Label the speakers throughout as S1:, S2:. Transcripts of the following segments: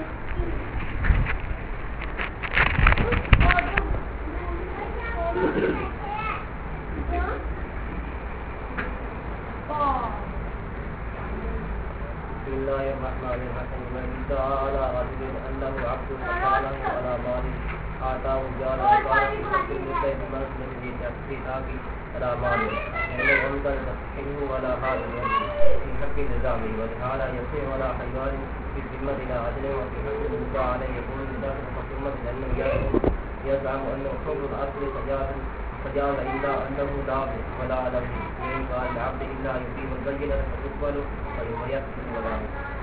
S1: يزعم أنه حر الأصل فجاز إلا أنه دافع ولا لفظ وإن قال العبد إلا يقيم البينة فتقبل فيكفر ولا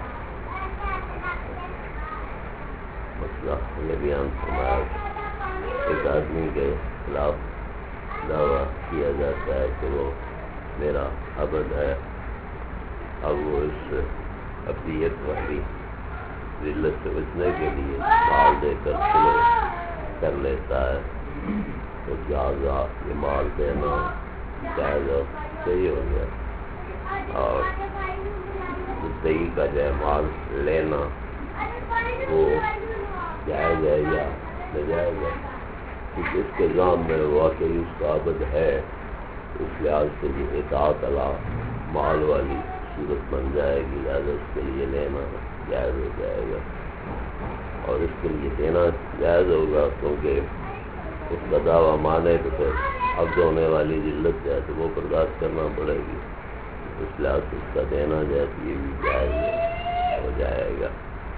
S2: مسئلہ یہ بیان فرمایا ایک آدمی کے خلاف دعویٰ کیا جاتا ہے کہ وہ میرا عبد ہے. اب وہ اس ابدیت والی ذلت سے بچنے کے لیے مال دے کر سلو کر لیتا ہے تو لہٰذا یہ مال دینا جائز اور صحیح ہو گیا اور مدعی کا جو ہے مال لینا وہ جائز ہے یا ناجائز ہے. کیونکہ اس کے ذام میں واقعی اس کا عبد ہے اس لحاظ سے یہ اطاعت علی مال والی صورت بن جائے گی. لہٰذا اس کے لیے لینا جائز ہو جائے گا اور اس کے لیے دینا جائز ہوگا کیونکہ اس کا دعویٰ مانے تو پھر عبد ہونے والی ذلت جو ہے تو وہ برداشت کرنا پڑے گی. اس لحاظ سے اس کا دینا جو ہے تو یہ بھی جائز ہو جائے گا.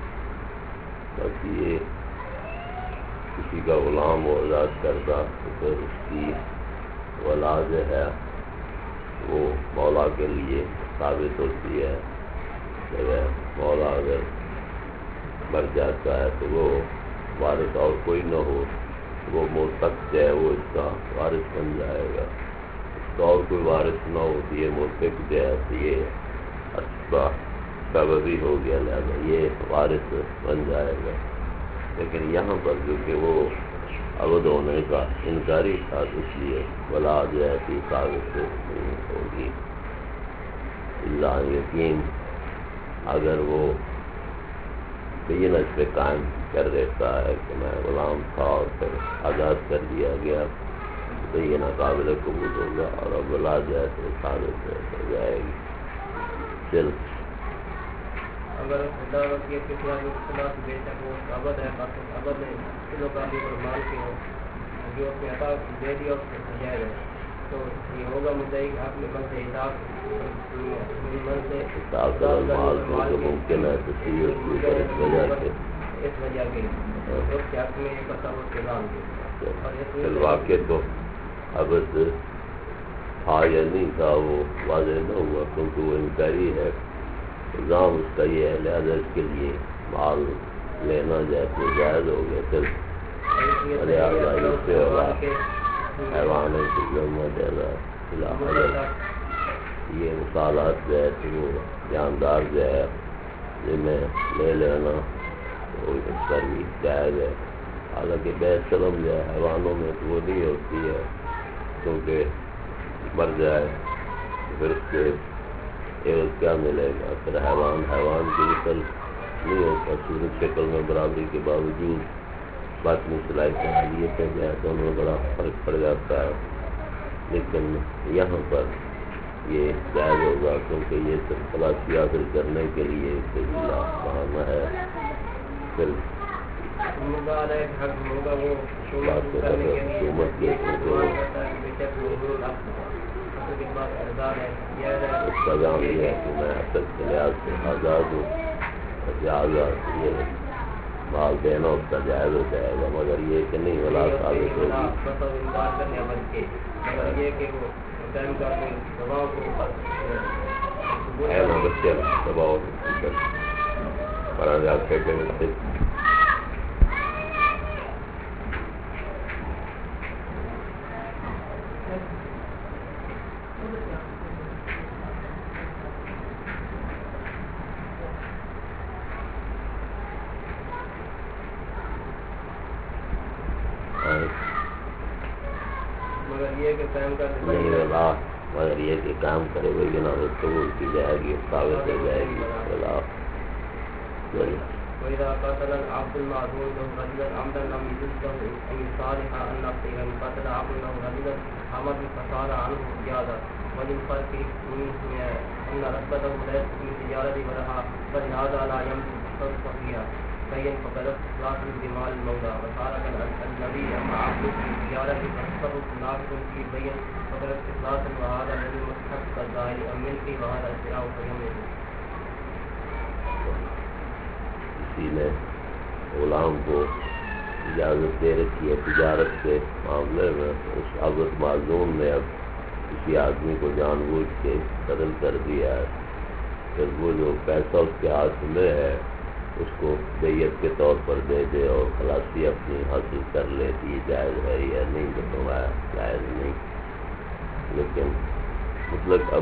S2: باقی یہ کسی کا غلام و آزاد کردہ تو پھر اس کی ولا جو ہے وہ مولا کے لیے ثابت ہوتی ہے. اگر مولا اگر مر جاتا ہے تو وہ وارث اور کوئی نہ ہو وہ موتق جو ہے وہ اس کا وارث بن جائے گا. اس کا اور کوئی وارث نہ ہو تو یہ موتق جو ہے تو یہ اصبہ سببی ہو گیا لہذا یہ وارث بن جائے گا. لیکن یہاں پر جو کہ وہ عبد ہونے کا انکاری تھا اس لیے ولا جو ہے کہ ثابت نہیں ہوگی. اللہ یقین اگر وہ بینت پہ قائم کر دیتا ہے کہ میں غلام تھا اور پھر آزاد کر دیا گیا تو یہ ناقابل قبول ہوگا اور اب ولا جو ہے تو ثابت ہو جائے گی. چل
S1: اگر خدا کی فطرہ کے خلاف بے شک وہ عبد ہے عبد نے کلو کا بھی اور مال کے ہو جو اپنے عطا دے دیا اس کو جائے گا تو یہ ہوگا مدعی کہ آپ نے من سے حساب
S2: مال کو ممکن ہے تو
S1: اس وجہ کے اس کے حق میں ایک تصور کے نام
S2: فی الواقع تو عبد تھا یا نہیں تھا وہ واضح نہ ہوا کیونکہ وہ انکاری ہے. الزام اس کا یہ ہے لہٰذا اس کے لیے مال لینا جائے تو جائز ہو گیا. پھر لہٰذا اس سے حیوان یہ مصالحات جو ہے تو وہ جاندار جو ہے جنہیں لے لینا تو اس پر بھی جائز ہے. حالانکہ بے شرم جو ہے حیوانوں میں تو وہ نہیں ہوتی ہے کیونکہ مر جائے پھر اس کے کیا ملے گا. پھر حیوان کی مثل نہیں ہوتا صورت شکل میں برابری کے باوجود باطنی صلاحیت پہ جو ہے دونوں میں بڑا فرق پڑ جاتا ہے. لیکن یہاں پر یہ جائز ہوگا کیونکہ یہ صرف خلاصی حاصل کرنے کے لیے بہانہ ہے. پھر حکومت کے اس کا جام یہ ہے کہ میں حسد کے لحاظ سے آزاد ہوں لہٰذا یہ مال دینا اس کا جائز ہو جائے گا. مگر یہ کہ نہیں ولا ثابت ہوگی. بچے دباؤ پڑھا جاتے مگر یہ کہ کام کرے گا نہ ہو تو کی جائے گی ثابت ہو جائے گی.
S1: وإذا قتل العبد المعذور له رجلا عمدا لم يجوز له أن يصالح عن نفسه وإن قتل عبد له رجلا عمدا فصار عنه زيادة وللفرق أن رتبته ليست من تجارة ولها فلهذا لا يملك التصرف فيها فين فقد اختصاص بمال المولى وصار الذي أما عبد في تجارة فالتصرف ناقص في بين فقد اختصاص وهذا الذي مستحق كالظاهر أم ملكي وهذا الشراء فيملك.
S2: اسی نے غلام کو اجازت دے رکھی ہے تجارت کے معاملے میں. اس عبد معذون نے اب کسی آدمی کو جان بوجھ کے قتل کر دیا ہے، پھر وہ جو پیسہ اس کے ہاتھ میں ہے اس کو دیت کے طور پر دے دے اور خلاصی اپنی حاصل کر لے. یہ جائز ہے یا نہیں؟ بتوایا جائز نہیں، لیکن مطلق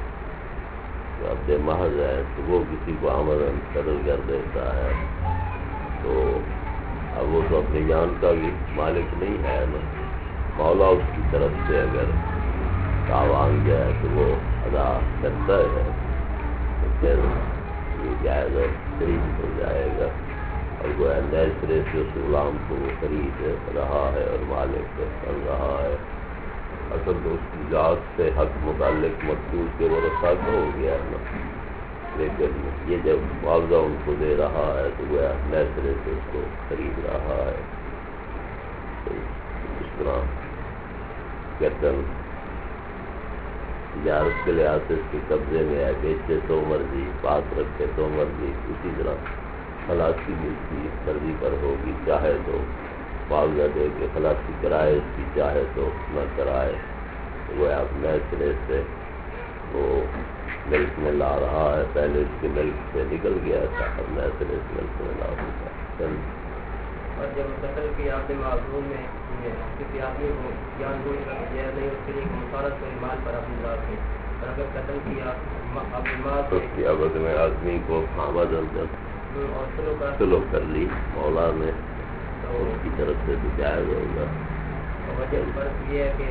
S2: عبد محض ہے تو وہ کسی کو عملاً قتل کر دیتا ہے تو اب وہ تو اپنی جان کا بھی مالک نہیں ہے نا. مولا اس کی طرف سے اگر تاوان جائے تو وہ ادا کرتا ہے تو پھر یہ جائز اور صحیح ہو جائے گا. اور وہ نئے سرے سے اس غلام کو وہ خرید رہا ہے اور مالک کر رہا ہے. اصل تو اس کی ذات سے حق متعلق مقصود کے ورثہ کا ہو گیا ہے نا، لیکن یہ جب معاوضہ ان کو دے رہا ہے تو وہ نئے سرے سے اس کو خرید رہا ہے. تو اس طرح گردن تجارت کے لحاظ سے اس کے قبضے میں ہے، بیچے تو مرضی، پاس رکھے تو مرضی. اسی طرح خلاصی بھی اس کی مرضی پر ہوگی، چاہے تو معاوضہ دے کے خلاصی کرائے اس کی، چاہے تو نہ کرائے. وہ آپ نئے سرے سے وہ ملک میں لا رہا ہے، پہلے اس کے ملک سے نکل گیا تھا، اب نئے سرے سے ملک میں لا رہا ہے.
S1: اور جب قتل کی عبد معذور میں کسی آدمی کو جان بوجھ کر جائز نہیں، اس کے لیے مصارت کو مال پر اپنی ذات ہے. اور اگر قتل کیا
S2: تو اس کی عبد میں آدمی کو آمد سلو کر لی مولا نے تو اس کی طرف سے تو جائز ہوگا.
S1: وجہ فرق یہ ہے کہ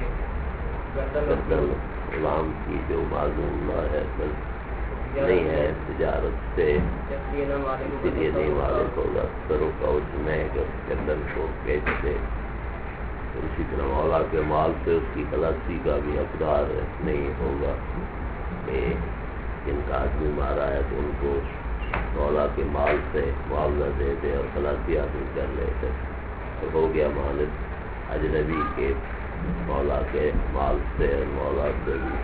S2: گردن غلام کی جو معذور نہ ہے نہیں ہے تجارت سے، اسی لیے نہیں مالک ہوگا. سروں کا اس میں گردن کو بیچ دے. اسی طرح مولا کے مال سے اس کی خلاصی کا بھی حقدار نہیں ہوگا کہ جن کا آدمی مارا ہے تو ان کو مولا کے مال سے معاوضہ دے دے اور خلاصی حاصل کر لے. تو ہو گیا مالک اجنبی کے مولا کے مال سے اور مولا سے بھی.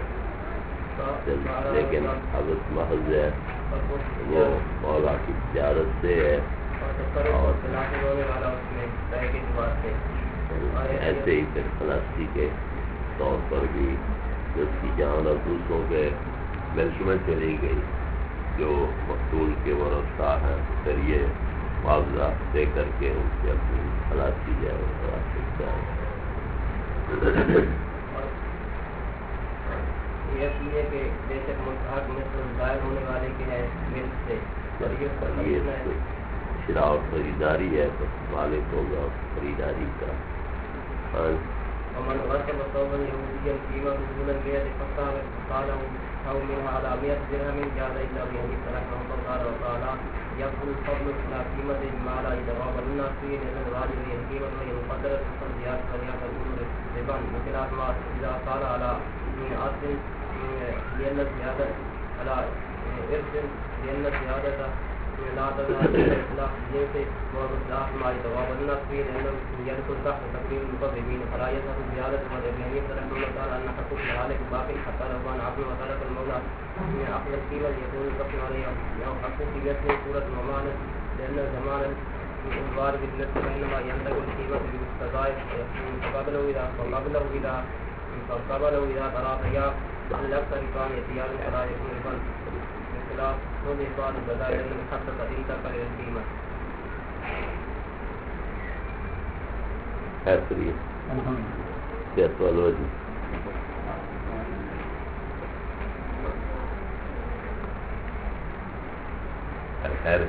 S2: لیکن اب اس محض ہے وہ مولا کی تجارت سے ہے اور ایسے ہی پھر خلاصی کے طور پر بھی اس کی جان اور دوسروں کے ملک میں چلی گئی جو مقتول کے ورثہ ہیں، پھر یہ معاوضہ دے کر کے ان سے اپنی خلاصی جائے کرا سکتا ہے.
S1: یہ کہ جیسے مستحق مثل ظاہر ہونے والے کے ہیں ملک سے
S2: یہ شراء اور خریداری ہے تو مالک ہوگا خریداری کا.
S1: ومن غصب ثوبا يهوديا قيمته دون المئة فقاله أو منها على 100 درهم جاز إلا بأن تركه فقال وقال يقول الفضل على قيمة ما لا يدرى والناس فيه لأن الراجل القيمة وهي مقدرة الصديات فليأكل ربا بخلاف ما إذا قال على أصل لأن الزيادة على إرث لأن الزيادة لا تزال إلا جنس ومصداق ما يدرى والناس فيه لأنه يدخل تحت تقريب المقربين فلا يظهر زيادة والابنين فرحمه الله تعالى أن حقوق العالق باقي حتى لو كان عقل وترك المولى من عقل القيمة يكون القسم عليه أو حقوق مثل صورة ومعنى لأن زمان الإنبار بالنسبة فإنما ينتقل القيمة بالمستضايف فقبله إذا تراخيا الأكثر كان يتيار فلا يكون الفن بخلاف كل إفعال البدائل لأن الحق انتقل القيمة.
S2: خیر کیا سوال ہو جی؟ خیر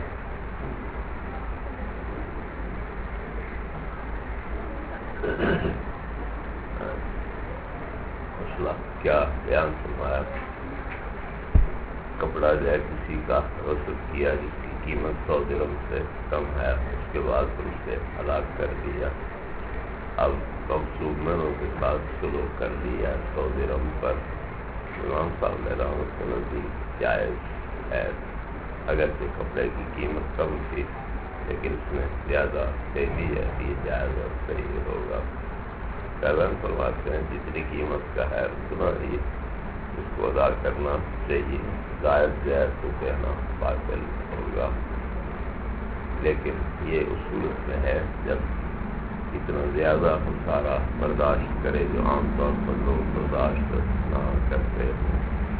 S2: مسئلہ کیا بیان فرمایا؟ کپڑا جو ہے کسی کا غصب کیا جس کی قیمت 100 درہم سے کم ہے، اس کے بعد ان سے ہلاک کر دیا. اب مقصودمنوں کے ساتھ سلوک کر لیا 100 درہم پر. امام صاحب نے رحمت کے نزدیک جائز ہے، اگرچہ کپڑے کی قیمت کم تھی لیکن اس نے زیادہ دے دی ہے، یہ جائز اور صحیح ہوگا. کہلان فرماتے ہیں جتنی قیمت کا ہے اتنا ہی اس کو ادا کرنا چاہیے، زائد جو ہے تو کہنا باطل ہوگا. لیکن یہ اصول میں ہے جب اتنا زیادہ خسارہ برداشت کرے جو عام طور پر لوگ برداشت نہ کرتے ہیں،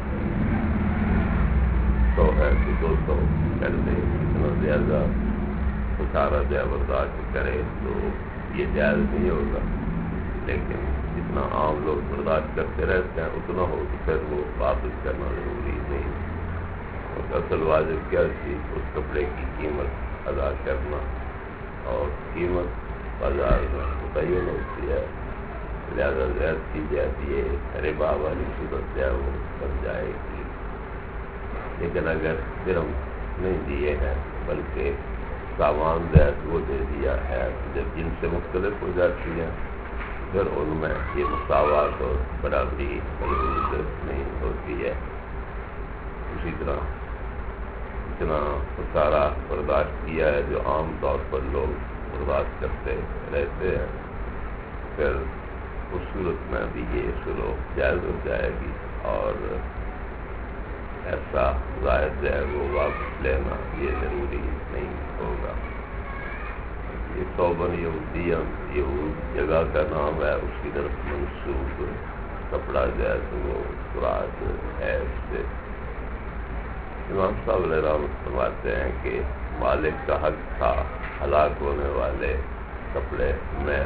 S2: 100 ہے تو 200 کر دے، اتنا زیادہ خسارہ جو برداشت کرے تو یہ جائز نہیں ہوگا. لیکن جتنا عام لوگ برداشت کرتے رہتے ہیں اتنا ہو تو پھر وہ واپس کرنا ضروری نہیں. اور اصل واجب کیا تھی؟ اس کپڑے کی قیمت ادا کرنا، اور قیمت بازار میں متعین ہوتی ہے، لہذا زیادہ کی جاتی ہے، ربا والی صورت ہے وہ بن جائے گی. لیکن اگر درہم نہیں دیے ہیں بلکہ سامان زیادہ وہ دے دیا ہے، جب جن سے مختلف ہو جاتی ہیں پھر ان میں یہ مساوات اور برابری موجود نہیں ہوتی ہے. اسی طرح اتنا خسارہ برداشت کیا ہے جو عام طور پر لوگ برداشت کرتے رہتے ہیں، پھر اس صورت میں بھی یہ سلوک جائز ہو جائے گی اور ایسا زائد ہے وہ واپس لینا یہ ضروری نہیں ہوگا. یہ صوبن یہود جگہ کا نام ہے، اس کی طرف منسوب کپڑا جو ہے تو وہ مراد ہے. اس سے امام صاحب علیہ رحمت فرماتے ہیں کہ مالک کا حق تھا ہلاک ہونے والے کپڑے میں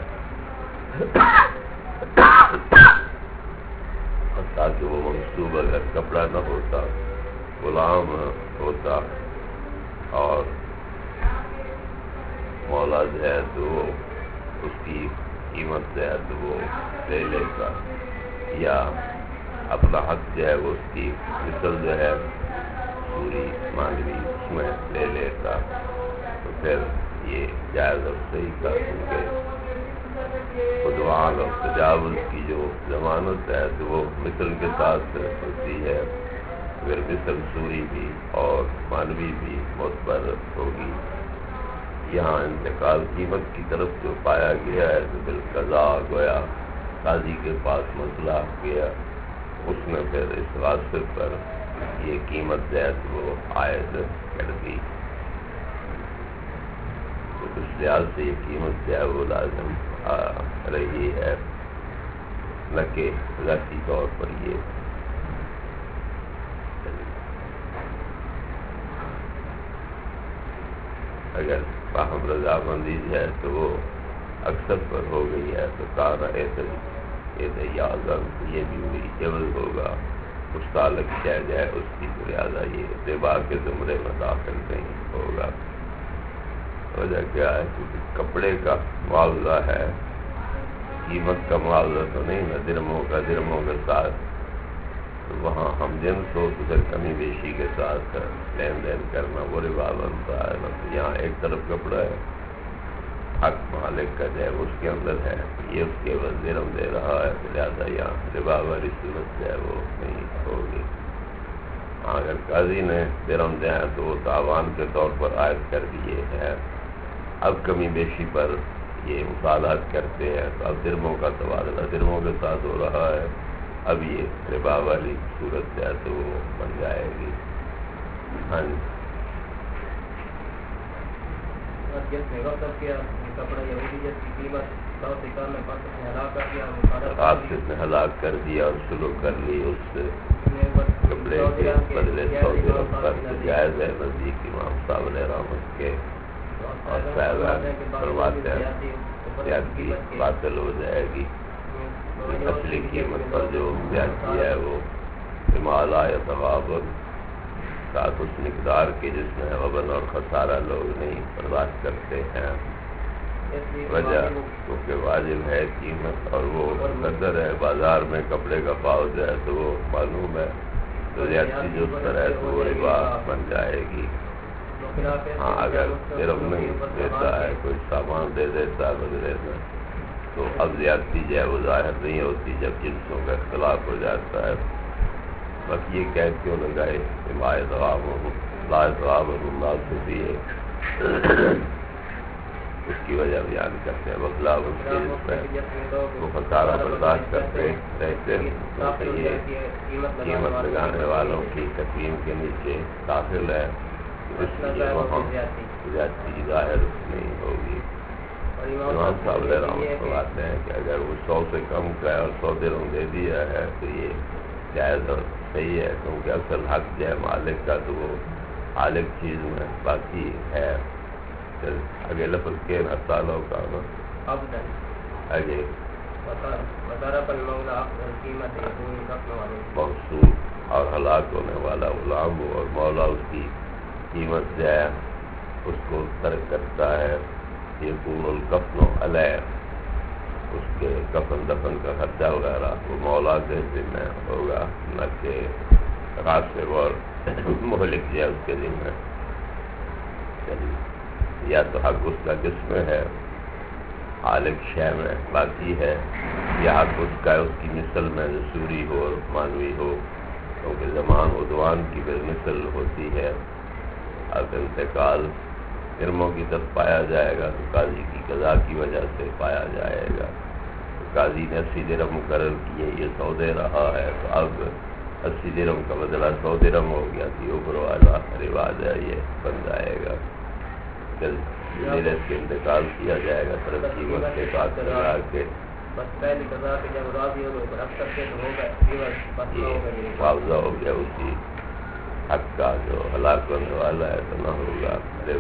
S2: تاکہ وہ منسوب اگر کپڑا نہ ہوتا، غلام ہوتا اور مولا جو ہے تو وہ اس کی قیمت جو ہے تو وہ لے لیتا، یا اپنا حق جو ہے وہ اس کی مثل جو ہے پوری مانوی اس میں لے لیتا، تو پھر یہ جائز اور صحیح کا. کیونکہ خدوان اور تجاوز کی جو ضمانت ہے تو وہ مثل کے ساتھ ہوتی ہے. اگر مثل سوری بھی اور مانوی بھی معتبر ہوگی. یہاں انتقال قیمت کی طرف جو پایا گیا ہے تو بالقضاء گویا قاضی کے پاس مسئلہ گیا، اس نے پھر اس غاصب پر یہ قیمت زیادہ وہ عائد کر دی. تو اس لحاظ سے یہ قیمت جو ہے وہ لازم رہی ہے، نہ کہ ذاتی طور پر یہ. اگر باہم رضامندی ہے تو وہ اکثر پر ہو گئی ہے تو کارا یہ بھی ہوئی جبل ہوگا، اس تعلق کیا جائے اس کی لہٰذا یہ ربا کے زمرے میں داخل نہیں ہوگا. وجہ کیا ہے؟ کیونکہ کپڑے کا معاوضہ ہے، قیمت کا معاوضہ تو نہیں نا درموں کے ساتھ. تو وہاں ہم جنس ہو تو پھر کمی بیشی کے ساتھ لین دین کرنا وہ ربا بنتا ہے. تو یہاں ایک طرف کپڑا ہے، حق مالک کا جائے اس کے اندر ہے، یہ اس کے بعد درم دے رہا ہے، لہٰذا یہاں ربا والی صورت جو ہے وہ نہیں ہوگی. اگر قاضی نے درم دیا تو وہ تاوان کے طور پر عائد کر دیے ہیں، اب کمی بیشی پر یہ مصالحت کرتے ہیں تو اب درموں کا تبادلہ درموں کے ساتھ ہو رہا ہے، اب یہ ربا والی صورت جو ہے تو وہ بن جائے گی. ہاں جی. آپ نے ہلاک کر دیا اور سلوک کر لی اس کپڑے کے بدلے 100 درہم پر تو جائز ہے نزدیک امام صاحب علیہ رحمت کے. اور صاحبان فرماتے ہیں زیادتی باطل ہو جائے گی. اصلی قیمت پر جو زیادتی ہے وہ مالا یا تغابن ساتھ اس مقدار کے جس میں غبن اور خسارہ لوگ نہیں برداشت کرتے ہیں. وجہ کیونکہ واجب ہے قیمت اور وہ مقدر ہے، بازار میں کپڑے کا پاؤ جو ہے تو وہ معلوم ہے، تو زیادتی جو اس پر ہے تو وہ ربا بن جائے گی. ہاں اگر صرف نہیں دیتا ہے کوئی سامان دے دیتا ہے بدلے میں تو اب زیادتی جو ہے وہ ظاہر نہیں ہوتی جب جنسوں کا اختلاف ہو جاتا ہے. بس یہ قید کیوں لگائے حمایت اللہ سے بھی ہے اس کی وجہ بیان کرتے ہیں. بخلاف اس کے جس میں وہ خسارہ برداشت کرتے رہتے ہیں یہ قیمت لگانے والوں کی تقویم کے نیچے داخل ہے اس لیے وہاں زیادتی ظاہر نہیں ہوگی. امام صاحب علیہ رحمۃ فرماتے ہیں کہ اگر وہ 100 سے کم کا ہے اور 100 درہم دے دیا ہے تو یہ جائز اور صحیح ہے کیونکہ اصل حق جو ہے مالک کا تو وہ مالک چیز میں باقی ہے. آگے لفظ کے نسالوں کا آگے مقصود اور ہلاک ہونے والا غلام ہو اور مولا اس کی قیمت جو ہے اس کو ترک کرتا ہے. یہ پور الکفن علیہ اس کے کفن دفن کا خرچہ وغیرہ وہ مولا کے ذمہ ہوگا نہ کہ غاصب اور مہلک جو ہے اس کے ذمہ. یا تو حق اس کا جسم ہے حالق شے میں باقی ہے یا حق اس کا اس کی مثل میں سوری ہو اور مانوی ہو کیونکہ زمان عدوان کی بے مثل ہوتی ہے. اب انتقال جرموں کی طرف پایا جائے گا تو قاضی کی قضا کی وجہ سے پایا جائے گا. قاضی نے 80 درہم مقرر کیے یہ 100 دے رہا ہے تو اب 80 درہم کا بدلہ 100 درہم ہو گیا تو اوپر والا رواج ہے یہ بن جائے گا. کے انتقال کیا جائے گا طرف قیمت کے ساتھ لگا کے معاوضہ ہو گیا اسی حق کا جو ہلاک ہونے والا ہے تو نہ ہوگا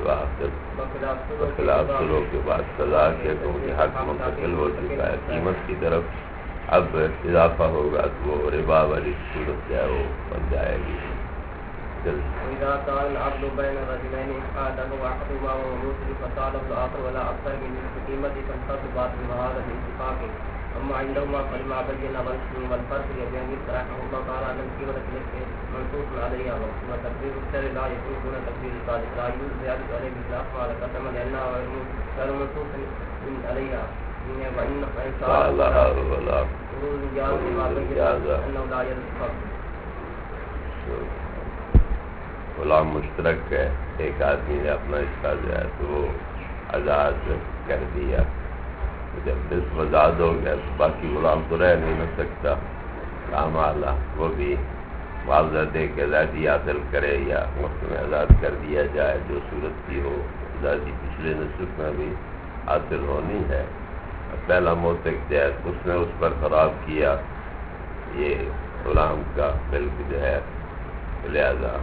S2: خلاف سلو کے بعد سزا کے کیونکہ حق منتقل ہو چکا ہے قیمت کی طرف اب اضافہ ہوگا تو وہ ربا والی صورت جو ہے وہ بن جائے گی.
S1: وإذا كان العقد بين رجلين أحدهما وأحدهما وهو مسلم فطالب الآخر ولا أكثر من قيمته فانتصب باطل هذا الاتفاق. أما عندهما فلما بين والفرق يبين رحمه الله تعالى أن القيمة التي منصوص عليها وتقدير الشرع لا يكون دون تقدير الصالح لا يجوز زيادة عليه بخلاف ما ذكرت لأنها غير منصوص عليها وإن صار الله خروج جاز ما بين أنه لا يلزم
S2: غلام مشترک ہے. ایک آدمی نے اپنا حصہ جو ہے تو وہ آزاد کر دیا. جب نصف آزاد ہو گیا تو باقی غلام تو رہ نہیں نہ سکتا. کام اعلیٰ وہ بھی معاوضہ دے کے آزادی حاصل کرے یا مفت میں آزاد کر دیا جائے جو صورت کی ہو. آزادی پچھلے نصف میں بھی حاصل ہونی ہے. پہلا موتق جو ہے اس نے اس پر خراب کیا یہ غلام کا ملک جو ہے لہذا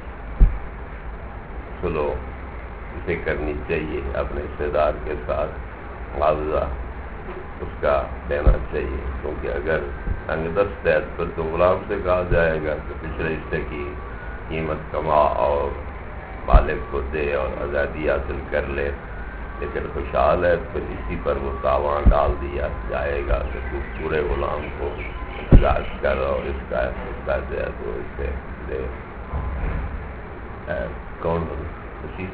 S2: سلو اسے کرنی چاہیے اپنے رشتے دار کے ساتھ معاوضہ اس کا دینا چاہیے کیونکہ اگر تنگ دست ہے پھر تو غلام سے کہا جائے گا کہ پچھلے حصے کی قیمت کما اور مالک کو دے اور آزادی حاصل کر لے. لیکن خوشحال ہے پھر اسی پر وہ تاوان ڈال دیا جائے گا کہ تو پورے غلام کو آزاد کر اور اس کا جو ہے تو اس سے دے. کون اسی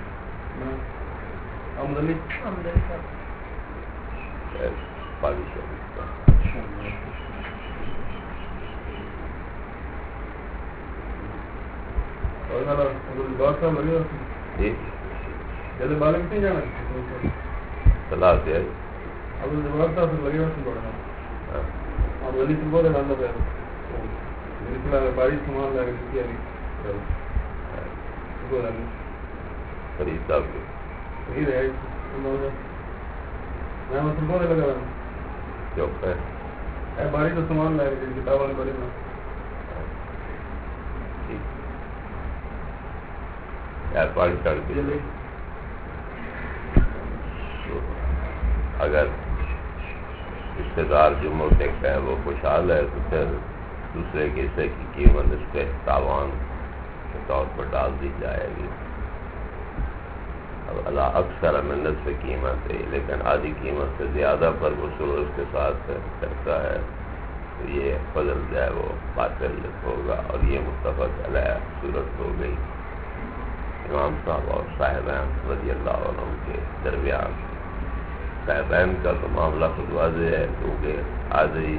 S2: صلاح سے فرید صاحب چوک ہے
S3: باری تو سامان لائے کتاب والے بڑے
S2: پاڑی چڑھ کے اگر رشتے دار جو موتق ہے وہ خوشحال ہے تو پھر دوسرے کے حصے کی قیمت اس پہ تاوان کے طور پر ڈال دی جائے گی. اب اللہ اکثر میں نصف قیمت ہے لیکن آدھی قیمت سے زیادہ پر وصول اس کے ساتھ کرتا ہے تو یہ فضل جو ہے وہ باطل ہوگا اور یہ متفق علیہ صورت ہو گئی. امام صاحب اور صاحبین رضی اللہ عنہ کے درمیان. صاحبین کا تو معاملہ خود واضح ہے کیونکہ آدھی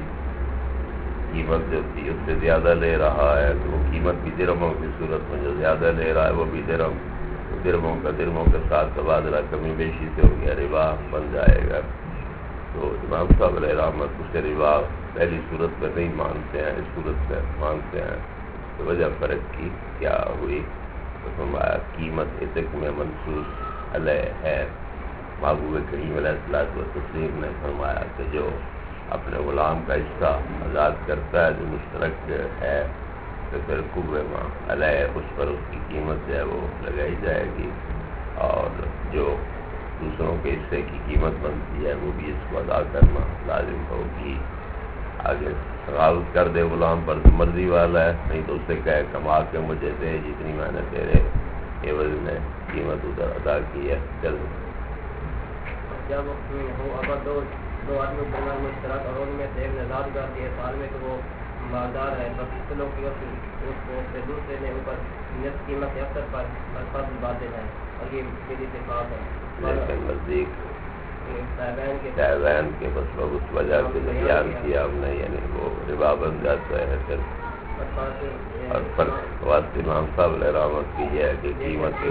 S2: قیمت جو تھی اس سے زیادہ لے رہا ہے تو وہ قیمت بھی درہموں کی صورت میں جو زیادہ لے رہا ہے وہ بھی درہموں کا درہموں کے ساتھ تبادلہ کمی بیشی سے ہو گیا, ربا بن جائے گا. تو امام صاحب علیہ رحمت اسے ربا پہلی صورت میں نہیں مانتے ہیں, اس صورت میں مانتے ہیں. تو وجہ فرق کی کیا ہوئی؟ تو فرمایا قیمت عتق میں منصوص علیہ ہے. محبوب کریم علیہ الصلوۃ والتسلیم نے فرمایا کہ جو اپنے غلام کا حصہ آزاد کرتا ہے جو مشترک ہے تو پھر قوہ ماں علیہ اس پر اس کی قیمت جو ہے وہ لگائی جائے گی, اور جو دوسروں کے حصے کی قیمت بنتی ہے وہ بھی اس کو ادا کرنا لازم ہوگی. آگے سخاوت کر دے غلام پر تو مرضی والا ہے, نہیں تو اس سے کہے کما کے مجھے دے جتنی میں نے تیرے عوض میں قیمت ادھر ادا کی ہے. چل
S1: جب ہو اگر دو آدمیوں کے درمیان مشترک اور ان میں سے ایک نے آزاد کر دیا سال میں کہ وہ مالدار ہے بس کلوں کی اس کو سے دوسرے نے اوپر نصف قیمت اکثر پر فضل باندھے جائیں, اور یہ میری اتفاق ہے.
S2: لیکن نزدیک
S1: صاحبین
S2: کے بس لوگ اس وجہ سے جو بیان کیا ہم نے, یعنی وہ ربا بن جاتا ہے پھر. اور فرق واسطے امام صاحب علیہ رحمت کی یہ ہے کہ قیمت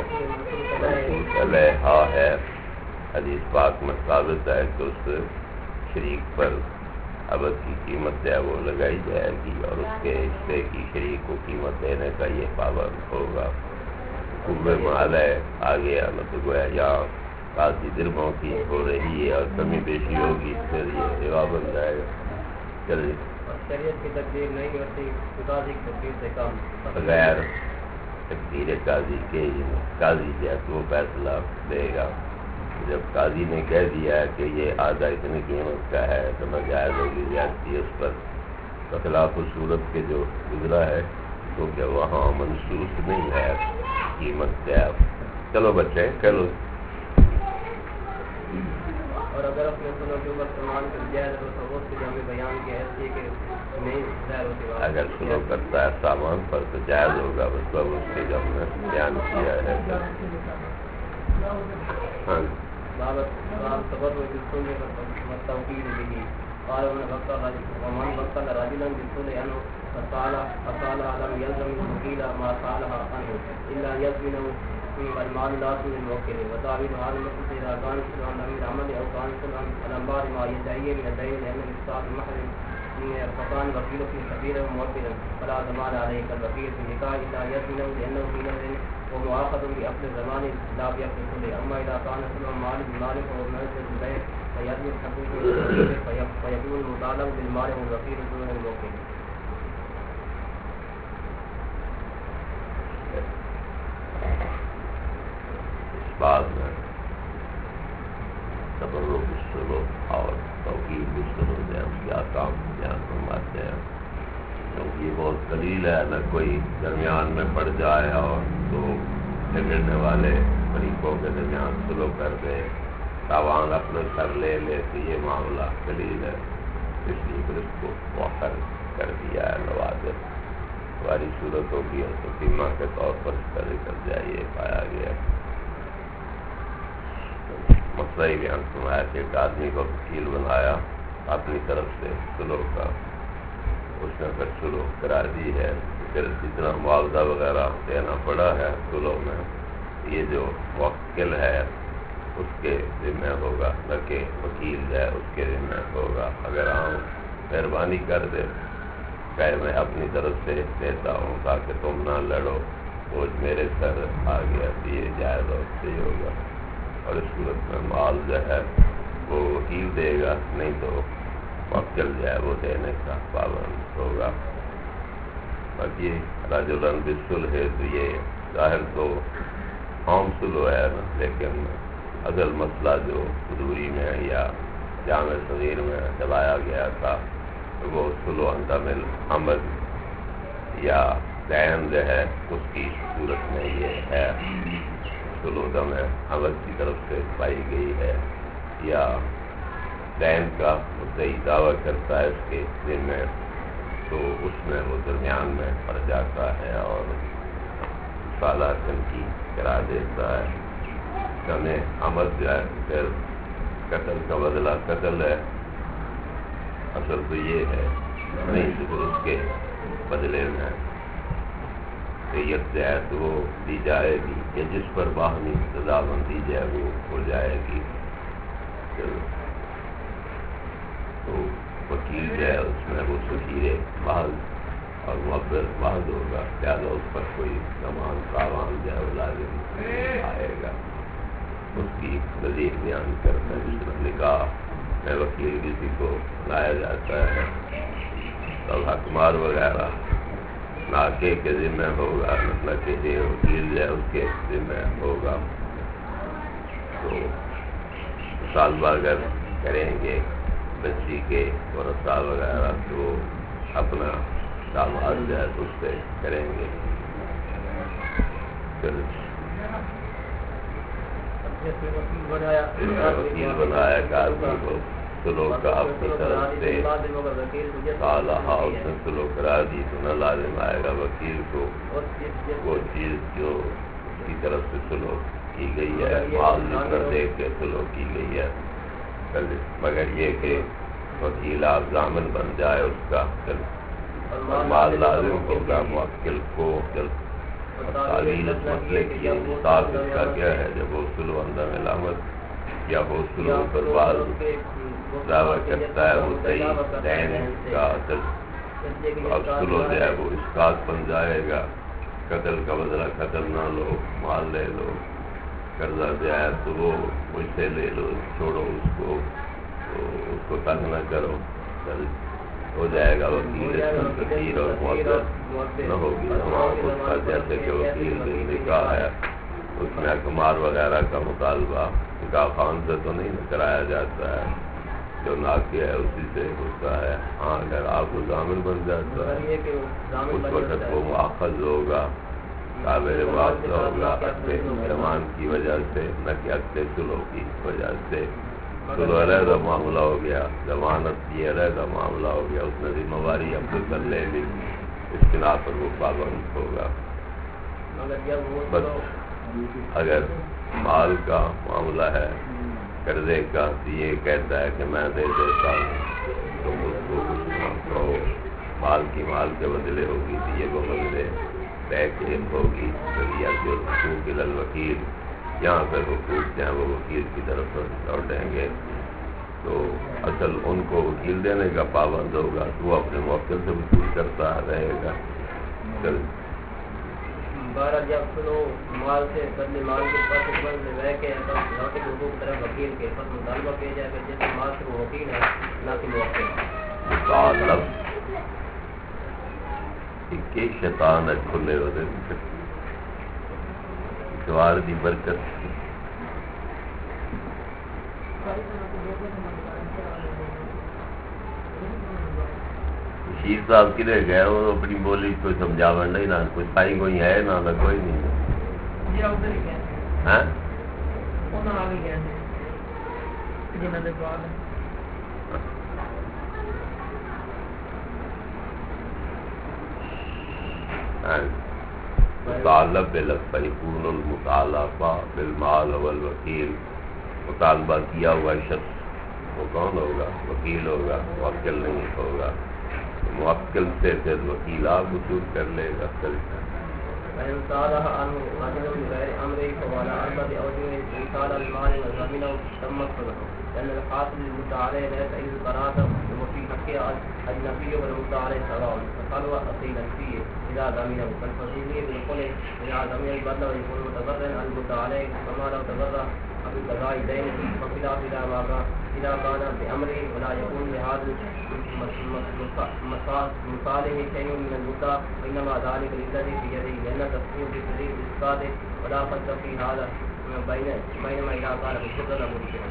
S2: منصوص علیہ ہے. حدیث پاک میں ثابت ہے کہ اس شریک پر عبد کی قیمت جو ہے وہ لگائی جائے گی, اور اس کے حصے کی شریک کو قیمت دینے کا یہ پابند ہوگا. قوہ مال ہے آگے نہ تو گویا یہاں قاضی درہموں کی ہو رہی ہے اور کمی بیشی ہوگی پھر یہ ربا بن جائے گا. چلیے
S1: شریعت کی تقدیر نہیں ہوتی قاضی کی تقدیر سے کم,
S2: بغیر تقدیر قاضی کے قاضی جو ہے تو وہ فیصلہ دے گا. جب قاضی نے کہہ دیا ہے کہ یہ آدھا اتنی قیمت کا ہے تو میں جائز ہوگی زیادتی اس پر بخلاف صورت کے جو گزرا ہے کیونکہ وہاں منصوص نہیں ہے قیمت کیا. چلو بچے چلو.
S1: اور اگر اپنے سنوں کے اوپر سامان کر جائز ہو تو اس کے ہمیں بیان کیا ہے کہ نہیں ظاہر ہوتی بات.
S2: اگر سنو کرتا ہے سامان پر تو جائز ہوگا, مطلب اس کے جو ہم نے بیان کیا ہے. ہاں
S1: باب سبب بالسل والتوكيل به قال ومن وكل رجلا بالسل عنه فقال لم يلزم الوكيل ما قالها عنه الا يزمنه المال لازم للموكل وتعبير هذا المقصد اذا كان سلعا من العمل او كان سلعا على بعض ما يدعي من الدين لان الاقتصاد المحرم فكان وكيل في كبير موكلا فلا ضمان عليه كالوكيل في النكاح الا يزمنه لانه في نظر ومؤاخذ بأخذ الزمان لا بأخذ كله. أما إذا كان سلع مال بمال فهو منزل البيع فيجب حقوقه فيكون المطالب بالمال والوكيل دون الموكل.
S2: اس بات میں تبرک بالسلو اور توکیل بالسلو جو اس کے احکام بیان فرماتے ہیں, کیونکہ یہ بہت قلیل ہے نہ کوئی درمیان میں پڑ جائے اور تو جھگڑنے والے فریقوں کے درمیان سلو کر دے, تاوان اپنے سر لے لے تو یہ معاملہ قلیل ہے. اس لیے پھر اس کو مؤخر کر دیا ہے. نوازر ہماری صورتوں کی اور تقیمہ کے طور پر اس کا ذکر جائے پایا گیا. مسئلہ ہی بیان فرمایا کہ ایک آدمی کو وکیل بنایا اپنی طرف سے سلو کا, اس نے پھر سلو کرا دی ہے, پھر جتنا معاوضہ وغیرہ دینا پڑا ہے سلو میں یہ جو موکل ہے اس کے ذمہ ہوگا, نہ کہ وکیل ہے اس کے ذمہ ہوگا. اگر ہم مہربانی کر دے کہ میں اپنی طرف سے دیتا ہوں تاکہ تم نہ لڑو, وہ میرے سر آ گیا تو یہ جائز اور صحیح ہوگا. اور اس صورت میں مال جو ہے وہ وکیل دے گا, نہیں تو موکل جو ہے وہ دینے کا پابند ہوگا. باقی رجلن بالصلح ہے تو یہ ظاہر تو عام سلو ہے نا, لیکن اصل مسئلہ جو حضوری میں یا جامع صغیر میں چلایا گیا تھا تو وہ سلو اندمل عمل یا دین جو ہے اس کی صورت میں یہ ہے سلو دم عمل کی طرف سے پائی گئی ہے, یا دین کا مدعی دعویٰ کرتا ہے اس کے ذمہ تو اس میں وہ درمیان میں پڑ جاتا ہے اور سالات کی کرا دیتا ہے کہ ہمیں عمل جو ہے پھر قتل کا بدلہ قتل ہے، اصل تو یہ ہے نہیں تو پھر اس کے بدلے میں دیت جو ہے تو وہ دی جائے گی، یا جس پر باہمی سزا بندی جائے وہ ہو جائے گی۔ تو وکیل جو ہے اس میں وہ سفیر محض اور معبر محض ہوگا، لہٰذا اس پر کوئی زمان تاوان جو ہے وہ لازم آئے گا۔ اس کی مزید بیان کرتا ہے جس نے کہا میں وکیل کسی کو لایا جاتا ہے تو حکمار وغیرہ ناکے کے ذمہ ہوگا، نہ کہ وکیل جو ہے اس کے ذمہ ہوگا۔ تو مطالبہ اگر کریں گے بچی کے ورثہ وغیرہ تو اپنا داماد جو ہے تو اس پہ کریں گے۔ وکیل بنایا کہ آدمی کو سلو کا اپنی طرف سے صالحہ اس نے سلو کرا دی تو نہ لازم آئے گا وکیل کو وہ چیز جو اس کی طرف سے سلو کی گئی ہے، مال جتنا دے کے سلو کی گئی ہے، مگر یہ کہ وکیل آپ ضامن بن جائے اس کا، مال لازم ہوگا موکل کو۔ تعلیل اس مسئلے کی استاد اس کا کیا ہے، جب وہ سلو اندر علامت یا وہ سلو پر بعض دعویٰ کرتا ہے وہ صحیح دین کا اصل، تو اب سلو جو ہے وہ اسقاط بن جائے گا۔ قتل کا بدلہ قتل نہ لو، مال لے لو، قرضہ جو ہے تو وہ مجھ سے لے لو، چھوڑو اس کو تنگ نہ کرو، ہو جائے گا وکیل فقیر اور معذر نہ ہوگی اس کا، جیسے کہ وکیل نے کہا ہے اس میں اقمار وغیرہ کا مطالبہ نکاح خان سے تو نہیں کرایا جاتا ہے، جو ناکے ہے اسی سے ہوتا ہے۔ ہاں اگر آپ کو ضامن بن جاتا ہے اس وقت وہ مؤاخذ ہوگا، قابل مواخذہ ہوگا اپنے زمان کی وجہ سے، نہ کہ اپنے سلو کی وجہ سے۔ سلو علیحدہ معاملہ ہو گیا، ضمانت یہ علیحدہ معاملہ ہو گیا، اس نے ذمہ داری اپنے پر لے لی، اس بنا پر وہ پابند ہوگا۔ بس اگر مال کا معاملہ ہے قرضے کا تو یہ کہتا ہے کہ میں دے دیتا ہوں تو اس کو کچھ نہ کہو، مال کی مال کے بدلے ہوگی تو یہ وہ بدلے طے کے ہوگی۔ یا جو حقوق الوکیل یہاں پہ حقوق جو ہیں وہ وکیل کی طرف لوٹیں گے، تو اصل ان کو وکیل دینے کا پابند ہوگا تو وہ اپنے موکل سے وصول کرتا رہے گا۔
S1: بارہ جب سلو مال سے بدلے مال کے پاس بدلے رہ کے لوٹے حقوق طرف وکیل کے پاس مطالبہ کیا جائے گا، جیسے مال سے وہ وکیل ہے نہ کہ موکل۔
S2: مطالب کہ شیطان ہے کھلے ہوتے اتوار دی برکت۔ شیر صاحب کدھر گئے وہ اپنی بولی کوئی سمجھاو نہیں، نہ کوئی سائی کوئی ہے نہ کوئی نہیں۔ ہاں مطالب بالفیقون المطالبہ بالمال والوکیل، مطالبہ کیا ہوا شخص وہ کون ہوگا؟ وکیل ہوگا، موکل نہیں ہوگا۔ موکل سے پھر وکیل آپ وصول کر لے گا۔
S1: فإن صالح عنه رجل بغير أمره فوالى أربعة أوجه إيصال المال وضمنه تم صلحه، لأن الحاصل للمدعى عليه ليس إلا البراءة وفي حقه النفي والمدعى عليه سواء، فقالوا أصيلا فيه إذا ضمنه، فالفضيلية بالقول إذا ضمن البدل ويكون متبرعا المدعى عليه كما لو تبرع بقضاء دينه، وخلاف إذا كان بأمره ولا يكون لهذا مصالح شيء من المدعى، وإنما ذلك للذي في يده، لأن التصريف بطريق الإسقاط ولا فرق في هذا بينما إذا كان مستقلا مرشدا۔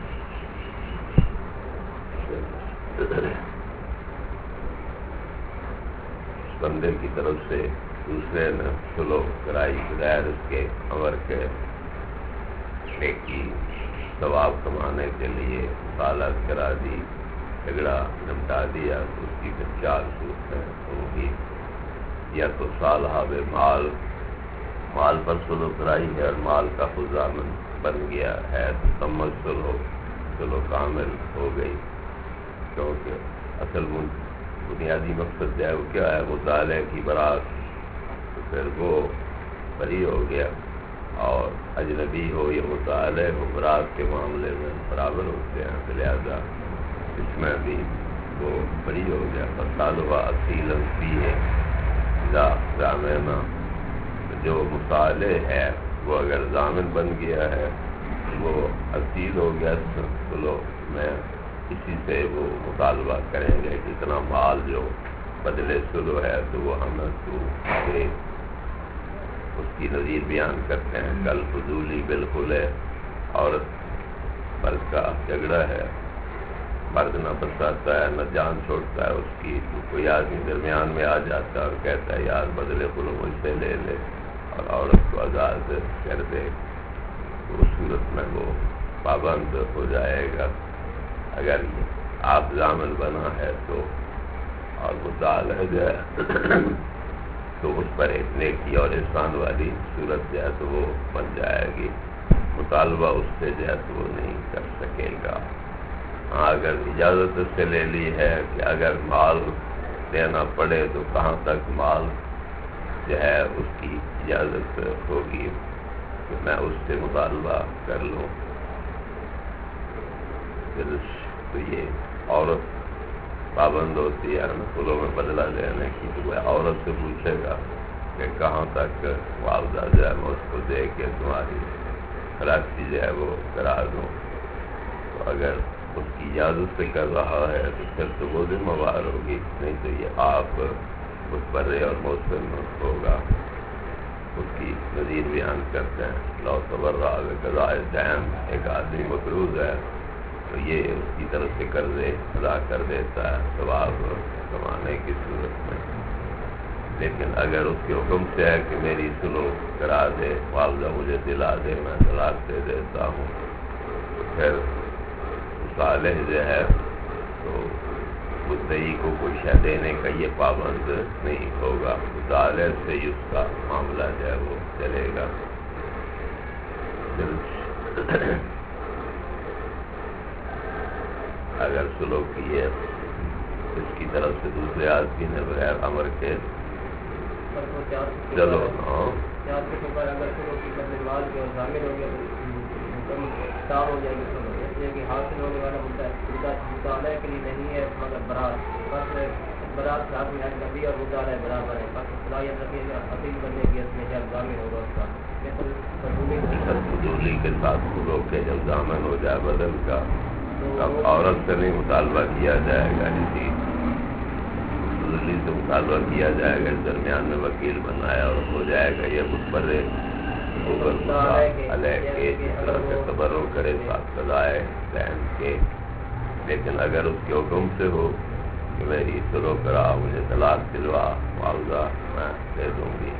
S2: بندے کی طرف سے دوسرے نے سلوک کرائی بغیر اس کے امر کے نیکی ثواب کمانے کے لیے مصالحت کرا دی، جھگڑا نمٹا دیا، تو اس کی پھر چار صورتیں ہوگی، یا تو صالحہ بے مال مال پر سلو کرائی ہے اور مال کا خود ضامن بن گیا ہے تو تمت سلو کامل ہو گئی، کیونکہ اصل بنیادی مقصد جو ہے وہ کیا ہے؟ مطالعے کی برات، تو پھر وہ بری ہو گیا، اور اجنبی ہو یا مطالعے ہو برات کے معاملے میں برابر ہوتے ہیں، تو لہٰذا اس میں بھی وہ بری ہو گیا۔ فصالحہ اصیل فی ہے ضامنہ، جو مصالح ہے وہ اگر ضامن بن گیا ہے وہ اصیل ہو گیا سلو میں، اسی سے وہ مطالبہ کریں گے کہ اتنا مال جو بدلے سلو ہے تو وہ ہمیں تو دے۔ اس کی نظیر بیان کرتے ہیں، کل فضولی بالکل ہے، عورت مرد کا جھگڑا ہے، مرد نہ بساتا ہے نہ جان چھوڑتا ہے اس کی، تو کوئی آدمی درمیان میں آ جاتا ہے اور کہتا ہے یار بدلے خلو مجھ سے لے لے اور عورت کو آزاد کر دے، تو اس صورت میں وہ پابند ہو جائے گا۔ اگر آپ ضامن بنا ہے تو اور مطالعہ جو ہے تو اس پر ایک نیکی اور احسان والی صورت جو ہے تو وہ بن جائے گی، مطالبہ اس سے جو ہے تو وہ نہیں کر سکے گا۔ ہاں اگر اجازت اس سے لے لی ہے کہ اگر مال دینا پڑے تو کہاں تک مال جو ہے اس کی اجازت ہوگی کہ میں اس سے مطالبہ کر لوں، پھر تو یہ عورت پابند ہوتی ہے خلو میں بدلہ لینے کی، تو وہ عورت سے پوچھے گا کہ کہاں تک معاوضہ جو ہے میں اس کو دے کے تمہاری خلاصی جو ہے وہ کرا دوں۔ تو اگر اس کی اجازت سے کر رہا ہے تو پھر تو وہ ذمہ وار ہوگی، نہیں تو یہ آپ متبرع اور موسم ہوگا۔ اس کی نظیر بیان کرتے ہیں، لو تبرع بقضاء الدین، ایک آدمی مقروض ہے تو یہ اس کی طرف سے قرضے ادا کر دیتا ہے ثواب کمانے کی صورت میں، لیکن اگر اس کے حکم سے ہے کہ میری سلو کرا دے، معاوضہ مجھے دلا دے، میں طلاق دے دیتا ہوں، تو پھر صالح جو ہے تو مدعی کو کوئی شے دینے کا یہ پابند نہیں ہوگا، مطالعے سے ہی اس کا معاملہ جو ہے وہ چلے گا۔ اگر سلوک کی ہے اس کی طرف سے دوسرے آدمی نے بغیر امر کے چلو ہاں
S1: حاصل ہونے والا مطالعہ کے لیے نہیں ہے، مگر برات رات میں نبی اور مطالعہ برابر ہے، باقی صلاحیت رکھے گا حقیق بننے کی اس میں جب ضامن ہوگا اس کا
S2: فضولی کے ساتھ سلوک کے جب ضامن ہو جائے بدل کا، اب عورت سے نہیں مطالبہ کیا جائے گا، اسی فضولی سے مطالبہ کیا جائے گا، اس درمیان میں وکیل بنایا اور ہو جائے گا یہ متبرع علیہ کے جس طرح سے تبرع کرے ساتھ سزائے دین کے، لیکن اگر اس کے حکم سے ہو کہ میری سلو کرا، مجھے طلاق دلوا، معاوضہ میں دے دوں گی،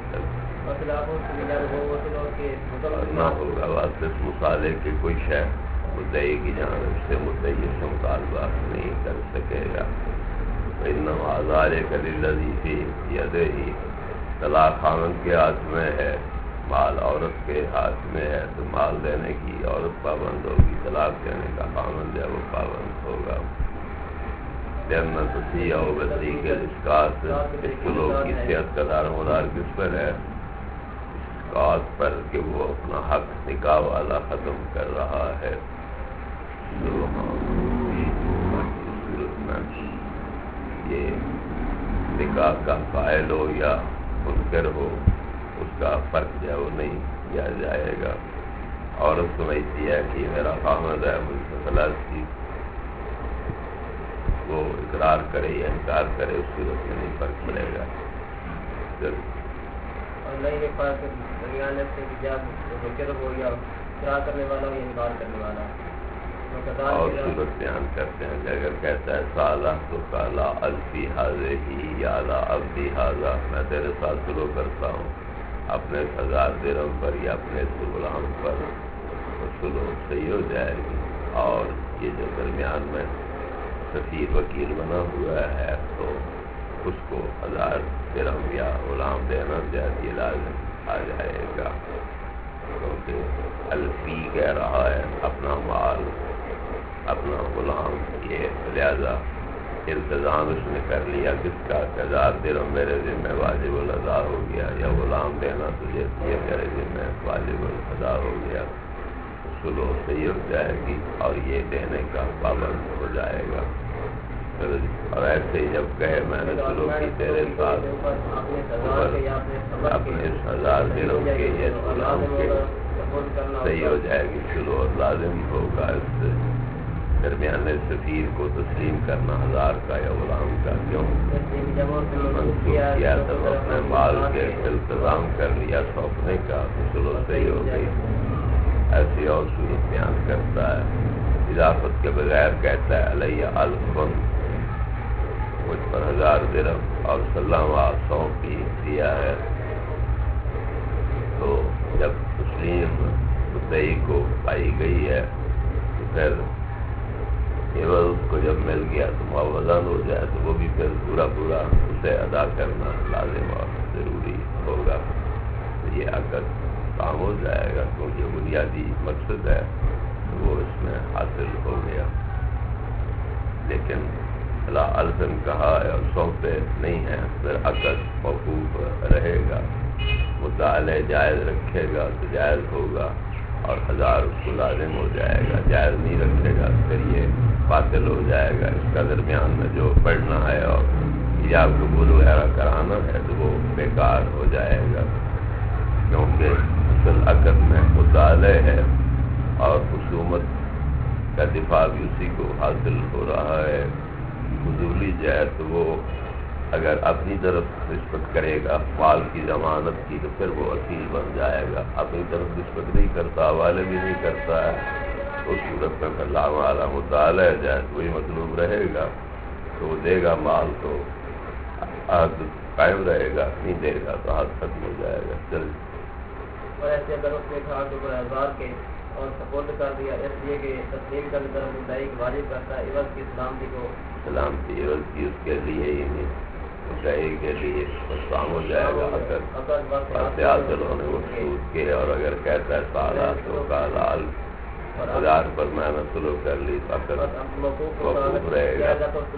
S2: نہ ہوگا واسطے مصالحے کے کوئی شے مدعی کی جانب سے مدعی سے مطالبہ نہیں کر سکے گا۔ فإنما ذلك للذي في يده، طلاق خاوند کے ہاتھ میں ہے، مال عورت کے ہاتھ میں ہے، تو مال دینے کی عورت پابند ہوگی، طلاق دینے کا خاوند ہے وہ پابند ہوگا۔ لأن تصحیح و بطریق الاسقاط، اس سلوک کی صحت کا دار مدار کس پر ہے؟ اسقاط پر کہ وہ اپنا حق نکاح والا ختم کر رہا ہے۔ یہ نکاح کا فاعل ہو یا منکر ہو، اس کا فرق جو ہے وہ نہیں کیا جائے گا۔ عورت سمجھتی ہے کہ میرا خاوند ہے، مجھ سے خلاص کی، وہ اقرار کرے یا انکار کرے اس صورت میں نہیں فرق پڑے گا۔
S1: اور نہیں یہ فرق درمیان سے جب منکر ہو یا اقرار کرنے والا ہو یا انکار کرنے والا،
S2: اور صورت بیان کرتے ہیں کہ اگر کہتا ہے سالہ تو کالا الفی حاضر ہی یا لا ابدی حاضر، میں تیرے ساتھ سلوک کرتا ہوں اپنے 1000 درہم پر یا اپنے غلام پر، تو سلوک صحیح ہو جائے گی۔ اور یہ جو درمیان میں سفیر وکیل بنا ہوا ہے تو اس کو 1000 درہم یا غلام دینا زیادہ لازم آ جائے گا، کیونکہ الفی کہہ رہا ہے اپنا مال اپنا غلام، یہ لہذا التزام اس نے کر لیا کس کا؟ 1000 درہم میرے ذمہ واجب الادا ہو گیا، یا غلام دینا تجھے یہ میرے ذمہ واجب الادا ہو گیا، سلو صحیح ہو جائے گی اور یہ دینے کا پابند ہو جائے گا۔ اور ایسے ہی جب کہے میں نے سلو کی تیرے ساتھ اپنے 1000 درہم کے یہ غلام کے صحیح ہو جائے گی سلو، اور لازم ہوگا اس درمیانے سفیر کو تسلیم کرنا 1000 کا یا غلام کا، کیوں منسوخ کیا تو اپنے مال کے التزام کر لیا سونپنے کا، تو سلو صحیح ہو گئی۔ ایسی اور صورت بیان کرتا ہے، اضافت کے بغیر کہتا ہے علیہ الفن، مجھ پر 1000 درہم اور سلام سونپ دیا ہے، تو جب تسلیم مدعی کو پائی گئی ہے تو پھر عوض اس کو جب مل گیا تو معاوضہ ہو جائے تو وہ بھی پھر پورا اسے ادا کرنا لازم اور ضروری ہوگا، تو یہ عقد کام ہو جائے گا، کیونکہ یہ بنیادی مقصد ہے تو وہ اس میں حاصل ہو گیا۔ لیکن لا الفن کہا ہے اور سونپے نہیں ہے، پھر عقد موقوف رہے گا، مدعا علیہ جائز رکھے گا تو جائز ہوگا اور 1000 اس کو لازم ہو جائے گا، جائز نہیں رکھے گا پھر یہ باطل ہو جائے گا۔ اس کا درمیان میں جو پڑھنا ہے اور ایجاب قبول وغیرہ کرانا ہے تو وہ بیکار ہو جائے گا، کیونکہ اصل عقد میں مدعا علیہ ہے اور خصومت کا دفاع بھی اسی کو حاصل ہو رہا ہے۔ فضولی جائے تو وہ اگر اپنی طرف نسبت کرے گا مال کی ضمانت کی تو پھر وہ وکیل بن جائے گا، اپنی طرف نسبت نہیں کرتا، حوالے بھی نہیں کرتا ہے، اس صورت میں اللہ والا مطالعہ جائے وہی مطلوب رہے گا تو وہ دے گا مال تو عہد قائم رہے گا، نہیں دے گا تو عہد ختم ہو جائے گا۔ چل
S1: اور ایسے اگر اس نے کہا کہ 1000 کے اور سپورٹ کر دیا اس لیے کہ تسلیم کرنے طرف مدعی واجب کرتا ہے عوض کی سلامتی کو،
S2: سلامتی عوض کی اس کے لیے ہی نہیں مدعی کے لیے کام ہو جائے گا، اگر حاصل ہونے وہ سود کے، اور اگر کہتا ہے سالہ تو کالال 1000 پر میں نے سلو کر لی تو موقوف رہے گا،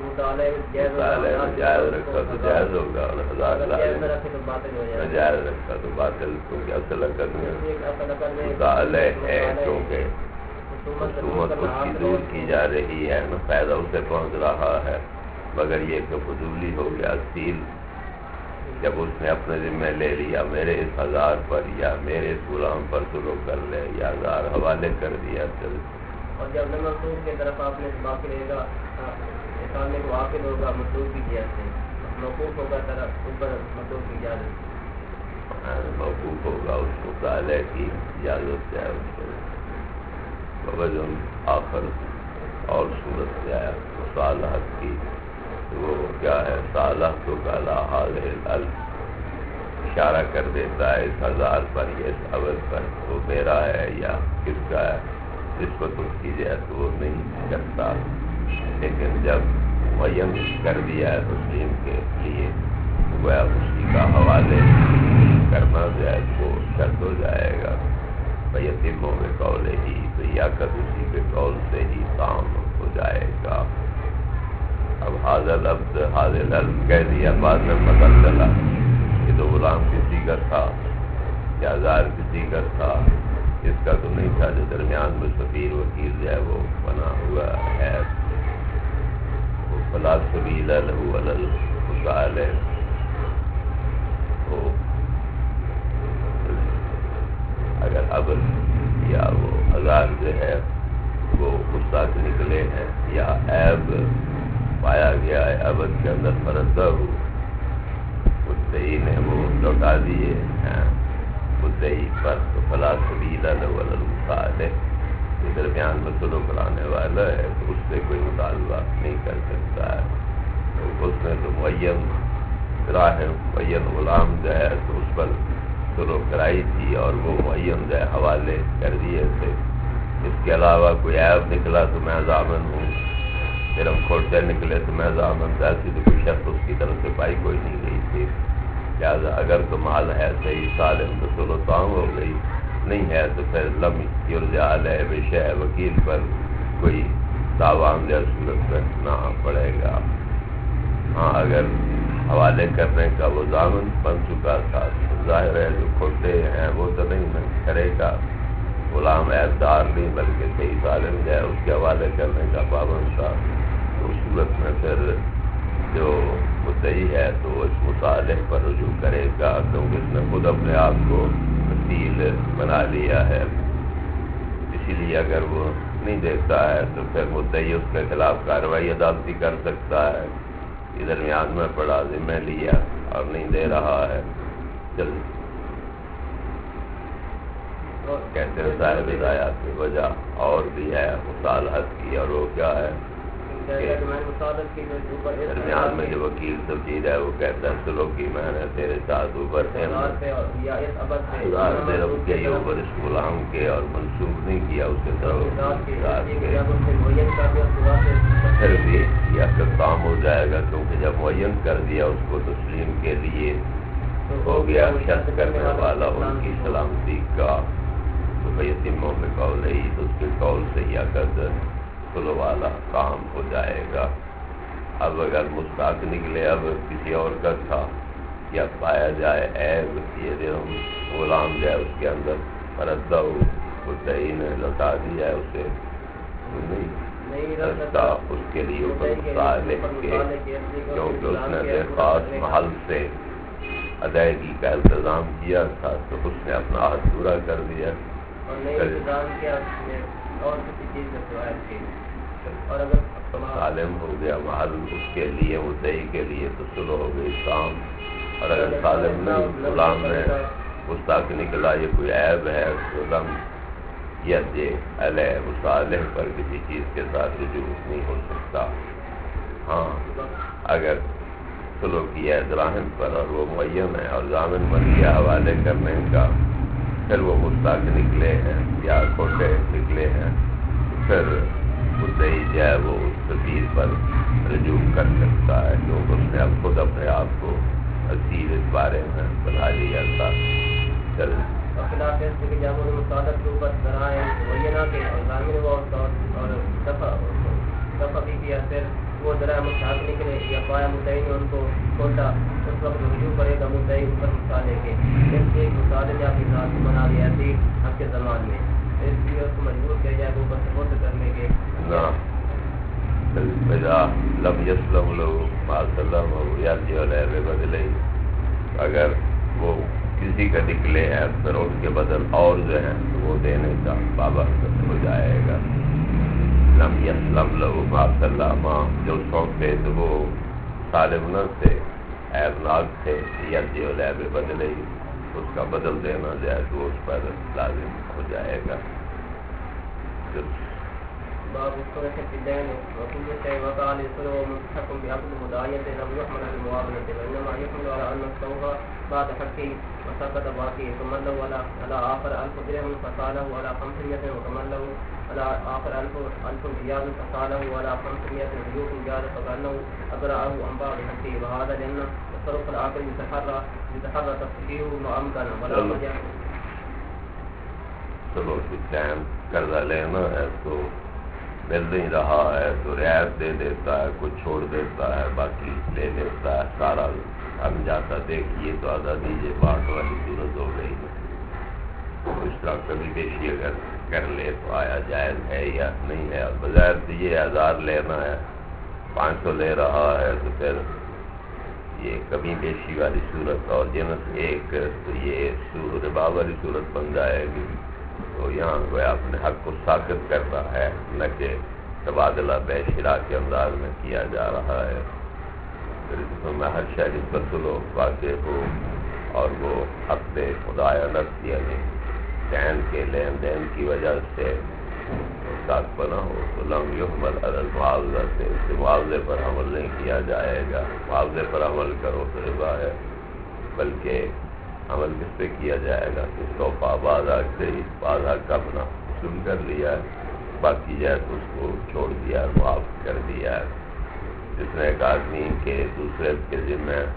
S2: جائز رکھا تو جائز ہوگا اور 1000 جائز رکھا تو باطل، کیونکہ اصل عقد میں مطالعہ ہے، کیونکہ حکومت اس کی دور کی جا رہی ہے نا، فائدہ اسے پہنچ رہا ہے، مگر یہ کہ فضولی ہو گیا سیل جب اس نے اپنے ذمہ لے لیا میرے اس 1000 پر یا میرے اس غلام پر سلو کر لے یا 1000 حوالے کر دیا چل،
S1: اور جب مطلوب کی طرف آپ نے باقی رہے گا سامنے کو واقع ہوگا مطلوب کی جہت سے موقوف ہوگا طرف اوپر مطلوب کی اجازت
S2: موقوف ہوگا اس مطالعے کی اجازت ہے اس پر بوجن آخر اور صورت سے آیا مصالحت کی، وہ کیا ہے صالح تو کالا حال اشارہ کر دیتا ہے اس 1000 پر یا اس عوض پر وہ میرا ہے یا کس کا ہے، جس کو تم کیجیے تو وہ نہیں کرتا، لیکن جب معین کر دیا ہے تسلیم کے لیے وہ اسی کا حوالے کرنا جائے وہ شرط ہو جائے گا، یتیموں میں قول ہی تو یا کر اسی کے قول سے ہی کام ہو جائے گا۔ اب حاضر لفظ حاضر لفظ کہہ دیا، بعد میں پتہ چلا کہ تو غلام کسی کا تھا یا 1000 کسی کا تھا، اس کا تو نہیں تھا، جو درمیان میں سفیر وکیل جو ہے وہ بنا ہوا ہے، وہ فلا سبیل لہ علی المصالح، تو اگر ابل یا وہ 1000 جو ہے وہ مستحق نکلے ہیں یا عیب پایا گیا ہے ابد کے اندر فرضہ ہو، مدعی نے وہ لوٹا دیے ہیں مدعی پر، تو فلا سبیل لہ علی المصالح، کے درمیان میں سلو کرانے والا ہے تو اس سے کوئی مطالبہ نہیں کر سکتا ہے، تو اس نے تو معین راہ معین غلام جو ہے تو اس پر سلو کرائی تھی اور وہ معین جو ہے حوالے کر دیے تھے، اس کے علاوہ کوئی عیب نکلا تو میں ضامن ہوں، صرف کھوٹے نکلے تو میں ضامن، ایسی تو کوئی شرط اس کی طرف سے پائی کوئی نہیں گئی تھی، لہٰذا اگر تو مال ہے صحیح سالم تو چلو تام ہو گئی، نہیں ہے تو پھر لم یرجع علیہ بشیء، وکیل پر کوئی تاوان یا صورت میں نہ پڑے گا۔ ہاں اگر حوالے کرنے کا وہ ضامن بن چکا تھا، ظاہر ہے جو کھوٹے ہیں وہ تو نہیں کرے گا، غلام عیبدار نہیں بلکہ صحیح سالم ہے اس کے حوالے کرنے کا پابند تھا، تو اس صورت میں پھر جو مدعی ہے تو وہ اس مصالح پر رجوع کرے گا، کیونکہ اس نے خود اپنے آپ کو وکیل بنا لیا ہے۔ اسی لیے اگر وہ نہیں دیتا ہے تو پھر مدعی اس کے خلاف کارروائی عدالتی کر سکتا ہے، یہ درمیان میں پڑا، ذمہ لیا اور نہیں دے رہا ہے، چل کہتے ہیں صاحب ہدایات کی وجہ اور بھی ہے مصالحت کی، اور وہ کیا ہے کہ درمیان میں جو وکیل سفید ہے وہ کہتا ہے چلو کہ میں نے تیرے ساتھ اوپر کے اوپر اس غلام کے اور منسوخ نہیں کیا اس کے طرف، پھر بھی یہ کام ہو جائے گا، کیونکہ جب معین کر دیا اس کو تسلیم کے لیے ہو گیا شرط کرنے والا ان کی سلامتی کا، تو بھائی تموں میں قول ہے تو اس کے قول سے یا قدر کلو والا کام ہو جائے گا۔ اب اگر مستحق نکلے اب کسی اور کا تھا یا پایا جائے عیب یہ جو غلام جائے اس کے اندر پردہ ہو مدعی نے لوٹا دیا ہے اسے نہیں رکھتا، اس کے لیے اوپر مصالح کے، کیونکہ اس نے درخواست محل سے ادائیگی کا التزام کیا تھا تو اس نے اپنا عہد پورا کر دیا اور اگر سالم ہو گیا محل اس کے لیے مدعی کے لیے تو شروع ہو گئی کام، اور اگر سالم نہیں غلام میں مستحق نکلا یہ کوئی عیب ہے تو لم یرجع علیہ مصالح پر کسی چیز کے ساتھ رجوع نہیں ہو سکتا۔ ہاں اگر شروع کیا ہے دراہم پر اور وہ معین ہے اور ضامن بن گیا حوالے کرنے کا، پھر وہ مستحق نکلے ہیں یا کھوٹے نکلے ہیں، پھر مدعی جو ہے وہ اس تفصیل پر رجوع کر سکتا ہے، کیونکہ اس نے اب خود اپنے آپ کو اسیر اس بارے میں بنا لیا تھا۔
S1: خلاف اس کے جب وہ مصادق کے اوپر ذرائع معینہ کے اور ضامن اور دفع بھی کیا، پھر وہ ذرائع مستحق نکلے یا پایا مدعی نے ان کو کھوٹا، اس وقت رجوع کرے گا مدعی اوپر مصالح کے، اس ایک مصالح نے اپنی ذات کو بنا لیا تھی حق کے زمان میں، اس لیے اس کو مجبور کیا جائے وہ اوپر سے کرنے کے
S2: لم یسلم لو ما سلم یرجع علیہ بدلہ، اگر وہ کسی کا نکلے ہیں پھر ان کے بدل اور جو ہیں وہ دینے کا پابند ہو جائے گا۔ لم یسلم لو ما سلم، جو سونپے تو وہ سالم نہ تھے عیبناک تھے، یرجع علیہ بدلہ اس کا بدل دینا جائے تو اس پر لازم ہو جائے گا۔
S1: باب الصلح في الدين وكل شيء وقع للصلح ومستحق بعقد مداينة لم يحمل على المعاونة، وإنما يحمل على أن الصلح بعد حقه وسقط باقيه، ثم له على آخر 1000 درهم فصاله على 500، وكمن له على آخر 1000 ريال فصاله على 500 ريال جاز، فكأنه أبرأه عن بعض حقه، وهذا لأن التصرف العاقل يتحرى تصحيحه مؤمكنا ولا وجه۔
S2: چلو ٹائم قرضہ لینا ہے تو مل نہیں رہا ہے تو رعایت دے دیتا ہے، کچھ چھوڑ دیتا ہے، باقی لے لیتا ہے، سارا ہم جاتا دیکھیے تو آدھا دیجیے بانٹ والی صورت ہو گئی، تو اس طرح کبھی بیشی اگر کر لے تو آیا جائز ہے یا نہیں ہے، اور بظاہر تو یہ 1000 لینا ہے 500 لے رہا ہے تو پھر یہ کبھی بیشی والی صورت اور جنس ایک تو یہ ربا والی صورت بن جائے گی، تو یہاں وہ اپنے حق کو ساکت کر رہا ہے، نہ کہ تبادلہ بے شرا کے انداز میں کیا جا رہا ہے۔ پھر اس میں ہر شہری بسلو واقع ہو اور وہ اپنے خدایا نفس یعنی چین کے لین دین کی وجہ سے ساتھ بنا ہو تو لم یحمل علی المعاوضہ سے اس کے معاوضے پر عمل نہیں کیا جائے گا۔ معاوضے پر عمل کرو تو ربا ہے، بلکہ عمل کس پہ کیا جائے گا کہ توفہ بعض حق سے ہی بعض حق کا اپنا وصول کر لیا ہے، باقی جائے تو اس کو چھوڑ دیا ہے، معاف کر دیا ہے۔ جس نے ایک آدمی کے دوسرے کے ذمہ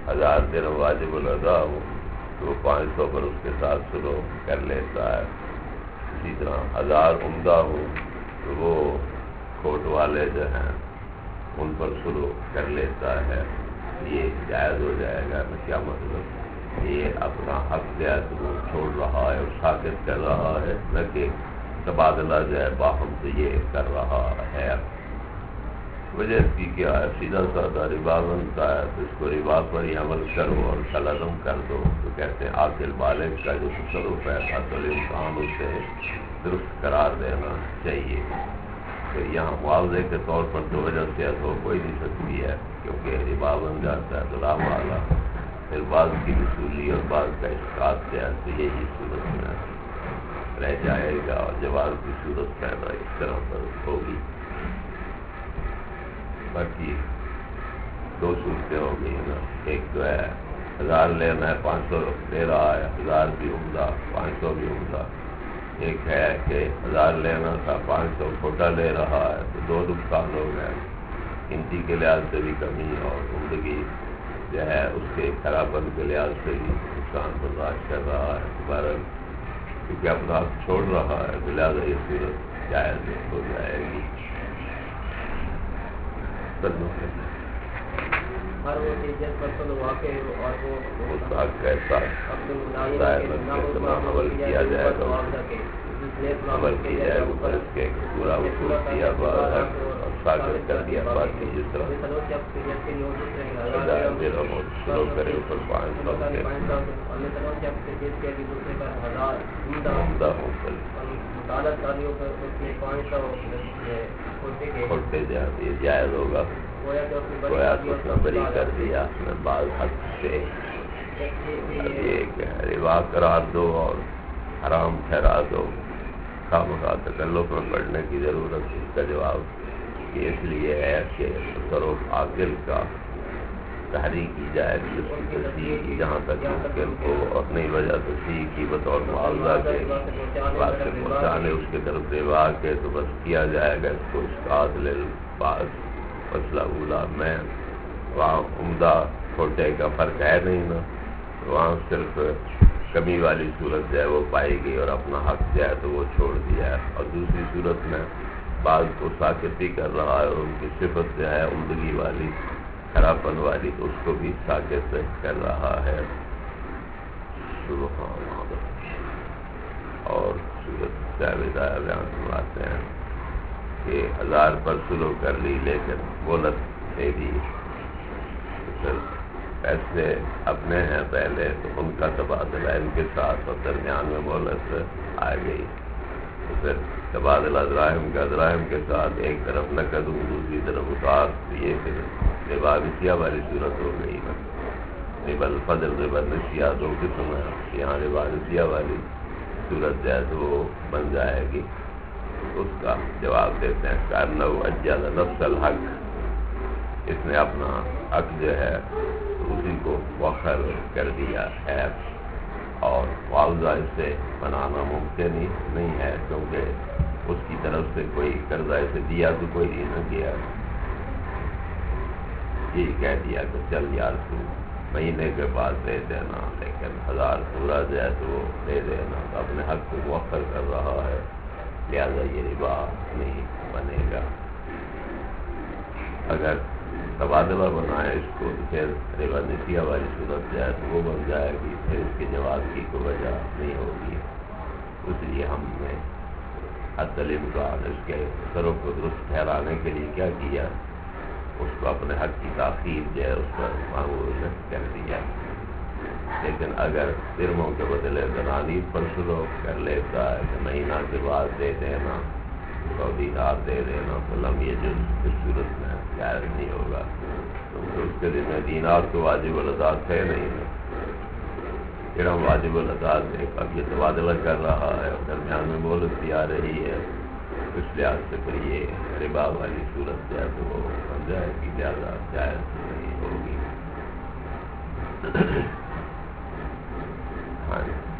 S2: 1000 درہم واجب الادا ہو تو وہ 500 پر اس کے ساتھ سلوک کر لیتا ہے. اسی طرح 1000 عمدہ ہو تو وہ کھوٹ والے جو ہیں ان پر سلوک کر لیتا ہے. یہ جائز ہو جائے گا. کیا مطلب؟ یہ اپنا حق جو ہے تو وہ چھوڑ رہا ہے اور ساکت کر رہا ہے، نہ کہ تبادلہ جو ہے باہم سے یہ کر رہا ہے. وجہ اس کی کیا ہے؟ سیدھا سادہ ربا بنتا ہے تو اس کو ربا پر ہی عمل کرو اور سلم کر دو. تو کہتے ہیں عاقل بالغ کا جو تصرف ہے قتل امکان اسے درست قرار دینا چاہیے. تو یہاں معاوضے کے طور پر تو وجہ سے ہو کوئی نہیں سکتی ہے، کیونکہ ربا بن جاتا ہے تو لا والا پھر بعض کی وصولی اور بعض کا اسقاط جو ہے تو یہی صورت میں رہ جائے گا اور جواز کی صورت پیدا اس طرح پر ہوگی. باقی 2 صورتیں ہو گئی نا. ایک جو ہے 1000 لینا ہے 500 دے رہا ہے، 1000 بھی عمدہ 500 بھی عمدہ. ایک ہے کہ 1000 لینا تھا 500 کھوٹا لے رہا ہے تو 2 نقصان ہو گئے. قیمتی کے لحاظ سے بھی کمی اور زندگی جو ہے اس کے خرابن کے لحاظ سے بھی نقصان برداشت کر رہا ہے. بہرحال کیونکہ اپنا حق چھوڑ رہا ہے تو لہٰذا یہ صورت جائز ہو جائے گی.
S1: ہر وہ چیز جس پر واقع ہو اور وہ
S2: اس حق کا احساس عمل کیا جائے گا، عمل کی جائے گا پر اس کے پورا وصول کیا بعد اور ساکت کر دیا. باقی جس طرح 1000 درہم شروع کرے اوپر 500 عمدہ ہوں کھوٹے جاتے یہ جائز ہوگا. گویا تو اس نے بری کر دیا اس میں بعض حد سے. یہ کہ ربا قرار دو اور حرام ٹھہرا دو، خامخواہ تکلف میں پڑھنے کی ضرورت. اس کا جواب یہ اس لیے ہے کہ تصرف عاقل کا تحریک کی جائے گی، اس کی تصحیح کی جہاں تک ممکن کو اپنی وجہ تصحیح کی بطور معاوضہ کے بات سے پہنچانے اس کے طرف ربا کے تو بس کیا جائے گا. اس کو اسقاط للباس مسئلہ اولا میں وہاں عمدہ چھوٹے کا فرق ہے نہیں نا، وہاں صرف کمی والی صورت جو ہے وہ پائی گئی اور اپنا حق جو ہے تو وہ چھوڑ دیا ہے. اور دوسری صورت میں بعض کو ساکت ہی کر رہا ہے اور ان کی صفت جو ہے عمدگی والی خرابن والی تو اس کو بھی ساکت کر رہا ہے. اور صورت جاویدہ بیان سناتے ہیں کہ 1000 پر سلو کر لی لیکن مہلت دے دی. پیسے اپنے ہیں پہلے تو ان کا تبادلہ ان کے ساتھ اور درمیان میں مہلت آ گئی تو پھر تبادلہ دراہم کا دراہم کے ساتھ ایک طرف نقد دوسری طرف اتار. یہ پھر ربا نسیہ والی صورت ہو گئی نا. ربا الفضل ربا نسیہ 2 قسم ہے. یہاں ربا نسیہ والی صورت جو ہے تو وہ بن جائے گی. اس کا جواب دیتے ہیں کارنو اجل نفس الحق، اس نے اپنا حق جو ہے اسی کو مؤخر کر دیا ہے اور معاوضہ اس سے بنانا ممکن ہی نہیں ہے کیونکہ اس کی طرف سے کوئی قرضہ اسے دیا تو کوئی نہیں نہ کیا. یہ کہہ دیا کہ چل یار تو مہینے کے بعد دے دینا، لیکن 1000 پورا جو ہے تو وہ دے دینا. تو اپنے حق کو مؤخر کر رہا ہے لہٰذا یہ ربا نہیں بنے گا. اگر تبادلہ بنائے اس کو تو پھر ربا نسیہ والی صورت جو ہے تو وہ بن جائے گی. پھر اس کے جواز کی کوئی وجہ نہیں ہوگی. اس لیے ہم نے حد الامکان اس کے تصرف کو درست ٹھہرانے کے لیے کیا کیا، اس کو اپنے حق کی تاخیر جو ہے اس پر معمول کر دیا. لیکن اگر درموں کے بدلے دنانیت پر سلوک کر لیتا ہے کہ مہینہ کے بعد دے دینا 100 دینار دے دینا تو لم یہ جز اس صورت میں جائز نہیں ہوگا کیونکہ اس کے دن میں دینار تو واجب الادا تھے نہیں. درہم واجب الادا تھے. اب یہ تبادلہ کر رہا ہے اور درمیان میں مہلت بھی آ رہی ہے. اس لحاظ سے پھر یہ ربا والی صورت جو ہے تو وہ بن جائے گی، زیادہ جائز نہیں ہوگی. ہاں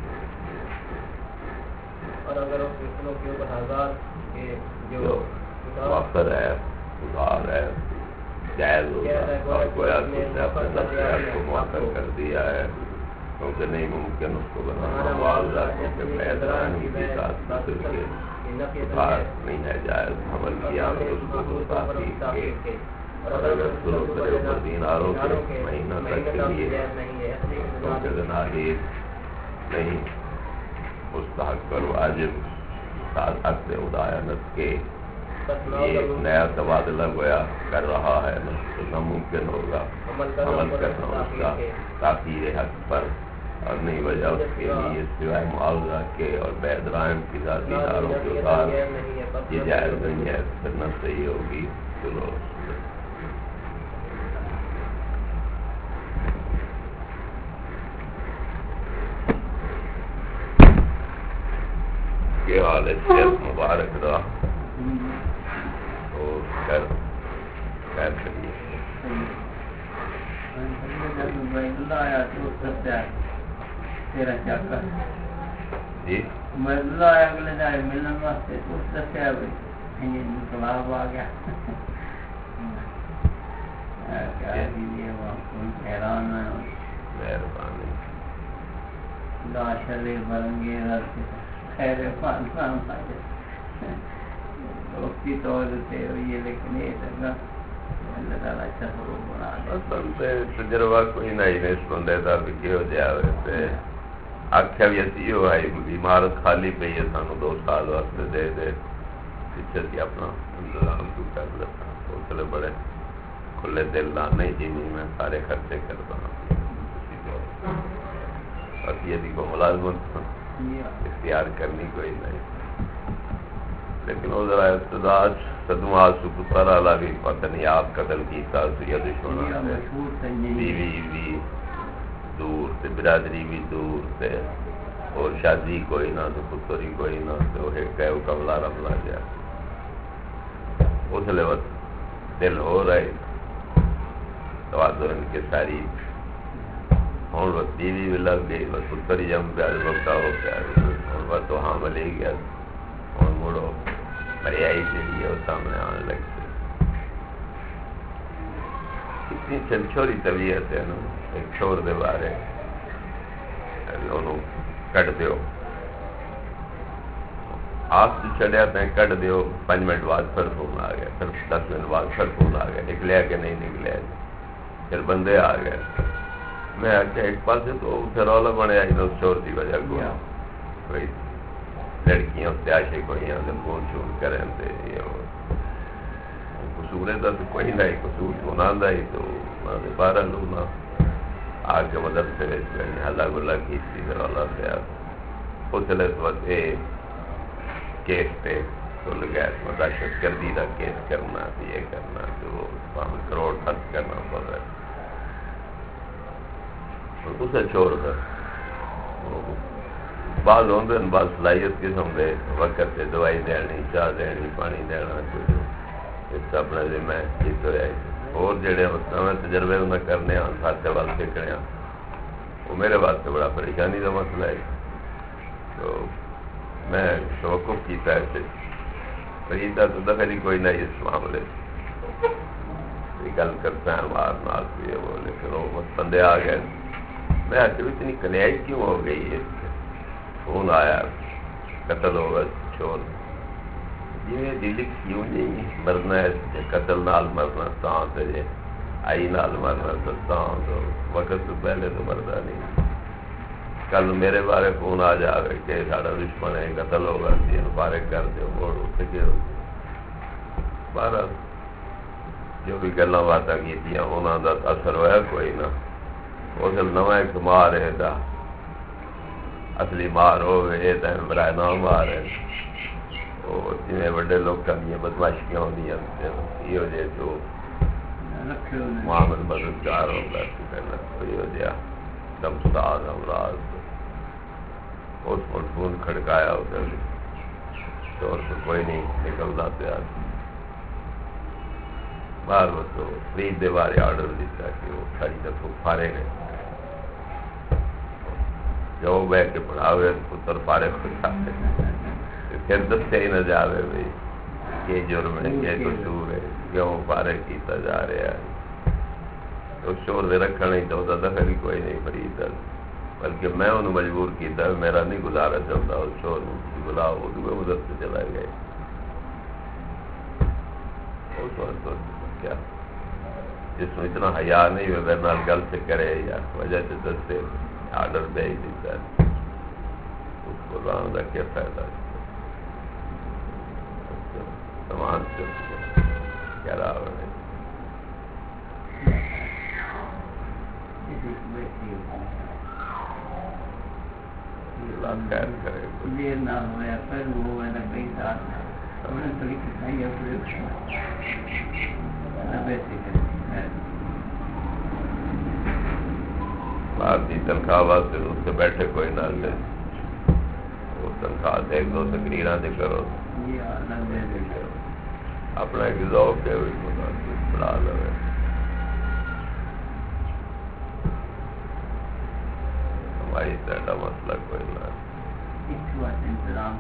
S1: اور اگر اس فیصلوں کے اوپر 1000 کے جو
S2: مؤخر ہے ادھار ہے جائز ہوگا اور گویا کہ اس نے اپنے نفسیات کو معطل کر دیا ہے کیونکہ نہیں ممکن اس کو بنانا معاوضہ کیونکہ پیدران ہی کے ساتھ نسل کے باہر نہیں ہے جائز حمل کیا اس کو تاخیر کے اور اگر شروع کرے اوپر دیناروں کے مہینہ تک کے لیے کیونکہ دناہیر نہیں مستحق اور واجب ساتھ حق ادایانت کے یہ نیا تبادلہ گویا کر رہا ہے تو ناممکن ہوگا عمل کرنا اس کا تاخیر حق پر اور نہیں وجہ اس کے لیے سوائے معاوضہ کے اور بید رائم کی ذاتی داروں کے اتار یہ جائز نہیں ہے کرنا صحیح ہوگی چلو کے حال ہے مبارک رہا اور خیر کریے جی
S4: اگلے دن ملنے واسطے دسیا انقلاب آ گیا حیران
S2: مہربانی
S4: لاشرے برنگے خیر وقتی طور سے یہ لیکن یہ تھا اللہ تعالیٰ اچھا سبب بنا دے
S2: تجربہ کوئی نہیں نے اس بندے کا بھی کہ ہو جائے تے آخیا بھی اسی ہو ہے عمارت خالی پی ہے سانو 2 سال واسطے دے دے پیچھے سے اپنا انتظام تو کر لیتا حوصلے بڑے کھلے دل نہ نہیں جی میں سارے خرچے کرتا ہوں بس یہ کو ملازمت اختیار کرنی کوئی نہیں لیکن وہ ذرا ابتداج صدمات سپتر والا بھی پتہ نہیں آپ قتل کیتا سید شونا بیوی بھی دور سے برادری بھی دور سے اور شادی کوئی نہ تو پتری کوئی نہ تو ایک ہے وہ کملا رملا گیا اس لیے دل ہو رہے توازن ان کے ساری ہوں بس بیوی بھی لگ گئی بس پتر ہی جم پیا بکتا ہو گیا ہوں بس تو ہاں ملے گیا ہوں مڑو بریائی کے لیے وہ سامنے آنے لگتے اتنی چھوڑی طبیعت ہے نا ایک چھوڑ دے بارے انہوں کٹ دیو آپ سے چڑھیا تو کٹ دیو 5 منٹ بعد پھر فون آ گیا پھر 10 منٹ بعد پھر فون آ گیا نکلیا کہ نہیں نکلیا پھر بندے آ گئے میں آخیا ایک پاس تو پھر رولا بنے آئی اس چور کی وجہ کو کوئی لڑکیاں اس عاشق کوئی فون شون کریں قصور کا تو کوئی نہیں قصور ہونا ہی تو بارہ لوگ آ کے مدرسے ہلا گلا کی رولا پیا اس وقت یہ کیس پہ تو لگا دہشت گردی کا کیس کرنا یہ کرنا تو کروڑ خرچ کرنا پڑ رہا ہے اسے چھوڑ کر بعض ہوتے ہیں بعض صلاحیت قسم کے وقت سے دوائی دینی چاہ دینی پانی دینا اس اپنا ذمہ کیت ہوا اور جڑے میں تجربے میں کرنے ساتھ وال سیکھنے وہ میرے واسطے بڑا پریشانی کا مسئلہ ہے تو میں توقف کیتا ہے خریدا تو دخل ہی کوئی نہیں اس معاملے گل کرتا ہے مار نال بھی وہ لیکن وہ بندے آ گئے میں آخر اتنی کنیائی کیوں ہو گئی ہے فون آیا قتل ہوگا چور یہ دلک کیوں نہیں مرنا ہے قتل نال مرنا تاں سے آئی نال مرنا تو وقت تو پہلے تو مردا نہیں کل میرے بارے فون آ جائے کہ ساڑا دشمن ہے قتل ہوگا فارغ کر دو موڑ اٹھ کے بارہ جو بھی گلاں باتاں کیتیاں انہاں دا اثر ہوا کوئی نہ اس نواں ایک مار ہے دا اصلی مار ہوئے یہ تو برائے نام مار ہے وہ جنہیں بڑے لوگ کمیاں بدماشیاں ہوندی ہیں یہ ہو جائے تو معامل مددگار ہوگا کوئی ہو جائے دمساز امراض اس پر فون کھڑکایا ادھر چور سے کوئی نہیں نکلنا پیا باہر وہ تو فرید دے بارے آرڈر دیتا کہ وہ ساری دفعہ پھارے گئے جو بہ کے پڑھاوے پتر پارے خود پھر دستے ہی نہ جاوے بھائی کہ جرم ہے کہ قصور ہے کیوں فارغ کیتا جا رہا ہے تو شور دے رکھنا نہیں چاہتا دخل ہی کوئی نہیں فرید بلکہ میں انہوں مجبور کیتا میرا نہیں گزارا چاہتا اس شور بلاؤ وہ دوے ادھر سے چلا گئے اس وقت کیا جس میں اتنا حیا نہیں ہوئے میرے نال گل سے کرے یا وجہ سے دستے آرڈر دے ہی دیتا ہے اس کو ران کا کیا فائدہ سامان سے کیا رہا ہے اللہ خیر کرے
S4: دیر نہ ہوا پھر وہ ہے نا کئی سال انہوں نے تھوڑی کسائی اپنے ویسے کریں
S2: بھارتی تنخواہ واسطے اس سے بیٹھے کوئی نہ لے وہ تنخواہ دے دو تقریریں دے کرو اپنا ایک ذوق ہے بڑھا لو ہماری طرح مسئلہ کوئی نہ
S4: انتظام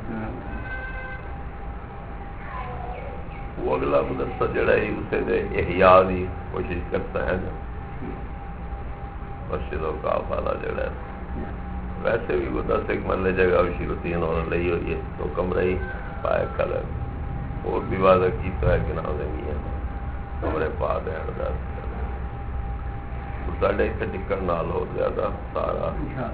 S2: وہ اگلا مدرسہ جڑا ہے اسے دے احیاء دی کوشش کرتا ہے نا مسجدوں کا والا جڑا ہے ویسے بھی وہ 10 ایک مرلے جگہ شروع تین اور لئی ہوئی ہے تو کمرے ہی پائے کلر اور بھی وعدہ کیتا ہے کہ نہ دیں گے کمرے پا دیں 10 ساڈے اتنے ٹکن نال ہو زیادہ سارا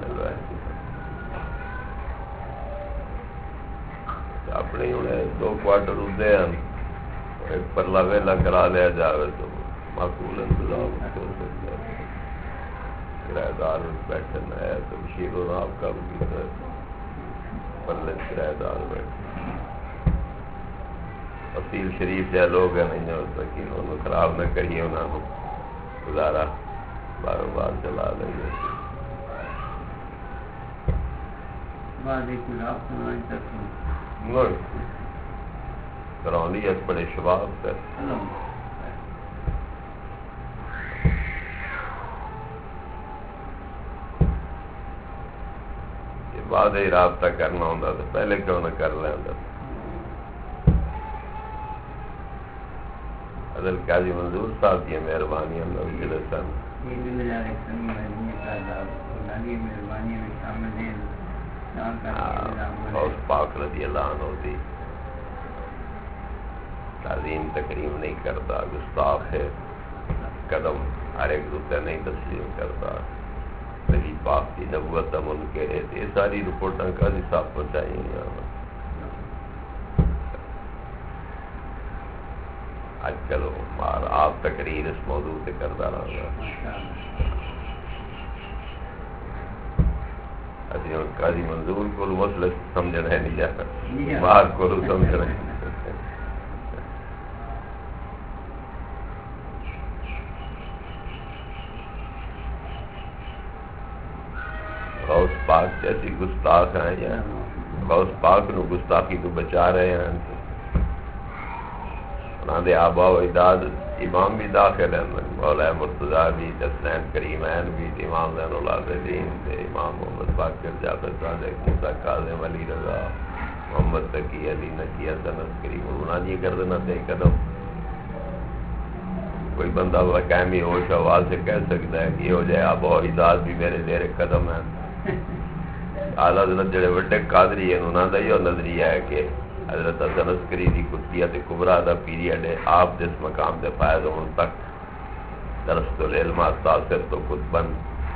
S2: اپنی انہیں 2 کوارٹر ادے ہیں ایک پرلا ویلا کرا لیا جائے تو معقول انتظام ہو سکتا ہے کرایہ دار بیٹھے نہ ہے تو بشیر و آپ کا بھی پرلے کرایہ دار بیٹھے اصیل شریف جہاں لوگ ہیں نہیں ہو سکی انہوں خراب نہ کریے انہوں نے گزارا بار بار چلا لیں گے کرونی بڑے شباب سے یہ بعد ہی رابطہ کرنا ہوتا تو پہلے کیوں نہ کر لینا عدل قاضی منظور صاحب کی مہربانی اللہ جل سن غوث پاک رضی اللہ عنہ دی تعظیم تکریم نہیں کرتا گستاخ ہے قدم ہر ایک دوسرے نہیں تسلیم کرتا نبی پاک کی نبوت منکر ہے یہ ساری رپورٹاں کا حساب پہنچائی ہیں آج کل آپ تقریر اس موضوع سے کرتا رہا قاضی منظور کو مسئلہ سمجھنا ہے نہیں جاتا باہر کو سمجھنا ہے غوث پاک جیسی گستاخ ہیں یا غوث پاک نو گستاخی تو بچا رہے ہیں انہوں نے آبا و اجداد امام بھی داخل ہیں مولا مرتضیٰ بھی حسنین کریمین بھی امام زین العابدین تھے امام محمد باقر جعفر صادق موسیٰ کاظم علی رضا محمد تقی علی نقی حسن عسکری انہوں نے یہ کر دینا تھے قدم کوئی بندہ قائمی ہوش آواز سے کہہ سکتا ہے کہ یہ ہو جائے آبا و اجداد بھی میرے زیر قدم ہیں اعلیٰ حضرت جڑے وڈے قادری ہیں انہوں نے یہ نظریہ ہے کہ حضرت حسن عسکری دی قطبیت کبریٰ دا پیریڈ ہے آپ جس مقام سے فائز ہون تک درست العلم تاثر تو خود بند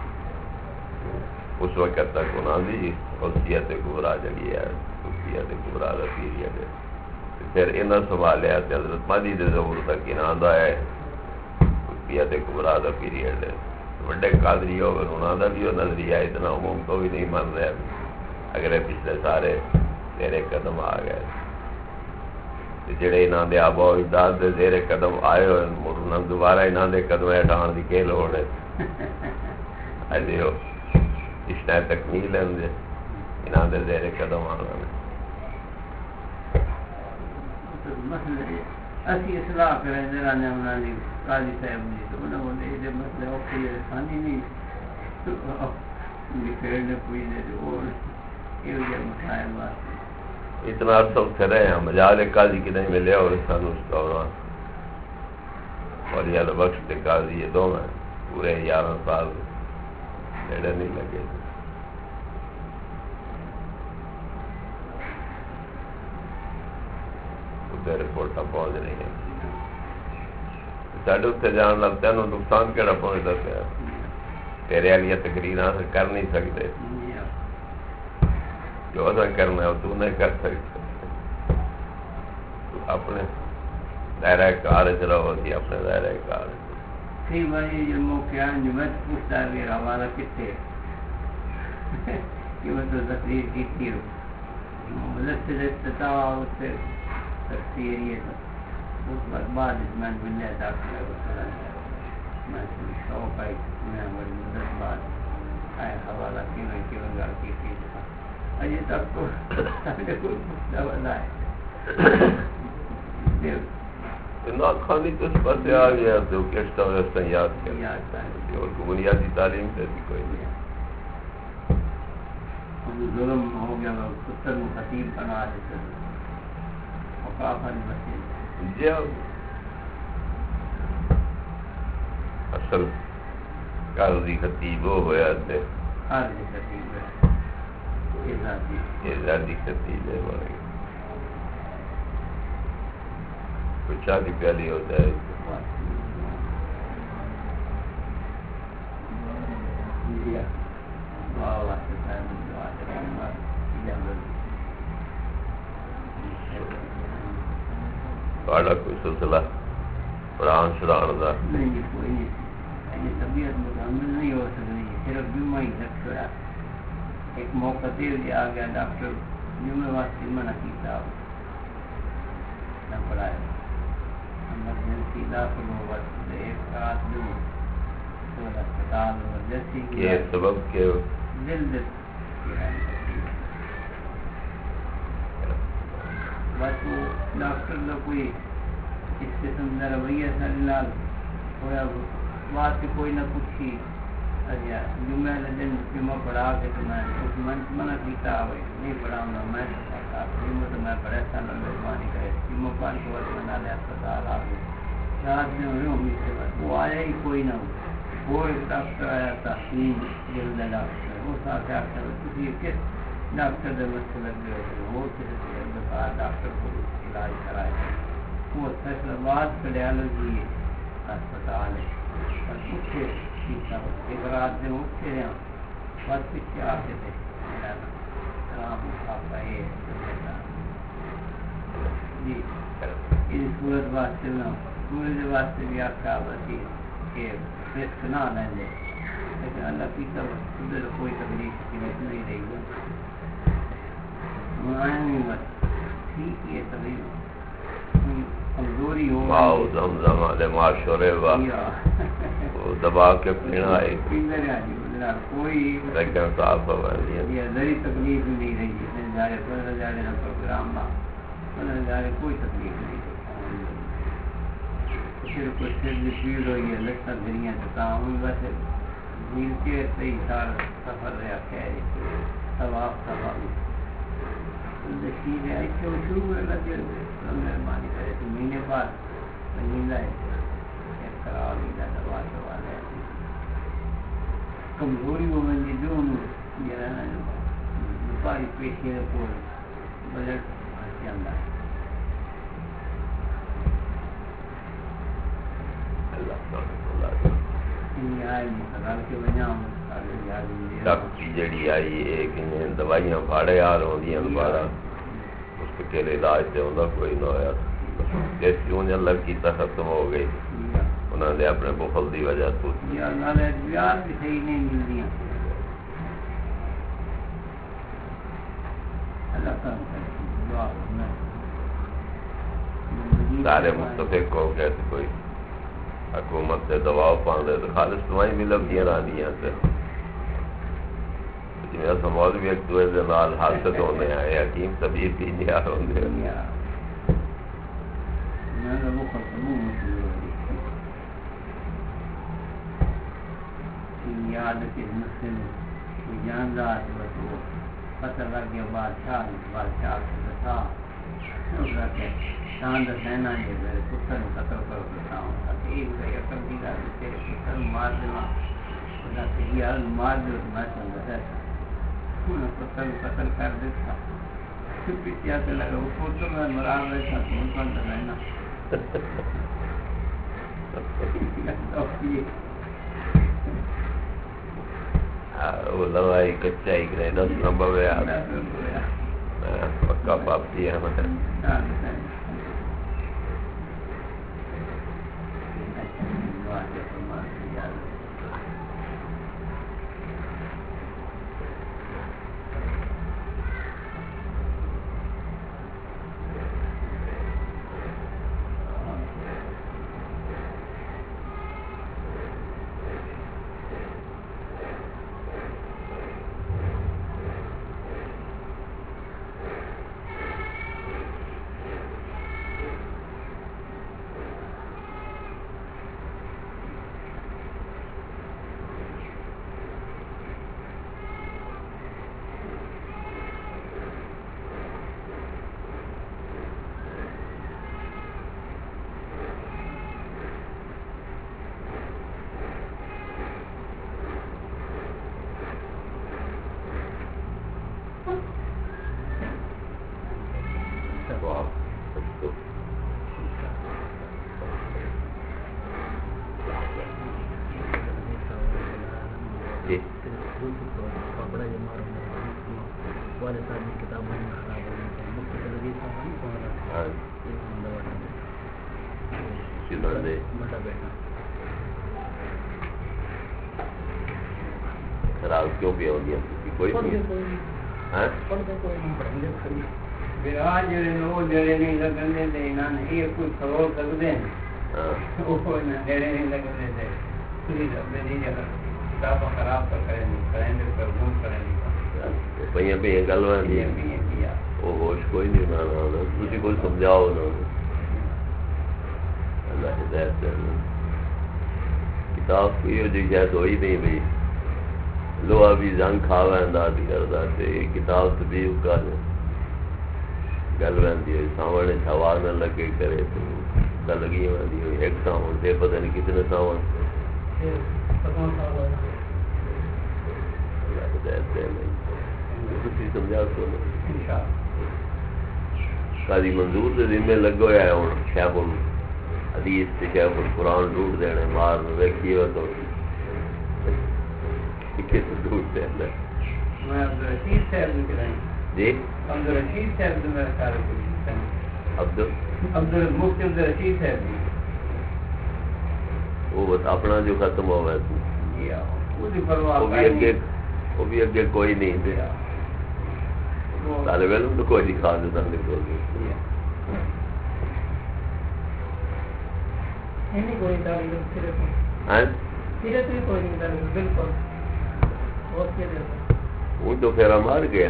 S2: اس وقت تک انہوں دی قطبیت کبریٰ جڑی ہے قطبیت کبریٰ دا پیریڈ ہے پھر انہوں سوالیا کہ حضرت مہدی دے ظہور تک انہوں دا ہے قطبیت کبریٰ دا پیریڈ ہے وڈے قادری ہو گئے انہوں دا بھی نظریہ اتنا عموم تو بھی نہیں مان رہے اگر پچھلے سارے میرے قدم آ گئے جڑے انہوں دے آبا و اجداد دے زیر قدم آئے ہوئے انہوں دوبارہ انہوں دے قدم ہٹان دی کے لوڑ ہے اجے ہو اس نے تکمیل ہے انہوں دے زیر قدم آنا ہے
S4: اسی اصلاح کریں درانے انہوں نے قاضی صاحب نے تو انہوں نے یہ مسئلہ اوکھی رسانی نہیں لکھڑنے کوئی دے اور یہ مسائل واسطے
S2: اتنا عرصہ اتنے رہے ہیں مجال قاضی کی نہیں ملے اور سانو اس کا ہونا اور یہ بخش کے قاضی یہ دو میں پورے 11 سال نیڑے نہیں لگے اتنے رپورٹاں پہنچ رہی ہیں ساڈے اتنے جان لگ تینوں نقصان کہڑا پہنچتا پیا تیرے والی تقریر کر نہیں سکتے جو اصا کرنا ہے تو نہیں کر سکتے اپنے دائرہ کار چ رہو سی اپنے دائرہ کار
S4: کئی بار یہ موقع جو میں پوچھتا ہے میرا حوالہ کتنے کہ میں تو تقریر کی تھی مدد سے استطاع اس سے تقریر یہ اس وقت بعد میں ملنے ڈاکٹر میں شوق آئی میں بڑی مدت بعد آئے حوالہ کی میں کیوں گا کی تھی اجے تک تو سارے کوئی پوچھتا بنا ہے
S2: خانی تو اس پاس آ گیا تو کیسٹا ویسٹا یاد کر اور بنیادی تعلیم جیسی کوئی نہیں
S4: ظلم ہو گیا خطر خطیب بنا دیتے وقافت مسجد
S2: جی اصل قاضی خطیب وہ ہوا تھے
S4: قاضی خطیب ہے
S2: اعزازی خطیب ہے ہمارے کوئی شادی پیالی ہو جائے کوئی سلسلہ پڑھان شران کا
S4: نہیں کوئی نہیں طبیعت مکمل نہیں ہو سکتی صرف جمعہ ہی تک چھوڑا ایک موقع دے آ گیا ڈاکٹر جمعے واسطے منع کیتا نہ پڑھائے ایمرجنسی داخل ہو بس ایک رات دو اسپتال ایمرجنسی
S2: یہ سبب کے
S4: دل بس وہ ڈاکٹر کا کوئی اس قسم کا رویہ سارے لال ہوا بات سے کوئی نہ پوچھی اچھا جمعہ دن جمعہ پڑھا کے تو میں اس منع کیتا ہوئے نہیں پڑھاؤں گا میں جمعہ تو میں پڑھا سال مہربانی کرے جمعہ پان کے وقت بنا لیا اسپتال آ گئے رات میں ہوئے امید سے بس وہ آیا ہی کوئی نہ ہو وہ ایک ڈاکٹر آیا تھا جلد ڈاکٹر وہ ساتھ آتا ہے کس ڈاکٹر دے مجھ لگ گئے وہ بتا ڈاکٹر کو علاج کرائے وہ فیصلہ باد کارڈیالوجی اسپتال ہے اور پوچھے ایک رات میں اٹھتے رہے بس پیچھے آتے تھے سلام آپ کا یہ جی اس صورت واسطے میں صورت واسطے بھی آپ کا بسی کہ رسک نہ لیں دے لیکن اللہ کی طرف ادھر کوئی تکلیف کی وجہ نہیں رہی گا بس ٹھیک ہے تبھی کمزوری ہو
S2: معاشرے وہ دبا کے پینا
S4: کوئی تکلیف نہیں رہی پروگرام کوئی تکلیف نہیں صرف بھیڑ ہوئی ہے لگتا گھڑیاں تو ویسے ویل چیئر سے ہی سارا سفر رہا خیر ثواب شروع لگے مہربانی کرے تو مہینے بعد مہینہ کرا لینا دوا دوا لے کمزوری ہو گئی جو وپاری پیشی کو بجٹ جانا ہے
S2: جڑی آئی دوائیاں پھاڑے آ رہی دوبارہ اس کے کیلے علاج سے ہوتا کوئی نہ ہوا دیسی انجن لگ کی ختم ہو گئی انہوں نے اپنے بخل دی وجہ تو سارے متفق ہو گئے تھے کوئی حکومت سے دباؤ پاندے تو خالص دوائی بھی لگتی رہی سے جی سمول بھی ایک دوسرے کے نال حادثت ہونے آئے حکیم طبیب بھی نہیں آ رہے یاد کے مسلم جاندار
S4: پتہ لگ گیا بادشاہ سے بتا چاند سینا جی میرے پتر قتل کرو بتاؤں ایک جگہ کبھی کا تیرے پتر مار دینا یار مار دو تو میں سمجھا انہیں پتر قتل کر دیتا پھر پیتیا سے لگا وہ پوچھو میں مران رہتا تو ان کو رہنا
S2: وہ لوائی کچا ہی کرے دس نمبر ہے پکا پاپتی ہے مطلب خراب کیوں بھی ہو گیا کوئی
S4: جڑے نہیں لگنے دے انہوں نے یہ کوئی سوال سکتے ہیں وہ جڑے نہیں لگنے دے میری جگہ کتاب خراب تو کریں گے پر گم کریں گے
S2: پہ پہ گل وہ ہوش کوئی نہیں بنانا تھی کوئی سمجھاؤ نا اللہ ہدایت کرنا کتاب کوئی ہو جی شاید ہوئی نہیں بھائی لوہا بھی زنگ کھاوا انداز کرتا ہے کتاب تو بھی کر گل رہتی ہے ساون ہوا نہ لگے کرے تو گل لگی رہتی ہوئی ایک ساون سے پتہ نہیں کتنے ساون اللہ ہدایت کرنا تھی سمجھا سو قاضی منظور کے ذمے لگا ہوا ہے ہوں شیخ الحدیث سے شیخ القرآن ڈھونڈ دینے مار ویکھی ہو تو ڈھونڈ دینا جی
S4: عبدالرشید صاحب میرا خیال عبدالرشید صاحب
S2: وہ اپنا جو ختم ہوا ہے وہ بھی اگے کوئی نہیں تھے طالب علم تو کوئی نہیں کھا دیتا وہ تو پھر مار گیا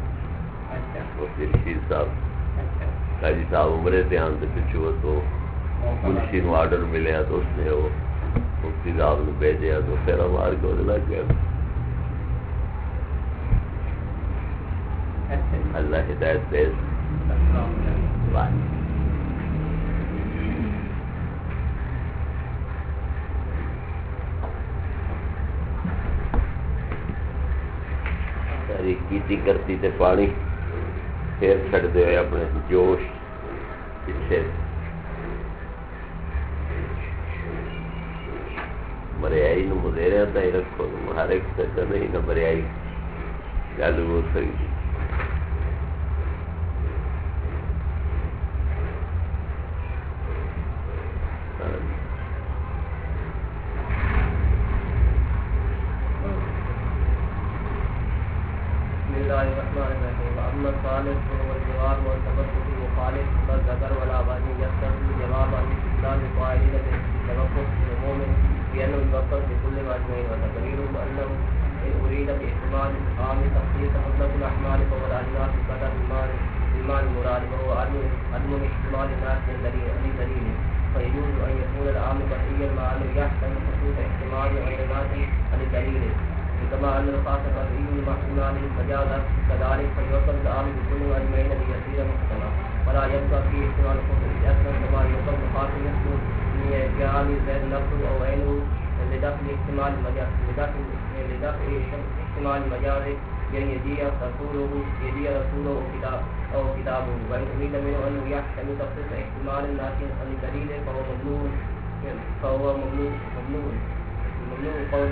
S2: رشید صاحب قاضی صاحب عمرے سے آن سے پچھو تو منشی نو آرڈر ملیا تو اس نے وہ مفتی صاحب نے بھیجا تو پھر مار کے وہ لگ گیا اللہ ہدایت دے ساری کیتی کرتی تے پانی پھر چھڑ دے ہوئے اپنے جوش پیچھے مریائی نو مدیرے آتا ہی رکھو ہر ایک سچا نہیں نہ مریائی گل ہو سکتی
S1: كما أن الخاص الرئي المحكوم عليه المجاز كذلك فيوصل العام بكل أجمعين ليصير محكما ولا يبقى فيه احتمال الكفر أصلا كما يوصل الخاص يحكم من إجعال زيد نفسه أو عينه لدفع احتمال المجاز يعني يجيء رسوله أو كتابه وإن أريد منه أنه يحتمل تخصيص احتمال الناس عن الدليل فهو ممنوع قول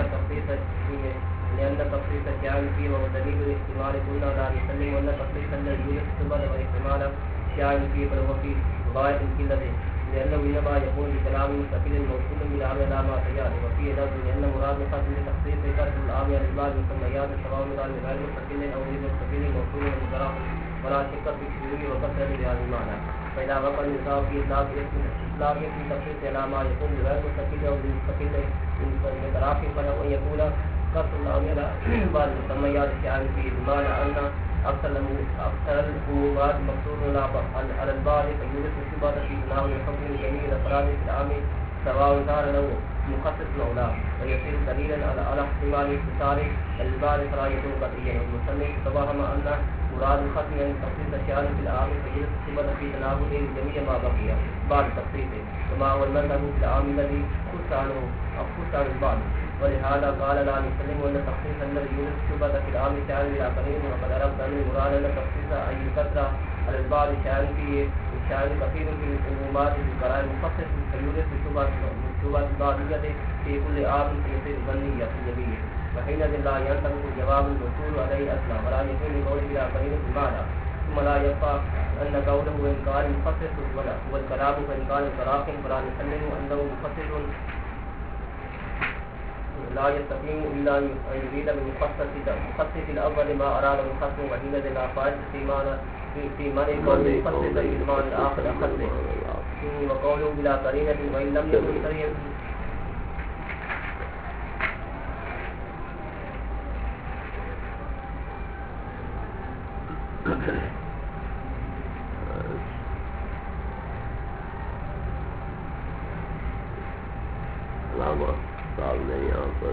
S1: لأن تخصيص الشيء فيه وهو دليل الاحتمال قلنا لا نسلم وأن تخصيص الذي يوجد السبب والاحتمال الشيء فيه فهو في غاية القلة لأنه إنما يكون بكلام مستقل موصول بالعام لا ما سيأتي وفيه لفظ لأن مراد خاص بتخصيص كسر العام للبعض مسميات سواء مراد بغير مستقل أو غير مستقل موصول ومضاف ولا شك في شروط وكثرة بهذا المعنى فإذا وقع النصاب في إطلاق اسم تخصيص على ما يكون بغير مستقل أو غير مستقل من طرف فله أن يكون كسر العام على بعض مسميات الشيء فيه بمعنى أن أكثر الأمورات مقصود على البعض فيوجد الشبهة في تناول الحكم لجميع الأفراد في العام سواء كان له مخصص أو لا ويصير دليلا على احتمال اتصال البعض فلا يكون قطعيا والمصنف تفهم أن مراد الختم أن تخصيص أشياء في العام فيوجد الشبهة في تناول جميع ما بقي بعد تخصيصه كما هو المذهب في العام الذي خص عن البعض ولهذا قال لا نسلم أن تخصيص الذي يوجد الشبهة في العام شأن بلا قرين وقد عرفت أن المراد أن تخصيص أي كثرة على البعض شأن فيه شأن كثير في العمومات بالقرار المخصص فيوجد الشبهة البعضية في كل عام فيصير ظنية في الجميع وحينئذ لا ينطبق الجواب الموصول عليه أصلا ولا يكون قول بلا قرين في المعنى ثم لا يبقى أن قوله إن كان مخصص والكلام فإن كان صراخ فلا نسلم أنه مخصص لا يستقيم إلا أن يريد من مخصص الأول ما أراد مخصص وحينئذ لا فائدة في من يكون مخصص بالمعنى الآخر أخذ وقوله بلا قرينة وإن لم يكن قرينة
S2: علامہ صاحب نے یہاں پر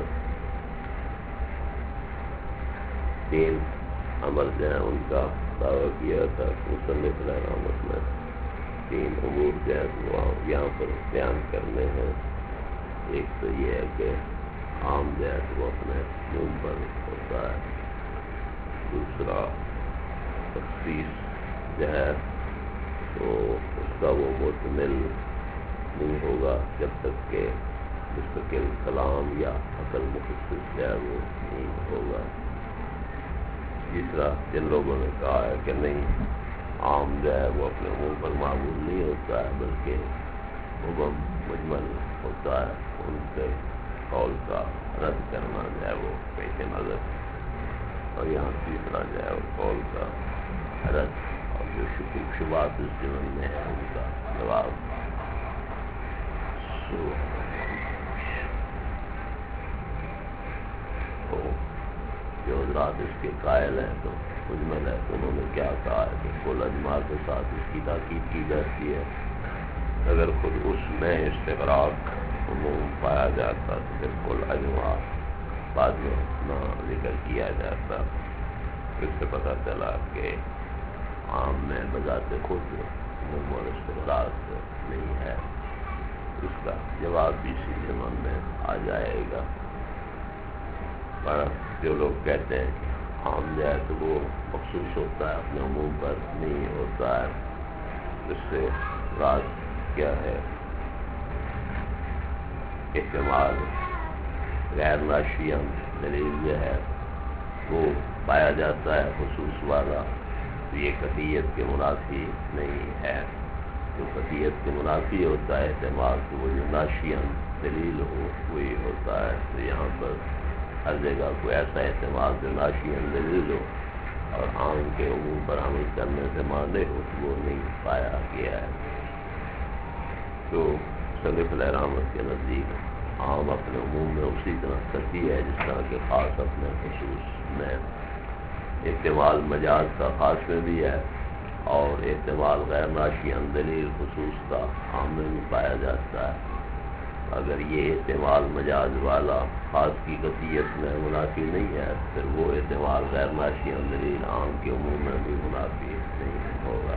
S2: تین عمل جو ہیں ان کا دعویٰ کیا تھا مصنف رحمت میں تین امور جو ہیں وہ یہاں پر بیان کرنے ہیں ایک تو یہ ہے کہ عام جو ہے وہ اپنے منہ پر ہوتا ہے دوسرا تخصیص جو ہے تو اس کا وہ مکمل نہیں ہوگا جب تک کہ مستقل کلام یا عقل مخصص جو ہے وہ نہیں ہوگا تیسرا جن لوگوں نے کہا ہے کہ نہیں عام جو ہے وہ اپنے منہ پر معمول نہیں ہوتا ہے بلکہ حکم مجمل ہوتا ہے ان کے قول کا رد کرنا جو ہے وہ پیش نظر اور یہاں تیسرا جو ہے وہ قول کا رد اور جو شبہات اس ضمن میں ہے ان کا جواب جو حضرات اس کے قائل ہیں تو مجمل ہے تو انہوں نے کیا کہا ہے کہ کل اجماع کے ساتھ اس کی تاکید کی جاتی ہے اگر خود اس میں استغراق عموم پایا جاتا تو پھر کل اجماع بعد میں نہ ذکر کیا جاتا اس سے پتہ چلا کہ عام میں بذات خود عموم اور استغراق نہیں ہے اس کا جواب بھی اسی زمان میں آ جائے گا پر جو لوگ کہتے ہیں کہ عام جو ہے تو وہ مخصوص ہوتا ہے اپنے عموم پر نہیں ہوتا ہے اس سے رات کیا ہے احتمال غیر ناشیان دلیل جو ہے وہ پایا جاتا ہے خصوص والا تو یہ قطعیت کے منافی نہیں ہے جو قطعیت کے منافی ہوتا ہے احتمال تو وہ جو ناشیان دلیل ہو وہی ہوتا ہے تو یہاں پر ہر جگہ کوئی ایسا احتمال جو ناشیان دلیل ہو اور عام کے عموم پر عمل کرنے سے مانے ہو تو وہ نہیں پایا گیا ہے تو مصنف رحمت کے نزدیک عام اپنے عموم میں اسی طرح قطعی ہے جس طرح کہ خاص اپنے خصوص میں احتمال مجاز کا خاص میں بھی ہے اور احتمال غیر ناشیان دلیل خصوص کا عام میں بھی پایا جاتا ہے اگر یہ احتمال مجاز والا خاص کی قطعیت میں منافی نہیں ہے پھر وہ احتمال غیر ناشی عن دلیل عام کے عموم میں بھی منافی نہیں ہوگا۔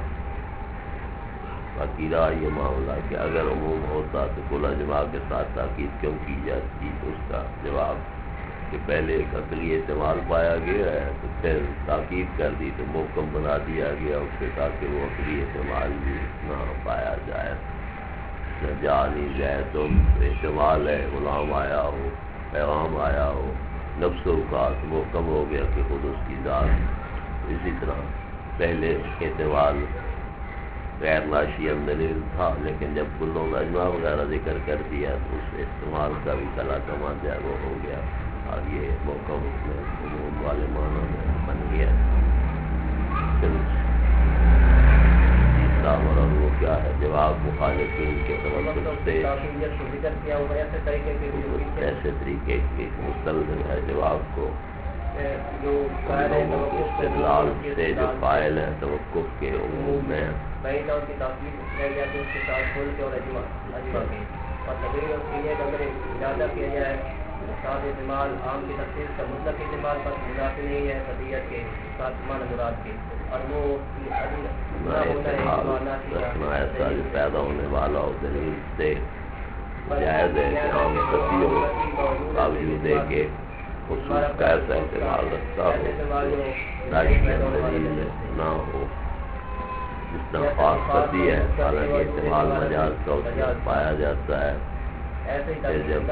S2: باقی رہا یہ معاملہ کہ اگر عموم ہوتا تو کل اجماع کے ساتھ تاکید کیوں کی جاتی، تو اس کا جواب کہ پہلے ایک عقلی احتمال پایا گیا ہے تو پھر تاکید کر دی تو محکم بنا دیا گیا اس سے تاکہ وہ عقلی احتمال بھی نہ پایا جائے۔ جانی جائے تو احتمال ہے غلام آیا ہو، پیغام آیا ہو، نفس اوقات محکم ہو گیا کہ خود اس کی ذات۔ اسی طرح پہلے احتمال غیر ناشی عن دلیل تھا، لیکن جب کلوں کا اجماع وغیرہ ذکر کر دیا تو اس احتمال کا بھی کلا کما جائے وہ ہو گیا اور یہ محکم میں عموم والے معنی میں بن گیا۔ اور وہ کیا ہے جواب مخالفین کے توجہ سے ایسے طریقے کے مستلزم ہے جواب کو استدلال سے جو قائل ہیں توقف کے عموم میں
S1: احتمال عام کی تفصیل کا مطلق احتمال پر منافی نہیں ہے قطعیت کے ساتھ معنی مراد کے، اور وہ
S2: ایسا جو پیدا ہونے والا ہو دلیل سے جائز ہے کہ عام تفصیل باوجود ہے کہ خصوص کا ایسا احتمال رکھتا ہو ناشی عن دلیل نہ ہو، جس طرح خاص قطعی ہے حالانکہ احتمال مجاز کا اس میں پایا جاتا ہے۔ جب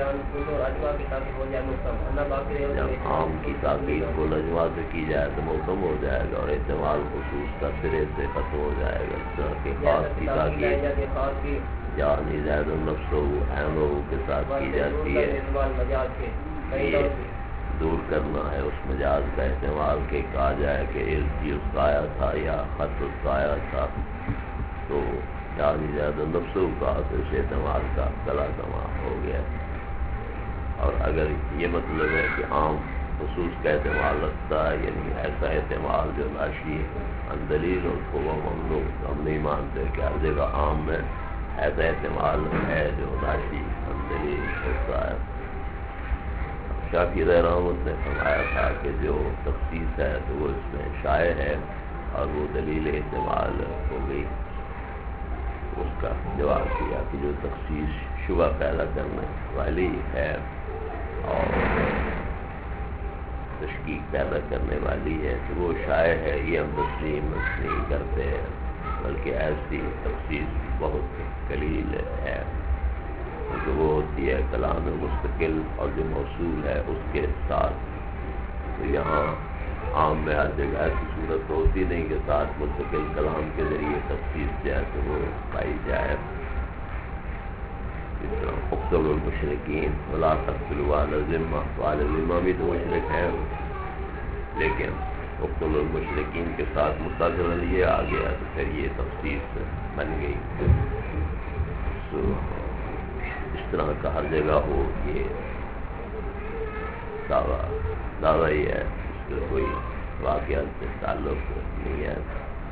S2: عام کی تاکید کو اجماع سے کی جائے تو محکم ہو جائے گا اور احتمال خصوص کا سرے سے ختم ہو جائے گا۔ اس طرح کے خاص کی تاکید یعنی زید النفس عینہ کے ساتھ کی جاتی ہے، یہ دور کرنا ہے اس مجاز کا احتمال کہ کہا جائے کہ علم اس کا آیا تھا یا خط اس کا آیا تھا، تو یعنی زیادہ نفس کا اس احتمال کا کلا کما ہو گیا۔ اور اگر یہ مطلب ہے کہ عام خصوص کا احتمال رکھتا ہے یعنی ایسا احتمال جو ناشی عن دلیل اس کو وہ ہم نہیں مانتے کہ ہر جگہ عام میں ایسا احتمال ہے جو ناشی عن دلیل ہوتا ہے۔ شافعی رحمت نے فرمایا تھا کہ جو تخصیص ہے تو وہ اس میں شائع ہے اور وہ دلیل احتمال ہو گئی۔ اس کا جواب دیا کہ جو تخصیص شبہ پیدا کرنے والی ہے اور تشکیک پیدا کرنے والی ہے تو وہ شائع ہے، یہ ہم تسلیم نہیں کرتے ہیں، بلکہ ایسی تخصیص بہت قلیل ہے، کیونکہ وہ ہوتی ہے کلام مستقل اور جو موصول ہے اس کے ساتھ۔ تو یہاں عام میں ہر جگہ ایسی صورت ہوتی نہیں کہ ساتھ مستقل کلام کے ذریعے تخصیص جائے تو وہ پائی جائے۔ اس طرح اقتلوا المشرکین ولا تقتلوا اہل الذمہ، اہل الذمہ بھی تو مشرک ہیں، لیکن اقتلوا المشرکین کے ساتھ متصل یہ آ گیا تو پھر یہ تخصیص بن گئی۔ اس طرح کا ہر جگہ ہو یہ دعویٰ ہی ہے، اس کا کوئی واقعات سے تعلق نہیں ہے۔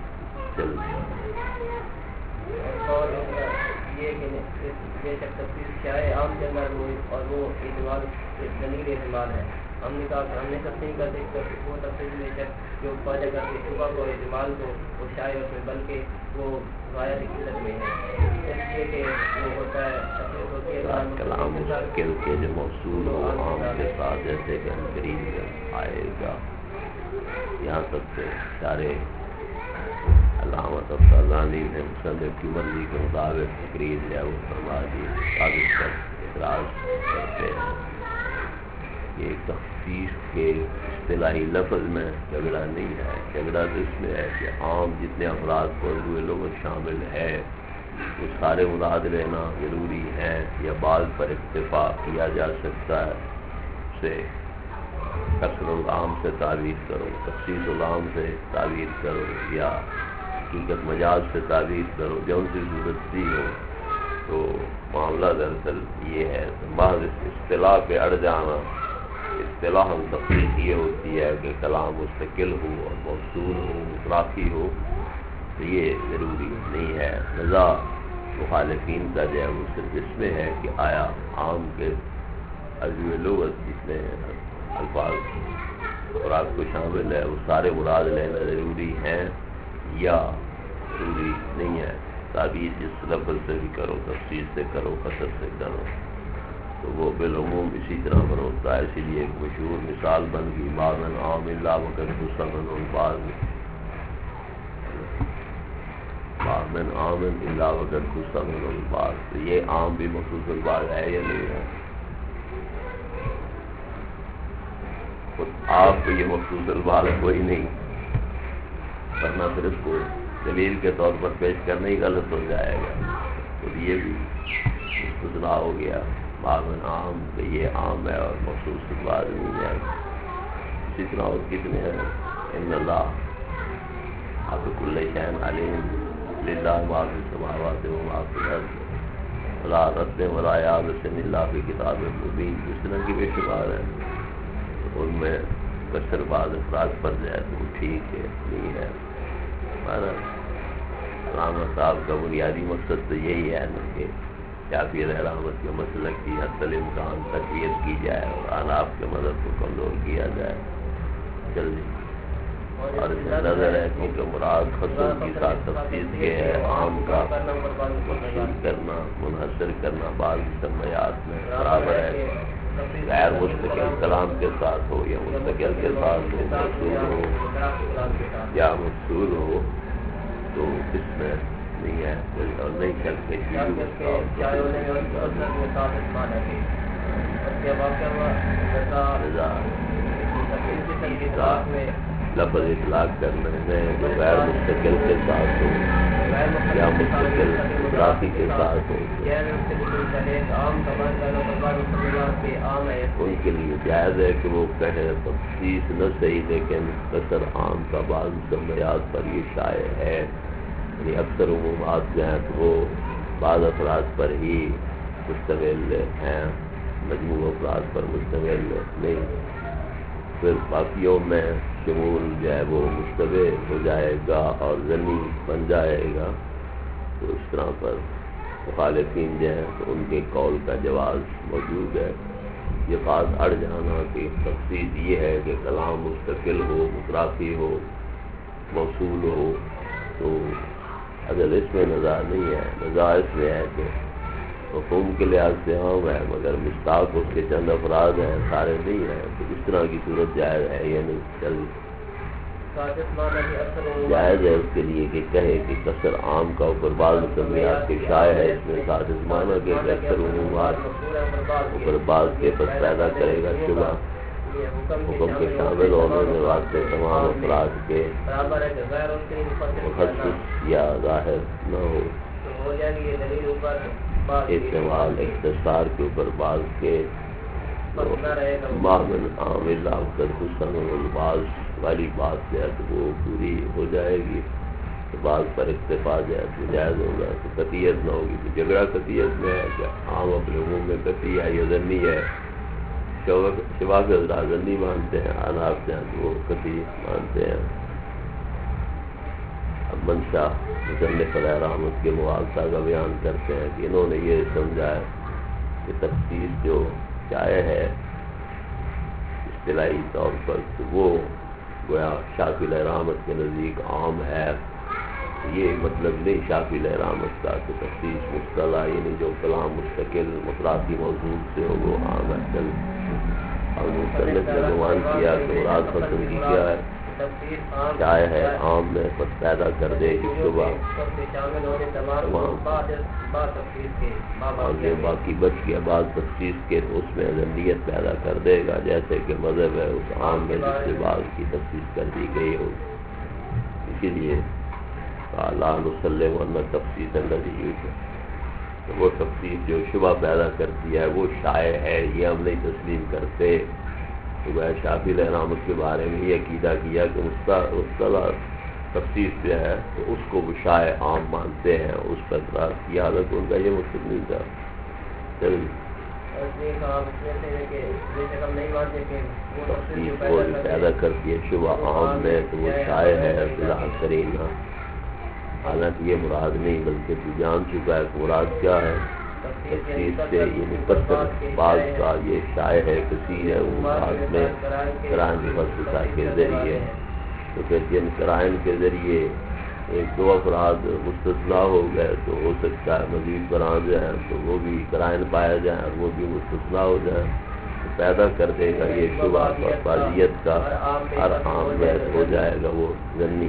S1: یہ تفصیل کیا ہے عام کے اندر اور وہ احتمال دلیل احتمال ہے۔ ہم نے کہا کہ ہم نے تفصیل کر دی وہ تفصیل میں جو پایا کرتی شبہ کو احتمال کو وہ شائع ہوتے بلکہ وہ غایت قلت میں ہے، اس لیے کہ وہ ہوتا ہے تفصیل ہوتی ہے
S2: کلام مستقل کے جو موصول ہو عام کے ساتھ، جیسے کہ قریب آئے گا۔ یہاں تک کہ سارے علامت افسانانی نے مصنف کی مرضی کے مطابق تقریر ہے وہ فرما دی ثابت پر اعتراض کرتے ہیں۔ یہ تخصیص کے اصطلاحی لفظ میں جھگڑا نہیں ہے، جھگڑا تو اس میں ہے کہ عام جتنے افراد کو ہوئے لوگ شامل ہے وہ سارے مراد لینا ضروری ہے یا بعض پر اکتفا کیا جا سکتا ہے، اسے کثر العام سے تعبیر کرو، تخصیص العام سے تعبیر کرو یا حقیقت مجاز سے تعبیر کرو، جون سی صورت بھی ہو تو معاملہ دراصل یہ ہے۔ محض اصطلاح پہ اڑ جانا، اصطلاح تخصیص یہ ہوتی ہے کہ کلام مستقل ہو اور موصول ہو، مترافی ہو، تو یہ ضروری نہیں ہے۔ لذا مخالفین کا جو ہے وہ صرف اس میں ہے کہ آیا عام کے عجو لغت جتنے الفاظ مراد کو شامل ہے وہ سارے مراد لینا ضروری ہیں یا ضروری نہیں ہے. تعبیر جس لفظ سے بھی کرو، تفصیل سے کرو، قصر سے کرو، تو وہ بالعموم اسی طرح پر ہوتا ہے. اسی لیے ایک مشہور مثال بن گئی بعضاً عام الا وقد خصمن البعض، بعضاً عام الا وقد خصمن البعض. تو یہ عام بھی مخصوص البعض ہے یا نہیں ہے؟ خود آپ کو یہ مخصوص البعض کوئی نہیں، ورنہ پھر اس کو دلیل کے طور پر پیش کرنا ہی غلط ہو جائے گا. تو یہ بھی مستثنا ہو گیا بعضاً عام کہ یہ عام ہے اور مخصوص البعض نہیں ہے. اسی طرح اور کتنے ہیں ان اللہ آپ کل شیء علیم للہ ما فی السماوات و ما فی الارض ولا رد ولا یابس الا فی کتاب مبین. اس طرح کی بے شمار ہیں. ان میں کثر بعض افراد پر جائے تو وہ ٹھیک ہے نہیں ہے. ہمارا علامہ صاحب کا بنیادی مقصد تو یہی ہے نا کہ شافعی رحمت کے مسلک کی حد الامکان تقویت کی جائے اور احناف کے مذہب کو کمزور کیا جائے. جلدی اور اس میں نظر ہے کیونکہ مراد خصوص کی ساتھ تفصیل کے ہے عام کا مقصود کرنا منحصر کرنا بعض مسمیات میں برابر ہے. غیر مستقل کلام کے ساتھ ہو یا مستقل کے ساتھ ہو، مقصود ہو یا مقصود ہو، تو اس میں نہیں ہے اور نہیں چلتے. لفظ اطلاق کرنے میں جو غیر مستقل کے ساتھ ہو یا مستقل ذاتی کے ساتھ ہو ان کے لیے جائز ہے کہ وہ کہیں تخصیص نہ صحیح لیکن قصر عام کا بعض مسمیات پر یہ شائع ہے. یعنی اکثر عمومات جو ہیں تو وہ بعض افراد پر ہی مشتمل ہیں، مجموع افراد پر مشتمل نہیں. پھر باقیوں میں شمول جو ہے وہ مشتبہ ہو جائے گا اور ضنی بن جائے گا. تو اس طرح پر مخالفین جو ہیں تو ان کے قول کا جواز موجود ہے. یہ بات اڑ جانا کہ تخصیص یہ ہے کہ کلام مستقل ہو، مترافی ہو، موصول ہو، تو اگر اس میں نزاع نہیں ہے. نزاع اس میں ہے کہ مفہوم کے لحاظ سے عام ہے مگر مشتاق اس کے چند افراد ہیں، سارے نہیں ہیں. تو اس طرح کی صورت جائز ہے یا نہیں؟ چل جائز ہے اس کے لیے کہ کہے کہ قصر عام کا اوپر بعض مسمیات کے شائع ہے. اس میں ساتھ اس معنی کہ اکثر عمومات اوپر بعض کے پس پیدا کرے گا شبہ. حکم کے شامل ہونے میں واسطے تمام افراد کے مخصص یا ظاہر نہ ہو. استعمال اختصار کے اوپر بعض کے معمل عامل خصوصاً البعض والی بات جو ہے تو وہ پوری ہو جائے گی. تو بعض پر اکتفا جائے تو جائز ہوگا. تو قطعیت نہ ہوگی. تو جھگڑا قطعیت میں ہے کہ عام اپنے عموم میں قطعی ہے یا ضنی ہے. شبہ کے حضرات ضنی مانتے ہیں، احناف جو ہیں تو وہ قطعی مانتے ہیں. اب منشا مصنف علیہ رحمت کے مواخذہ کا بیان کرتے ہیں کہ انہوں نے یہ سمجھا ہے کہ تخصیص جو شائع ہے اصطلاحی طور پر تو وہ گویا شافعی علیہ رحمت کے نزدیک عام ہے. یہ مطلب نہیں شافعی علیہ رحمت کا کہ تخصیص مصطلح یعنی جو کلام مستقل مترادف موضوع سے ہو وہ عام ہے. اور مصنف نے گمان کیا کہ مراد فصل کی کیا ہے شائع ہے عام میں پس پیدا کر دے گی شبہ اور جو باقی بچ گیا بعض تخصیص کے تو اس میں ضنیت پیدا کر دے گا جیسے کہ مذہب ہے اس عام میں جس سے بعض کی تخصیص کر دی گئی ہو. اسی لیے لا نسلم ورنہ تخصیص ہے تو وہ تخصیص جو شبہ پیدا کرتی ہے وہ شائع ہے یہ ہم نہیں تسلیم کرتے. تو وہ شافعی علیہ رحمت کے بارے میں یہ عقیدہ کیا کہ مصطلح تخصیص جو ہے تو اس کو وہ شائع عام مانتے ہیں. اس پر اعتراض کیا حالت ان کا یہ مقصد نہیں تھا. تخصیص کو جو پیدا کرتی ہے شبہ عام میں تو وہ شائع ہے بلا کرینہ حالانکہ یہ مراد نہیں، بلکہ تو جان چکا ہے کہ مراد کیا ہے تفسیر سے، یعنی قصر بعض کا یہ شائع ہے، کثیر ہے، وہ بعض میں قرائن مخصوصہ کے ذریعے، تو پھر جن قرائن کے ذریعے ایک دو افراد مستثنا ہو گئے تو ہو سکتا ہے مزید قرآن جائیں تو وہ بھی قرائن پایا جائیں اور وہ بھی مستثنا ہو جائیں، تو پیدا کر دے گا یہ شبہ اور بازیت کا ہر عام ویس ہو جائے گا وہ ضمنی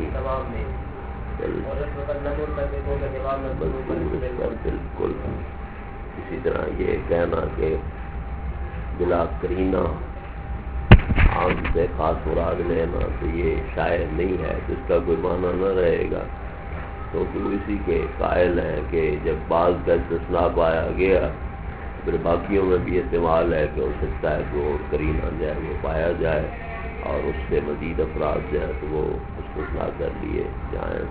S2: بالکل۔ اسی طرح یہ کہنا کہ بلا قرینہ عام سے خاص مراد لینا تو یہ شائع نہیں ہے، جس کا کوئی معنی نہ رہے گا، تو اسی کے قائل ہیں کہ جب بعض کا استثناء پایا گیا پھر باقیوں میں بھی احتمال ہے کہ ہو سکتا ہے کہ وہ قرینہ جائے وہ پایا جائے اور اس سے مزید افراد جائیں تو وہ استثناء کر لیے جائیں۔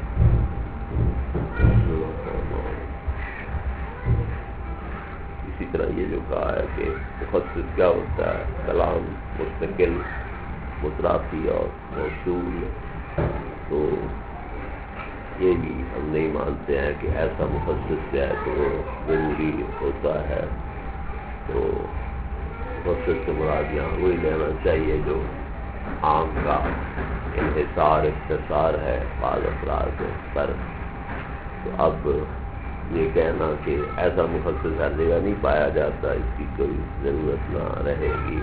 S2: اسی طرح یہ جو کہا ہے کہ مخصص کیا ہوتا ہے، کلام مستقل مترافی اور موصول، تو یہ بھی ہم نہیں مانتے ہیں کہ ایسا مخصص ہے تو وہ ضروری ہوتا ہے، تو مخصص سے مراد یہاں وہی لینا چاہیے جو عام کا انحصار اختصار ہے بعض افراد پر۔ تو اب یہ کہنا کہ ایسا مخصص ہر جگہ نہیں پایا جاتا، اس کی کوئی ضرورت نہ رہے گی۔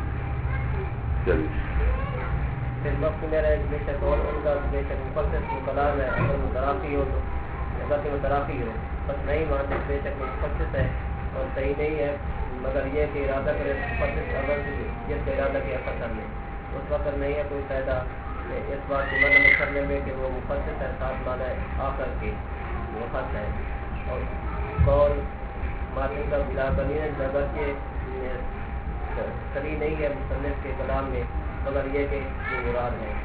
S1: وقت میں رہے بے شک اور ان کا بے شک مخصص کلام ہے، اگر مترافی ہو تو اگر مترافی ہو بس نہیں مانتے بے شک مخصص ہے اور صحیح نہیں ہے، مگر یہ کہ ارادہ کرے مخصص اگر جس کا ارادہ کیا فصل میں اس وقت نہیں ہے کوئی فائدہ اس بات کو مدد کرنے میں کہ وہ مخصص ہے، ساتھ مانا آ کر کے مخصص ہے، اور قول ماتن کا بلا قنین نظر کے صحیح نہیں ہے مصنف کے کلام میں، مگر یہ کہ یہ مراد ہے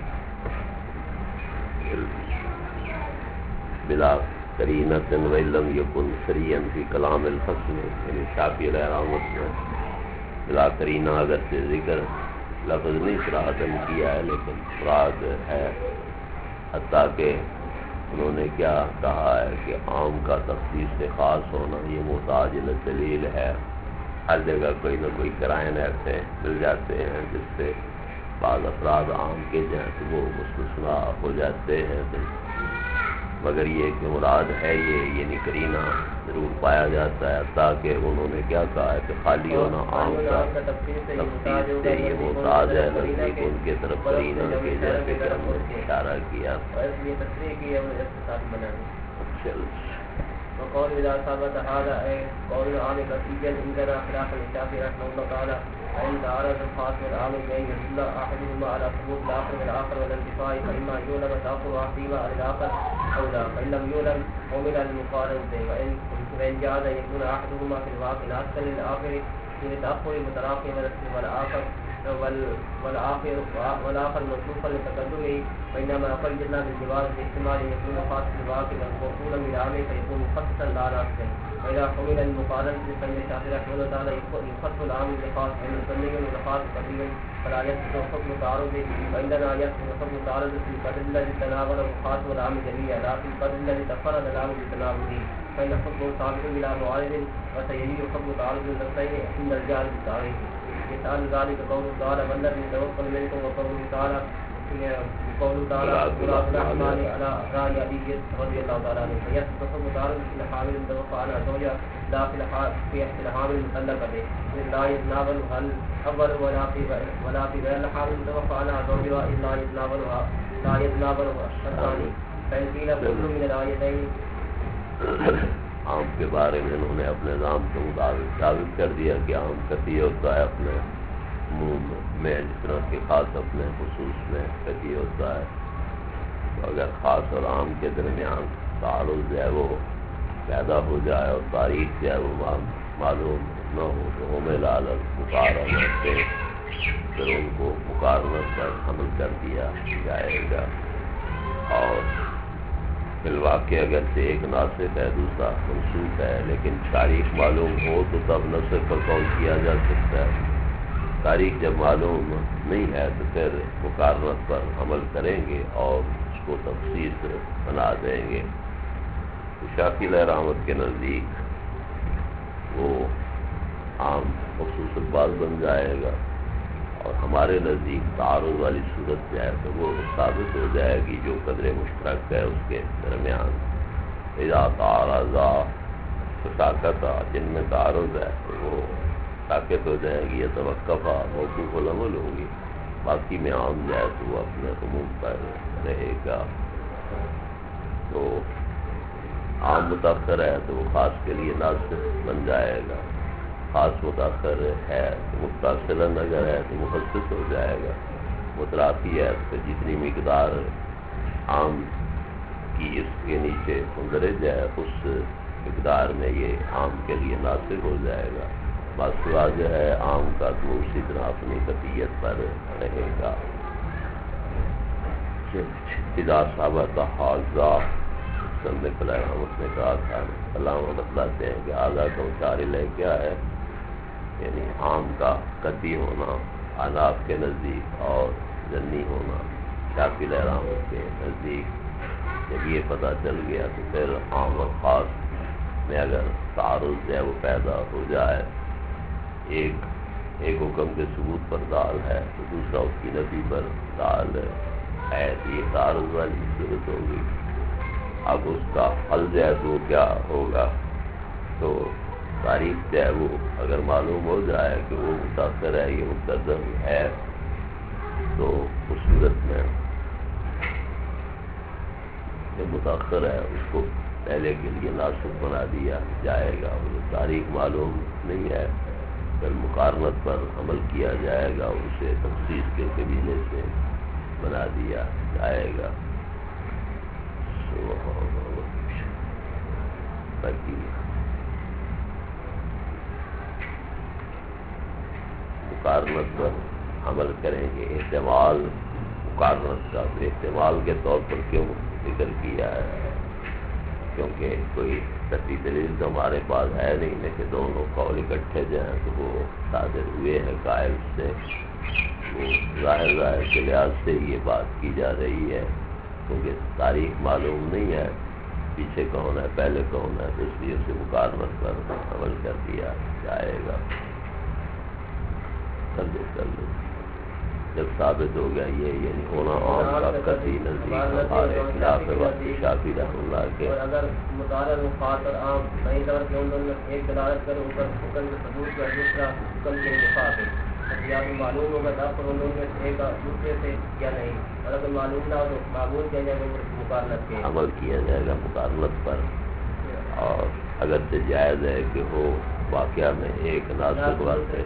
S2: بلا قرینۃ وَإِلَّمْ يَكُنْ سَرِيًّا فِي کلام الخصم، یعنی شافعی علیہ رحمۃ میں بلا قرینہ اگر سے ذکر لفظ نہیں صراحتاً کیا ہے لیکن مراد ہے، حتیٰ کہ انہوں نے کیا کہا ہے کہ عام کا تخصیص سے خاص ہونا یہ محتاج دلیل ہے، ہر جگہ کوئی نہ کوئی قرائن ایسے مل جاتے ہیں جس سے بعض افراد عام کے جائیں تو وہ مستثنا ہو جاتے ہیں، مگر یہ کہ مراد ہے یہ یعنی قرینہ ضرور پایا جاتا ہے، تاکہ انہوں نے کیا کہا ہے کہ خالی ہونا عام کا تفصیل سے یہ محتاج ہے نزدیک ان کے طرف قرینہ کے جیسے کہ ہم نے اشارہ کیا
S1: وقول إذا ثبت هذا أي قول العام كثيرا عندنا خلاف الشافعي رحمه الله تعالى فإن تعارض الخاص والعام بأن يدل أحدهما على ثبوت الآخر والآخر والانتفاع فإما يعلم تأخر أحدهما على الآخر أو لا، فإن لم يعلم عمل المقارنة، وإن جاز يكون أحدهما في الواقع الأكثر للآخر لتأخر المتراخي والآخر موصوفا لتقدمه، وإنما قيدنا بالجواز باحتمال أن يكون خاص بالواقع موصولا بالعام فيكون مخصصا لا ناقصا، وإذا حمل المقارنة فإن الشافعي رحمه الله تعالى يخص العام بالخاص وإن الظني والخاص قديما فلا يثبت حكم تعارضه، وعندنا يثبت حكم تعارض في القدر الذي تناوله الخاص والعام جميعا لا في القدر الذي تفرد العام بتناوله، فإن حكمه ثابت بلا معارض، وسيجيء حكم تعارض النفسين عند الجهل بالتعريف. مثال ذلك قوله تعالى والذي يتوفى منكم، وقوله تعالى قراءة الرحمن على رأي علي رضي الله تعالى عنه، فيثبت حكم تعارض في الحامل المتوفى عنها زوجها لا في الحامل المطلقة لا يتناولها الأول ولا في غير الحامل المتوفى عنها زوجها لا يتناولها الثاني، فإن قيل كل من الآيتين
S2: عام کے بارے میں انہوں نے اپنے نام کے مطابق ثابت کر دیا کہ عام کثیر ہوتا ہے اپنے عموم میں جس طرح کہ خاص اپنے خصوص میں کثیر ہوتا ہے، تو اگر خاص اور عام کے درمیان تعارض جو ہے وہ پیدا ہو جائے اور تاریخ جو ہے وہ معلوم نہ ہو تو حمل علی المقارنۃ سے پھر ان کو مقارنت پر حمل کر دیا جائے گا، اور فی الواقع اگر سے ایک ناسخ ہے دوسرا منسوخ ہے لیکن تاریخ معلوم ہو تو تب ناسخ پر قول کیا جا سکتا ہے، تاریخ جب معلوم نہیں ہے تو پھر مقارنت پر عمل کریں گے اور اس کو تفصیل بنا دیں گے۔ شافعی علیہ رحمت کے نزدیک وہ عام خصوص بعض بن جائے گا، اور ہمارے نزدیک تعارض والی صورت جو ہے تو وہ ثابت ہو جائے گی جو قدر مشترک ہے اس کے درمیان۔ اذا تعارضا تو ساکت، جن میں تعارض ہے تو وہ ساکت ہو جائے گی، یہ توقفہ موقوف العمل ہوگی، باقی میں عام جائے تو وہ اپنے عموم پر رہے گا۔ تو عام متاخر ہے تو وہ خاص کے لیے ناسخ بن جائے گا، خاص متاخر ہے تو متصلاً اگر ہے تو مخصص ہو جائے گا، مترافی ہے تو جتنی مقدار عام کی اس کے نیچے مندرج ہے اس مقدار میں یہ عام کے لیے ناسخ ہو جائے گا، ماسوا جو ہے عام کا تو اسی طرح اپنی قطعیت پر رہے گا۔ اذا ثابت حاضہ سلم رحمت نے کہا تھا، علامہ بتلاتے ہیں کہ آگاہ کا اشار لے کیا ہے، یعنی عام کا قطعی ہونا احناف کے نزدیک اور ظنی ہونا شافعی علیہ رحمت کے نزدیک۔ جب یہ پتہ چل گیا تو پھر عام اور خاص میں اگر تعارض ہے وہ پیدا ہو جائے، ایک حکم کے ثبوت پر دال ہے تو دوسرا اس کی نفی پر دال ہے، تو یہ تعارض والی صورت ہوگی۔ اب اس کا حل جو ہے تو کیا ہوگا، تو تاریخ جو ہے وہ اگر معلوم ہو جائے کہ وہ متاثر ہے یہ مقدم ہے تو اس صورت میں جو متاخر ہے اس کو پہلے کے لیے ناسخ بنا دیا جائے گا، وہ تاریخ معلوم نہیں ہے پھر مقارنت پر عمل کیا جائے گا، اسے تخصیص کے قبیلے سے بنا دیا جائے گا۔ باقی مقارنت پر عمل کریں گے، احتمال مقارنت کا تو احتمال کے طور پر کیوں ذکر کیا ہے، کیونکہ کوئی قطعی دلیل تو ہمارے پاس ہے نہیں کہ دونوں قول اکٹھے جائیں تو وہ صادر ہوئے ہیں قائل سے، وہ ظاہر کے لحاظ سے یہ بات کی جا رہی ہے، کیونکہ تاریخ معلوم نہیں ہے پیچھے کون ہے پہلے کون ہے، تو اس لیے اسے مقارنت پر عمل کر دیا جائے گا۔ کر لو جب ثابت ہو گیا یہ یعنی ہونا عام کا قطعی نزدیک ہمارے خلاف وقت شافعی رحمۃ اللہ کے،
S1: اور اگر متعارض خاص اور عام صحیح طور سے ان دونوں میں ایک دلالت کرے اوپر حکم کے ثبوت کا دوسرا حکم کے انتفاق ہے، یا تو معلوم ہوگا تھا پر ان دونوں میں سے ایک دوسرے سے یا نہیں، اور اگر معلوم نہ ہو تو معمول کیا جائے گا مقارنت کے
S2: عمل کیا جائے گا مقارنت پر، اور اگر سے جائز ہے کہ ہو واقعہ میں ایک ناسخ واسطے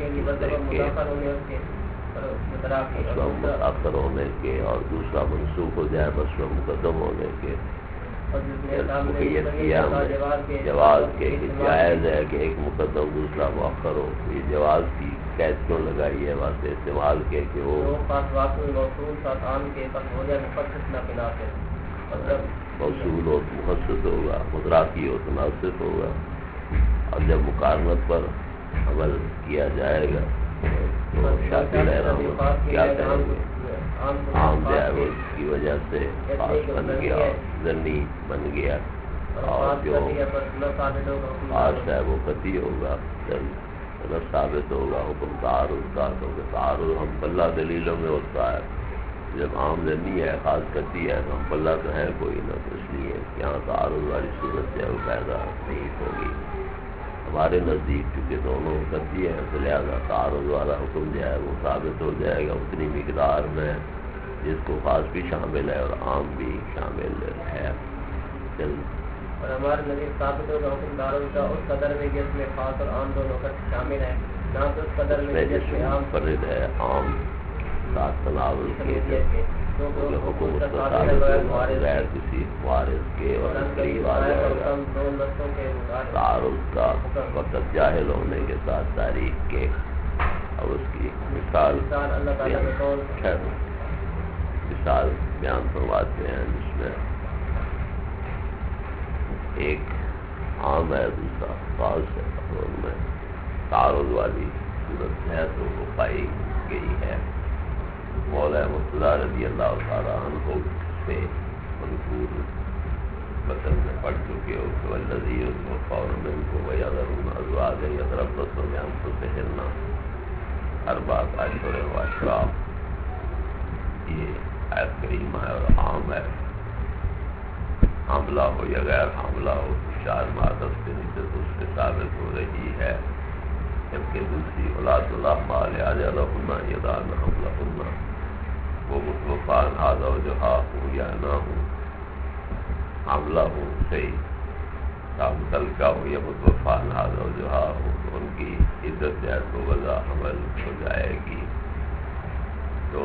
S2: متاثر ہونے کے اور دوسرا منسوخ ہو جائے بس وہ مقدم ہونے کے، مقید کیا ہم نے جواز کے جائز ہے کہ ایک مقدم دوسرا مؤخر ہو، یہ جواز کی قید کیوں لگائی ہے واسطے استعمال کے کہ وہ موصول ہو تو مخصص ہوگا، مدراکی ہو تو ناسخ ہوگا، اور جب مقارنت پر عمل کیا جائے گا تو شافعی علیہ رحمۃ کیا کہیں گے، عام جو ہے وہ اس کی وجہ سے خاص بن گیا، ظنی بن گیا، اور جو خاص ہے وہ قطعی ہوگا، جب ثابت ہوگا حکم تعارض کا، کیونکہ تعارض ہم پلہ دلیلوں میں ہوتا ہے، جب عام ظنی ہے خاص قطعی ہے تو ہم پلہ تو ہے کوئی نہ، تو اس لیے یہاں تعارض والی صورت جو ہے وہ پیدا نہیں ہوگی۔ ہمارے نزدیک چونکہ دونوں قطعی ہیں تو لہٰذا تعارض والا حکم جو ہے وہ ثابت ہو جائے گا اتنی مقدار میں جس کو خاص بھی شامل ہے اور عام بھی شامل ہے۔
S1: اور ہمارے نزدیک ثابت ہوگا حکم تعارض کا اس قدر میں جس میں خاص اور عام دونوں کا شامل ہے، نہ تو اس قدر میں جس میں عام
S2: فرد ہے عام ساتھ تناول کے حکم اس کا ثابت ہوگا غیر کسی وارث کے اور قریب آ جائے گا تعارض کا وقت جاہل ہونے کے ساتھ تاریخ کے، اور اس کی مثال بیان فرماتے ہیں جس میں ایک عام ہے دوسرا خاص ہے، اور ان میں تعارض والی صورت ہے تو وہ پائی گئی ہے۔ مولا مرتضیٰ رضی اللہ تعالیٰ عنہ سے منقول متن میں پڑھ چکے ہو کہ والذی یتوفون منکم ویذرون ازواجا یتربصن بانفسہن اربعۃ اشہر واشرا. یہ آیت کریمہ ہے اور عام ہے. حاملہ ہو یا غیر حاملہ ہو 4 ماہ 10 دن عدت اس سے ثابت ہو رہی ہے. جبکہ دوسری اولاد الاحمال اجلہن یضعن حملہن وہ متوفان زوجہا ہوں یا نہ ہوں، حاملہ ہوں صحیح متعلقہ ہو یا متوفان زوجہا ہوں، تو ان کی عدت جو ہے تو وضع حمل ہو جائے گی. تو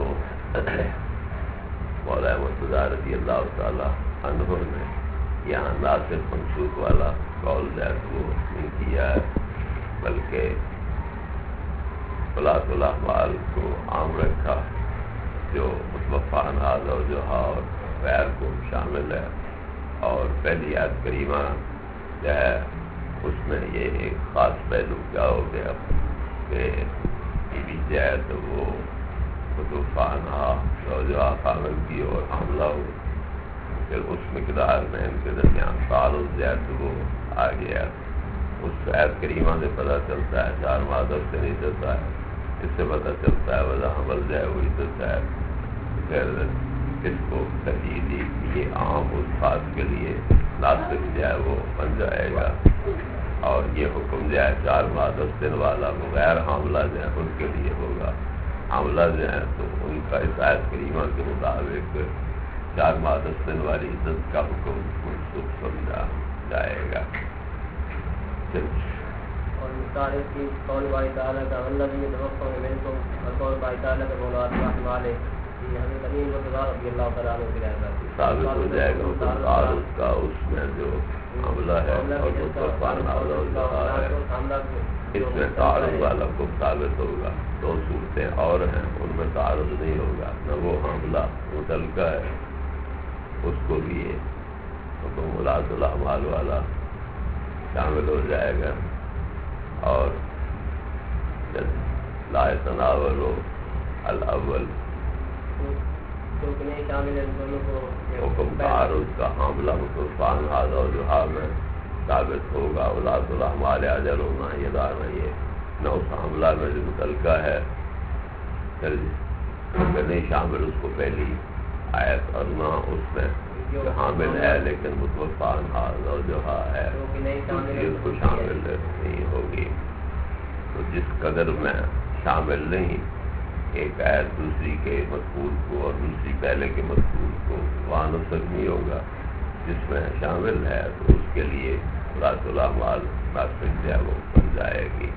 S2: مولا مرتضیٰ رضی اللہ تعالی عنہ نے یہاں ناسخ منسوخ والا قول جو ہے وہ نہیں کیا ہے، بلکہ اولاد الاحمال کو عام رکھا جو متوفان زوجہا اور غیر کو شامل ہے. اور پہلی آیت کریمہ جو ہے اس میں یہ ایک خاص پہلو کیا ہو گیا کہ بیوی جو ہے تو وہ متوفان زوجہا حامل کی اور حاملہ ہو، پھر اس مقدار میں ان کے درمیان تعارض جو ہے تو وہ آ گیا. اس آیت کریمہ سے پتہ چلتا ہے 4 ماہ 10 دن عدت ہے. اس سے پتہ چلتا ہے وضع حمل جو ہے وہ عدت ہے. پھر اس کو تجدیدی یہ عام اس خاص کے لیے ناسخ جو ہے وہ بن جائے گا. اور یہ حکم جو ہے 4 ماہ 10 دن والا وہ غیر حاملہ جو ہے ان کے لیے ہوگا. حاملہ جو ہے تو ان کا اس آیت کریمہ کے مطابق 4 ماہ 10 دن والی عدت کا حکم منسوخ سمجھا جائے گا.
S1: اور مثال اس کی قول باری تعالیٰ کا والذین یتوفون منکم اور قول باری تعالیٰ کا اولاد الاحمال حضرت علی مرتضیٰ رضی اللہ تعالیٰ عنہ کی رحمت
S2: ثابت ہو جائے گا حکم تعارض کا اس میں جو حاملہ ہے اور متوفان زوجہا ہے. اس میں تعارض والا حکم ثابت ہوگا. 2 صورتیں اور ہیں ان میں تعارض نہیں ہوگا. نہ وہ حاملہ متعلقہ ہے اس کو بھی یہ حکم اولاد الاحمال والا شامل ہو جائے گا. اور لا يتناول الاول حکم تعارض کا حاملہ متوفان زوجہا میں ثابت ہوگا. اولاد الاحمال اجلہن یضعن یہ نہ اس حاملہ میں جو متعلقہ ہے اگر نہیں شامل اس کو پہلی آیت، اور نہ اس میں جو حامل ہے لیکن متوفان زوجہا ہے اس کو شامل نہیں ہوگی. تو جس قدر میں شامل نہیں ایک آیت دوسری کے مذکور کو اور دوسری پہلے کے مذکور کو وہاں نسخ نہیں ہوگا. جس میں شامل ہے تو اس کے لیے اولاد الاحمال ناسخ جو ہے وہ بن جائے گی.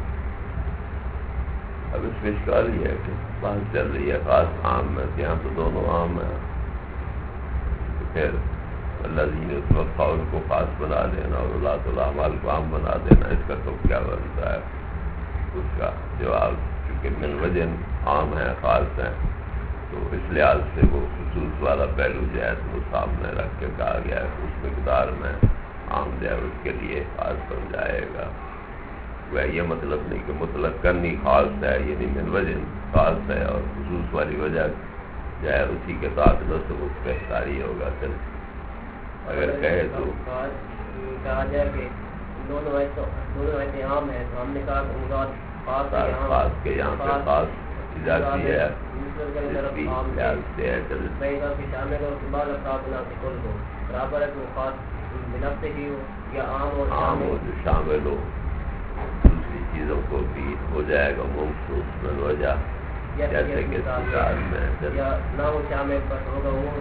S2: اب اس میں اشکال یہ ہے کہ بات چل رہی ہے خاص عام میں، یہاں تو دونوں عام ہیں. پھر الذین یتوفون کو خاص بنا دینا اور اولاد الاحمال کو عام بنا دینا، اس کا تو کیا بنتا ہے؟ اس کا جواب چونکہ من وجن عام ہے خاص ہے تو اس لحاظ سے وہ خصوص والا پہلو جو ہے وہ سامنے رکھ کے کہا گیا ہے اس مقدار میں عام جو ہے اس کے لیے خاص بن جائے گا. وہ یہ مطلب نہیں کہ مطلق کرنی خاص ہے، یعنی من وجن خاص ہے اور خصوص والی وجہ جو ہے اسی کے ساتھ بس وہ بہتاری ہوگا. چل اگر کہے تو
S1: کہا جائے کہ دونوں ایسے عام ہیں تو ہم نے کہا کہ مراد
S2: خاص کے یہاں پہ خاص اجازتی ہے
S1: برابر ہے تو خاص بنفس ہی ہو یا
S2: عام ہو جو شامل ہو دوسری چیزوں کو بھی ہو جائے گا مخصوص من وجہ، جیسے کہ استدلال میں
S1: نہ ہو شامل پر ہوگا وہ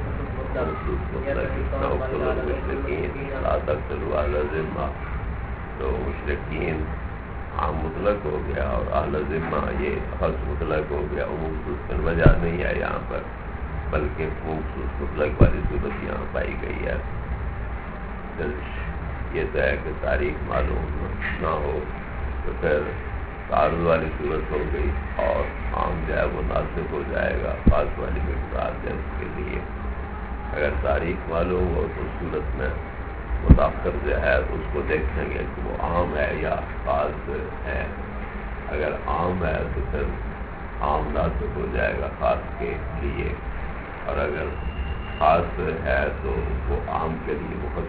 S2: تو مشرکین عام مطلق ہو گیا اور اہل ذمہ یہ خاص مطلق ہو گیا. وہ مخصوص من وجہ نہیں ہے یہاں پر بلکہ مخصوص مطلق والی صورت یہاں پائی گئی ہے. یہ تو ہے کہ تاریخ معلوم نہ ہو تو پھر تعارض والی صورت ہو گئی اور عام جو ہے وہ ناسخ ہو جائے گا خاص والی مقدار ہے اس کے لیے. اگر تاریخ معلوم ہو تو صورت میں متاثر جو ہے اس کو دیکھیں گے کہ وہ عام ہے یا خاص ہے. اگر عام ہے تو پھر عام ناسخ ہو جائے گا خاص کے لیے، اور اگر خاص ہے تو وہ عام کے لیے مخصص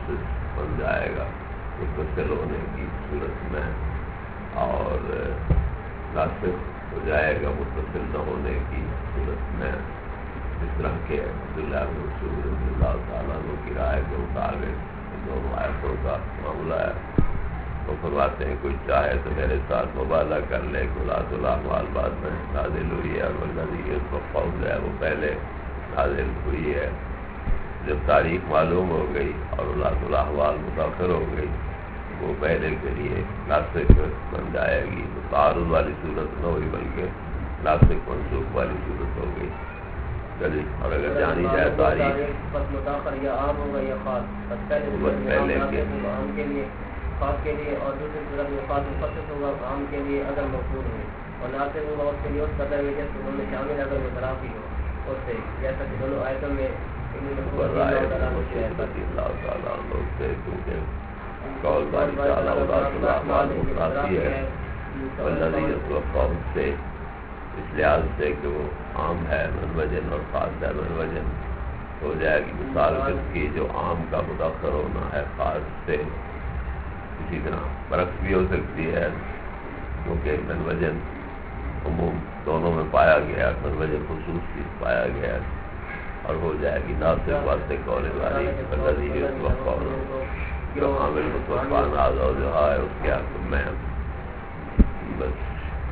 S2: بن جائے گا متصل ہونے کی صورت میں، اور ناسخ ہو جائے گا متصل نہ ہونے کی صورت میں، اس طرح کے عبداللہ بن مسعود رضی اللہ تعالیٰ عنہ کی رائے کے مطابق ان دونوں آیتوں کا معاملہ ہے۔ وہ فرماتے ہیں کوئی چاہے تو میرے ساتھ مبالغہ کر لے، قرۃ الاعمال بعد میں نازل ہوئی ہے، اور والذی یتوفیٰ جو ہے وہ پہلے نازل ہوئی ہے۔ جب تاریخ معلوم ہو گئی اور قرۃ الاحوال متاخر ہو گئی، وہ پہلے کے لیے ناسخ بن جائے گی، تو تعارض والی صورت نہ ہوئی بلکہ ناسخ منسوخ والی صورت ہو گئی۔ چلیے، اور اگر جانی جائے تاریخ
S1: بس متاخر یا عام ہوگا یا خاص، بس
S2: پہلے
S1: عام کے لیے خاص کے لیے، اور دوسری صورت میں خاص مخصص ہوگا عام کے لیے اگر مفہوم ہو، اور ناسخ ہوگا اس کے لیے اس قدر میں جس میں شامل اگر مترافی ہو اس سے، جیسا کہ دونوں آیتوں میں
S2: اللہ تعالیٰ لوگ سے، کیونکہ قول باری تعالیٰ مترافی ہے، والذی یتوفیٰ سے اس لحاظ سے کہ وہ عام ہے منوجن اور خاص ہے منوجن، ہو جائے گی مثال کس کی جو عام کا متاخر ہونا ہے خاص سے۔ اسی طرح برعکس بھی ہو سکتی ہے، کیونکہ منوجن عموم دونوں میں پایا گیا، منوجن خصوص بھی پایا گیا، اور ہو جائے گی ناسخ واسطے قول والی والذی یتوفیٰ، جو عامل متوفیٰ نازل جو ہے اس کے حق میں بس۔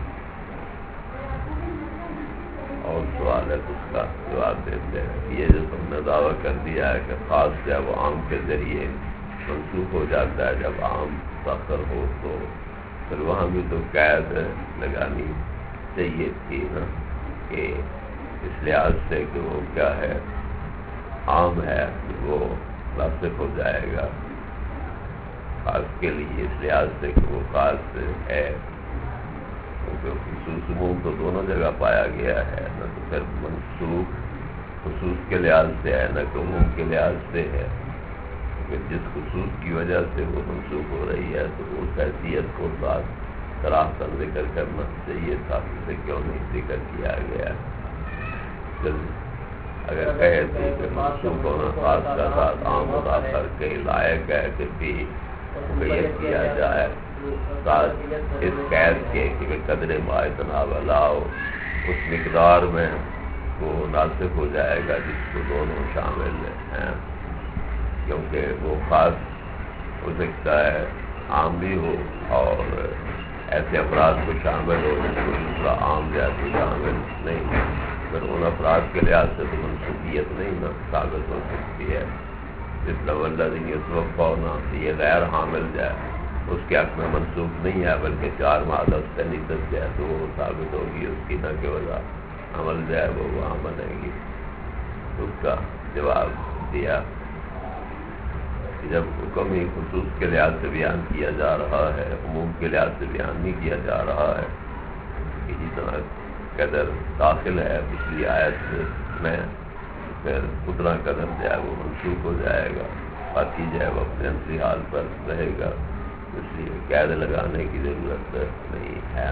S2: اور سوال ہے اس کا جواب دیتے ہیں، یہ جو تم نے دعویٰ کر دیا ہے کہ خاص جو ہے وہ عام کے ذریعے منسوخ ہو جاتا ہے جب عام متاخر ہو، تو پھر وہاں بھی تو قید لگانی چاہیے تھی نا، کہ اس لحاظ سے کہ وہ کیا ہے عام ہے وہ ناسخ ہو جائے گا خاص کے لیے، اس لحاظ سے کہ وہ خاص ہے، کیونکہ خصوص عموم تو دونوں جگہ پایا گیا ہے نہ، تو پھر منسوخ خصوص کے لحاظ سے ہے نہ کہ عموم کے لحاظ سے ہے، کیونکہ جس خصوص کی وجہ سے وہ منسوخ ہو رہی ہے تو اس حیثیت کو ساتھ صراحتاً ذکر کرنا چاہیے تھا، اسے کیوں نہیں ذکر کیا گیا؟ اگر کہے تو کہ منسوخ ہونا خاص کا ساتھ عام متاخر کے لائق ہے کہ بھی مقید کیا جائے، ساتھ اس قید کے کہ قدر معتناب لاؤ، اس مقدار میں وہ ناسخ ہو جائے گا جس کو دونوں شامل ہیں، کیونکہ وہ خاص ہو سکتا ہے عام بھی ہو، اور ایسے افراد کو شامل ہو جس کو دوسرا عام جیسے شامل نہیں، پھر ان افراد کے لحاظ سے تو منسوخیت نہیں نہ ثابت ہو سکتی ہے۔ جس والذی یتوفیٰ ہونا یہ غیر حامل جائے اس کے حق میں منسوخ نہیں ہے، بلکہ 4 مادہ تنیدت جائے تو وہ ثابت ہوگی، اس کی نہ کہ وجہ عمل جائے وہ وہاں بنے گی۔ اس کا جواب دیا کہ جب حکم ہی خصوص کے لحاظ سے بیان کیا جا رہا ہے، عموم کے لحاظ سے بیان نہیں کیا جا رہا ہے، کہ جتنا قدر داخل ہے پچھلی آیت میں پھر اتنا قدر جو ہے وہ منسوخ ہو جائے گا، باقی جو ہے وہ اپنے اصلی حال پر رہے گا، اس لیے قید لگانے کی ضرورت نہیں ہے۔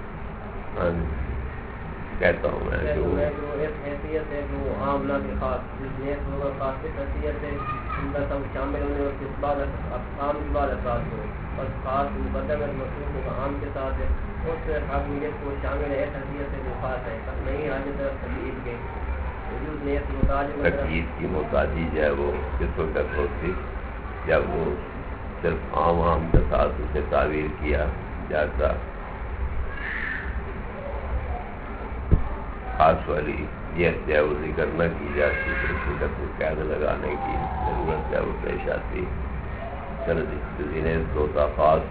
S2: کہتا ہوں میں کہ وہ
S1: حیثیت ہے کہ وہ عام نہ کہ خاص، جس نیت ہوگا خاص حیثیت ہے ان کا سب شامل ہونے اور کس بعد عام کی بعد افراد ہو، بس خاص مقدم مصروف ہوگا عام کے ساتھ ہے، اس حاکمیت کو شامل ہے حیثیت ہے جو خاص ہے، نہیں حاجت تقیید کے وجود نیت
S2: تقیید کی محتاجی جو ہے وہ کس وقت ہوتی جب وہ صرف عام کے ساتھ اسے تعبیر کیا جاتا، خاص والی یہ جو ہے وہ ذکر نہ کی جاتی، پھر اس وقت کو قید لگانے کی ضرورت جو ہے وہ پیش آتی۔ چلو جی، دوتا خاص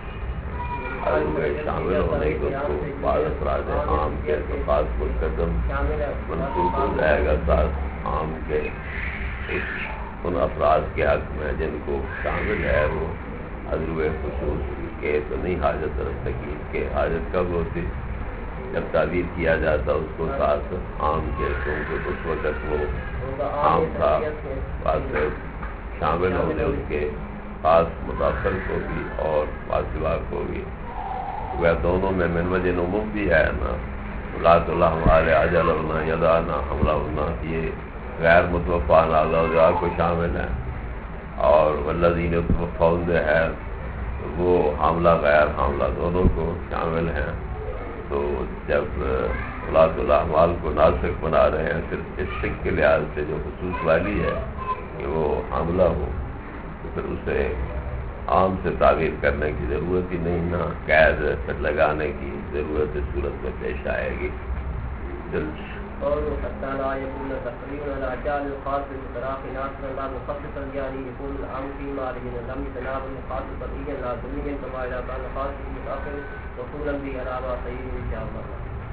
S2: شامل ہونے کے اس کو بعض افراد عام کے تو خاص مقدم منسوخ ہو جائے گا ساتھ عام کے، ان افراد کے حق میں جن کو شامل ہے وہ عذر خصوص کے تو نہیں حاجت تقیید کے۔ حاجت کب ہوتی؟ جب تعبیر کیا جاتا اس کو ساتھ عام کے، کیونکہ اس وقت وہ عام تھا، بعد شامل ہونے اس کے خاص متاثر کو بھی اور فاصلہ کو بھی، وہ دونوں میں منوجن عموم بھی ہے نا، لاۃ اللہ علیہ اجل ہونا یدانا حملہ ہونا، یہ غیر متوفیٰ نازل کو شامل ہے، اور والذین یتوفون ہے وہ حاملہ غیر حاملہ دونوں کو شامل ہیں. تو جب اولاد الاعمال کو ناسخ بنا رہے ہیں صرف اس شک کے لحاظ سے جو خصوص والی ہے کہ وہ حاملہ ہو تو پھر اسے عام سے تعبیر کرنے کی ضرورت ہی نہیں، نہ قید پھر لگانے کی ضرورت اس صورت میں پیش آئے گی.
S1: قوله حتى لا يكون تقريبا على اجال الخاص بالمتراخي ناصرا لا مخصصا يعني يكون العام فيما لم يتناول الخاص قطعيا لا ضمنيا كما اذا كان الخاص متاخر وصولا به على ما صحيح ان شاء الله.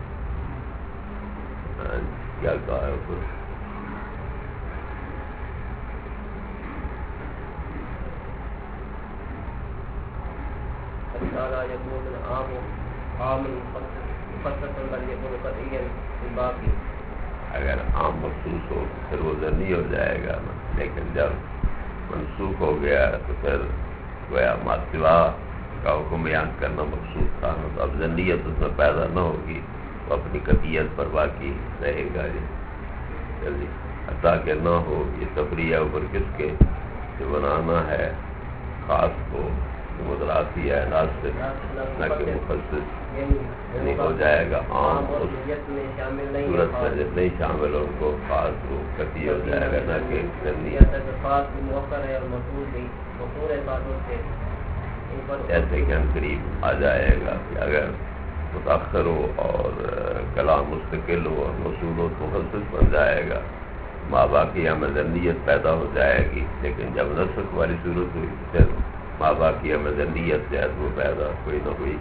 S2: کیا کہا ہے پھر؟
S1: حتى لا يكون العام عام مخصصا بل يكون قطعيا باقی.
S2: اگر عام مخصوص ہو تو پھر وہ ضمنی ہو جائے گا نا، لیکن جب منسوخ ہو گیا تو پھر گویا ما سوا کا حکم بیان کرنا مقصود تھا نا، تو اب ضمنیت اس میں پیدا نہ ہوگی، وہ اپنی قطعیت پر باقی رہے گا. جلدی حتیٰ کہ نہ ہو یہ تفریح اوپر کس کے جو بنانا ہے خاص کو متراثی ہے ناصر نہ کہ مخصص، یعنی ہو جائے گا عام اس صورت میں جب نہیں شامل ان کو خاص کو قطعی ہو جائے گا نہ کہ ایسے کہ ہم قریب آ جائے گا کہ اگر متاخر ہو اور کلام مستقل ہو اور موصول ہو تو مخصص بن جائے گا، ماں باقی ہمیں ضمنیت پیدا ہو جائے گی. لیکن جب نسخ والی صورت ہوئی پھر ماں باقی ہمیں ضمنیت جو ہے وہ پیدا کوئی نہ کوئی.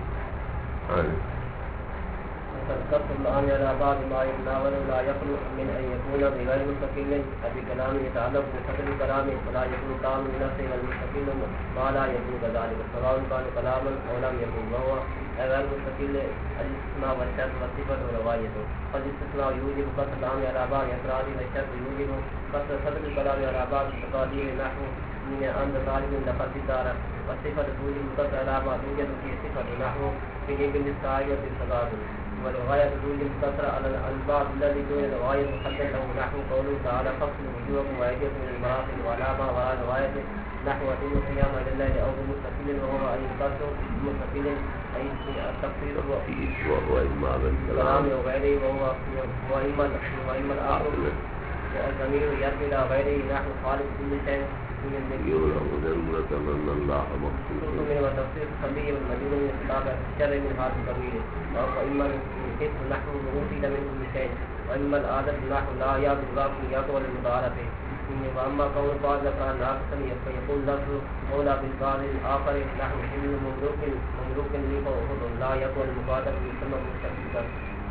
S1: فالقصد الآن على بعض ما يتناول لا يخلو من أن يكون بغير مستقل بكلام يتعلق بفضل الكلام فلا يكون كلام بنفسه المستقل ما لا يكون كذلك سواء كان كلاما أو لم يكن، وهو غير مستقل الاستثناء والشرط والصفة وروايته. فالاستثناء يوجب قصد العام على بعض أفراده والشرط يوجب قصد فضل الكلام على بعض تقادير نحو من أن طالب دخل في الدار، والصفة توجب قصد على بعض يوجد في صفة نحو في بالنساء والصفات، والغاية توجب قصر على البعض الذي دون الغاية محدد له نحو قوله تعالى فصل وجوهكم وأيديكم من المرافق وعلى ما وراء الغاية نحو أتم القيام لله أو بمستقل وهو أي قصر بمستقل أي التقصير
S2: وهو إما بالكلام
S1: وغيره وإما الآخر والضمير يرجع إلى غيره نحو خالق كل شيء
S2: يعلم ضرورة أن الله مخصوص
S1: وتفسير الخلي والمجنون من خطاب الشر من هذا القبيل، وإما الكتب نحو أوتي من كل شيء، وإما العادة نحو لا يأخذ ذاك يقبل المضاربة. وأما قول بعض الأفراد ناقصا فيكون لفظ أولى بالبعض الآخر نحو حمل مملوك لي فهو لا يقبل المضاربة يسمى مستقلا.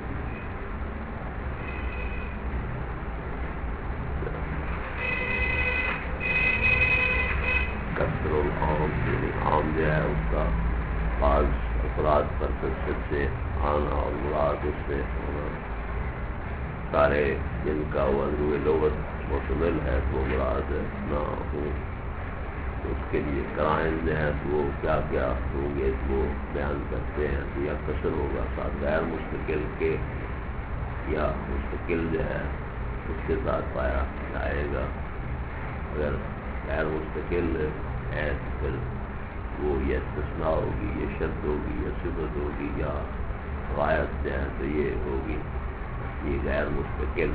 S2: کثر العام یعنی عام جو ہے اس کا بعض افراد پر کثرت سے آنا اور مراد اس سے ہونا، سارے جن کا وہ اندرو لغت مشتمل ہے تو وہ مراد نہ ہو. اس کے لیے قرائن جو ہے تو وہ کیا کیا ہوں گے وہ بیان کرتے ہیں. تو یا کثر ہوگا ساتھ غیر مستقل کے یا مستقل جو ہے اس کے ساتھ پایا جائے گا. اگر غیر مستقل ہے تو پھر وہ یہ استثناء ہوگی، یہ شرط ہوگی، یہ صفت ہوگی یا غایت جو ہے تو یہ ہوگی. یہ غیر مستقل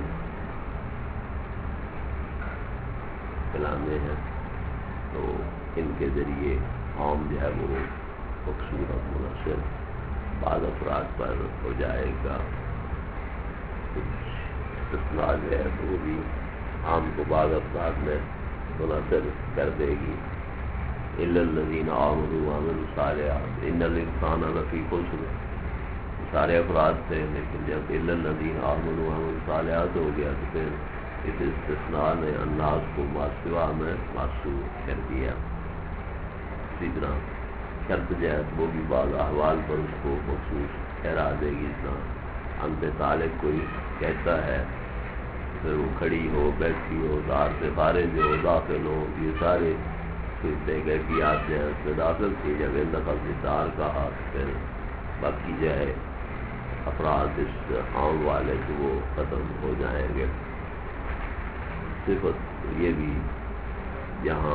S2: کلامیں ہیں تو ان کے ذریعے عام جو ہے وہ مقصود اور منحصر بعض افراد پر ہو جائے گا. کچھ استثناء جو ہے تو وہ بھی عام کو بعض افراد میں منحصر کر دے گی. الا الذین آمنوا وعملوا الصالحات ان الانسان لفی خسر سارے افراد تھے، لیکن جب الا الذین آمنوا وعملوا الصالحات ہو گیا تو پھر اس استثناء نے الناس کو ماسوا میں محسوس کر دیا. اسی طرح شرط جو ہے وہ بھی بعض احوال پر اس کو مخصوص ٹھہرا دے گی. اتنا انت طالب کوئی کہتا ہے پھر وہ کھڑی ہو، بیٹھی ہو، دار سے خارج ہو، داخل ہو، یہ سارے کیفیات جو ہے اس میں داخل تھی. جب ان دفعہ دار کا ہاتھ پھر باقی جو ہے افراد اس عام والے سے وہ ختم ہو جائیں گے. صفت یہ بھی جہاں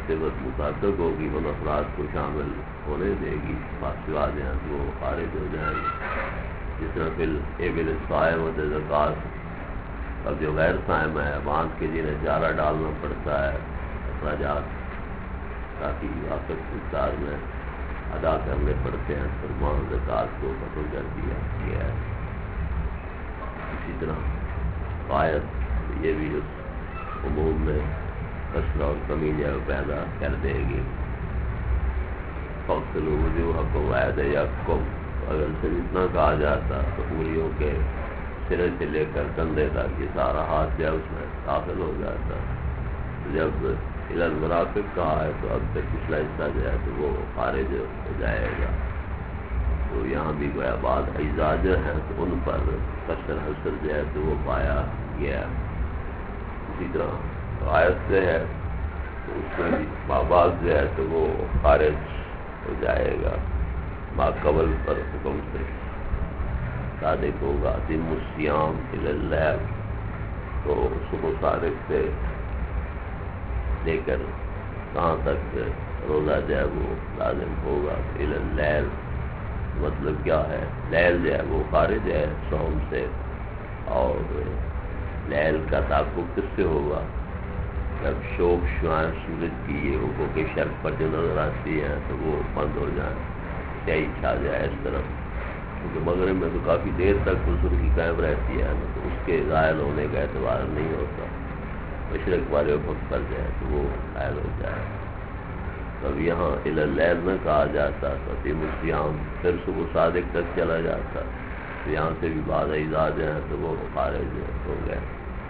S2: صفت متحقق ہوگی ان افراد کو شامل ہونے دے گی، سوا دیں تو وہ خارج ہو جائیں گے۔ جس طرح ابل صائم و زکوٰۃ، اب جو غیر صائم ہے باندھ کے جنہیں چارہ ڈالنا پڑتا ہے، اخراجات کافی وقت مقدار میں ادا کرنے پڑتے ہیں، فرمان زکوٰۃ کو ختم کر دیا گیا ہے۔ اسی طرح آیت یہ بھی اس عموم میں کثرت اور کمی جو پیدا کر دے گی۔ فَاغْسِلُوا وُجُوهَكُمْ وَأَيْدِيَكُمْ، اگر سے اتنا کہا جاتا تو انگلیوں کے سرے سے لے کر کندھے تک یہ سارا ہاتھ جو اس میں داخل ہو جاتا۔ جب الی المرافق کہا ہے تو اب تک پچھلا حصہ جو ہے تو وہ خارج ہو جائے گا۔ تو یہاں بھی گویا بعض اجزاء جو ہیں تو ان پر کثر حسر جو ہے تو وہ پایا گیا۔ اسی طرح آیت سے ہے تو اس میں بھی بعض جو ہے تو وہ خارج ہو جائے گا، ما قبل پر حکم سے صادق ہوگا۔ اتم الصیام الی اللیل، تو صبح صادق سے لے کر کہاں تک روزہ جو ہے وہ لازم ہوگا۔ الی اللیل مطلب کیا ہے؟ لیل جو ہے وہ خارج ہے صوم سے، اور لیل کا تعلق کس سے ہوگا؟ جب شوق شعاع سورج کی یہ حقوق کے شرط پر جو نظر آتی ہے تو وہ بند ہو جائے، سیاہی چھا جائے اس طرف، کیونکہ مغرب میں تو کافی دیر تک سرخی قائم رہتی ہے تو اس کے ظاہر ہونے کا اعتبار نہیں ہوتا، مشرق والے وقت پر جائے تو وہ غائب ہو جائے۔ تب یہاں الی اللیل نہ کہا جاتا تو اتم الصیام پھر صبح صادق تک چلا جاتا، تو یہاں سے بھی بعض اجزاء جو ہیں تو وہ خارج ہو گئے۔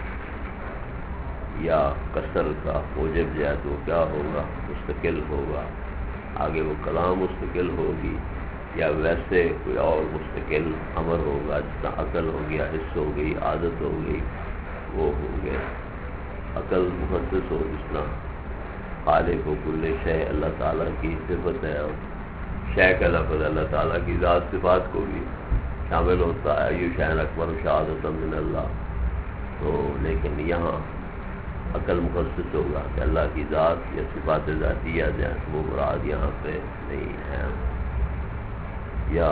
S2: یا قصر کا موجب جو ہے تو کیا ہوگا؟ مستقل ہوگا، آگے وہ کلام مستقل ہوگی، یا ویسے کوئی اور مستقل امر ہوگا، جس طرح عقل ہو گیا، حس ہو گئی، عادت ہو گئی، وہ ہو گئے۔ عقل مخصص ہو، جس طرح خالق و کل شے اللہ تعالیٰ کی صفت ہے، اور شے کا لفظ اللہ تعالیٰ کی ذات صفات کو بھی شامل ہوتا ہے، یو شین اکبر شہادت من اللہ، تو لیکن یہاں عقل مخصص ہوگا کہ اللہ کی ذات یا صفات ذاتیہ جو ہیں وہ مراد یہاں پہ نہیں ہے۔ یا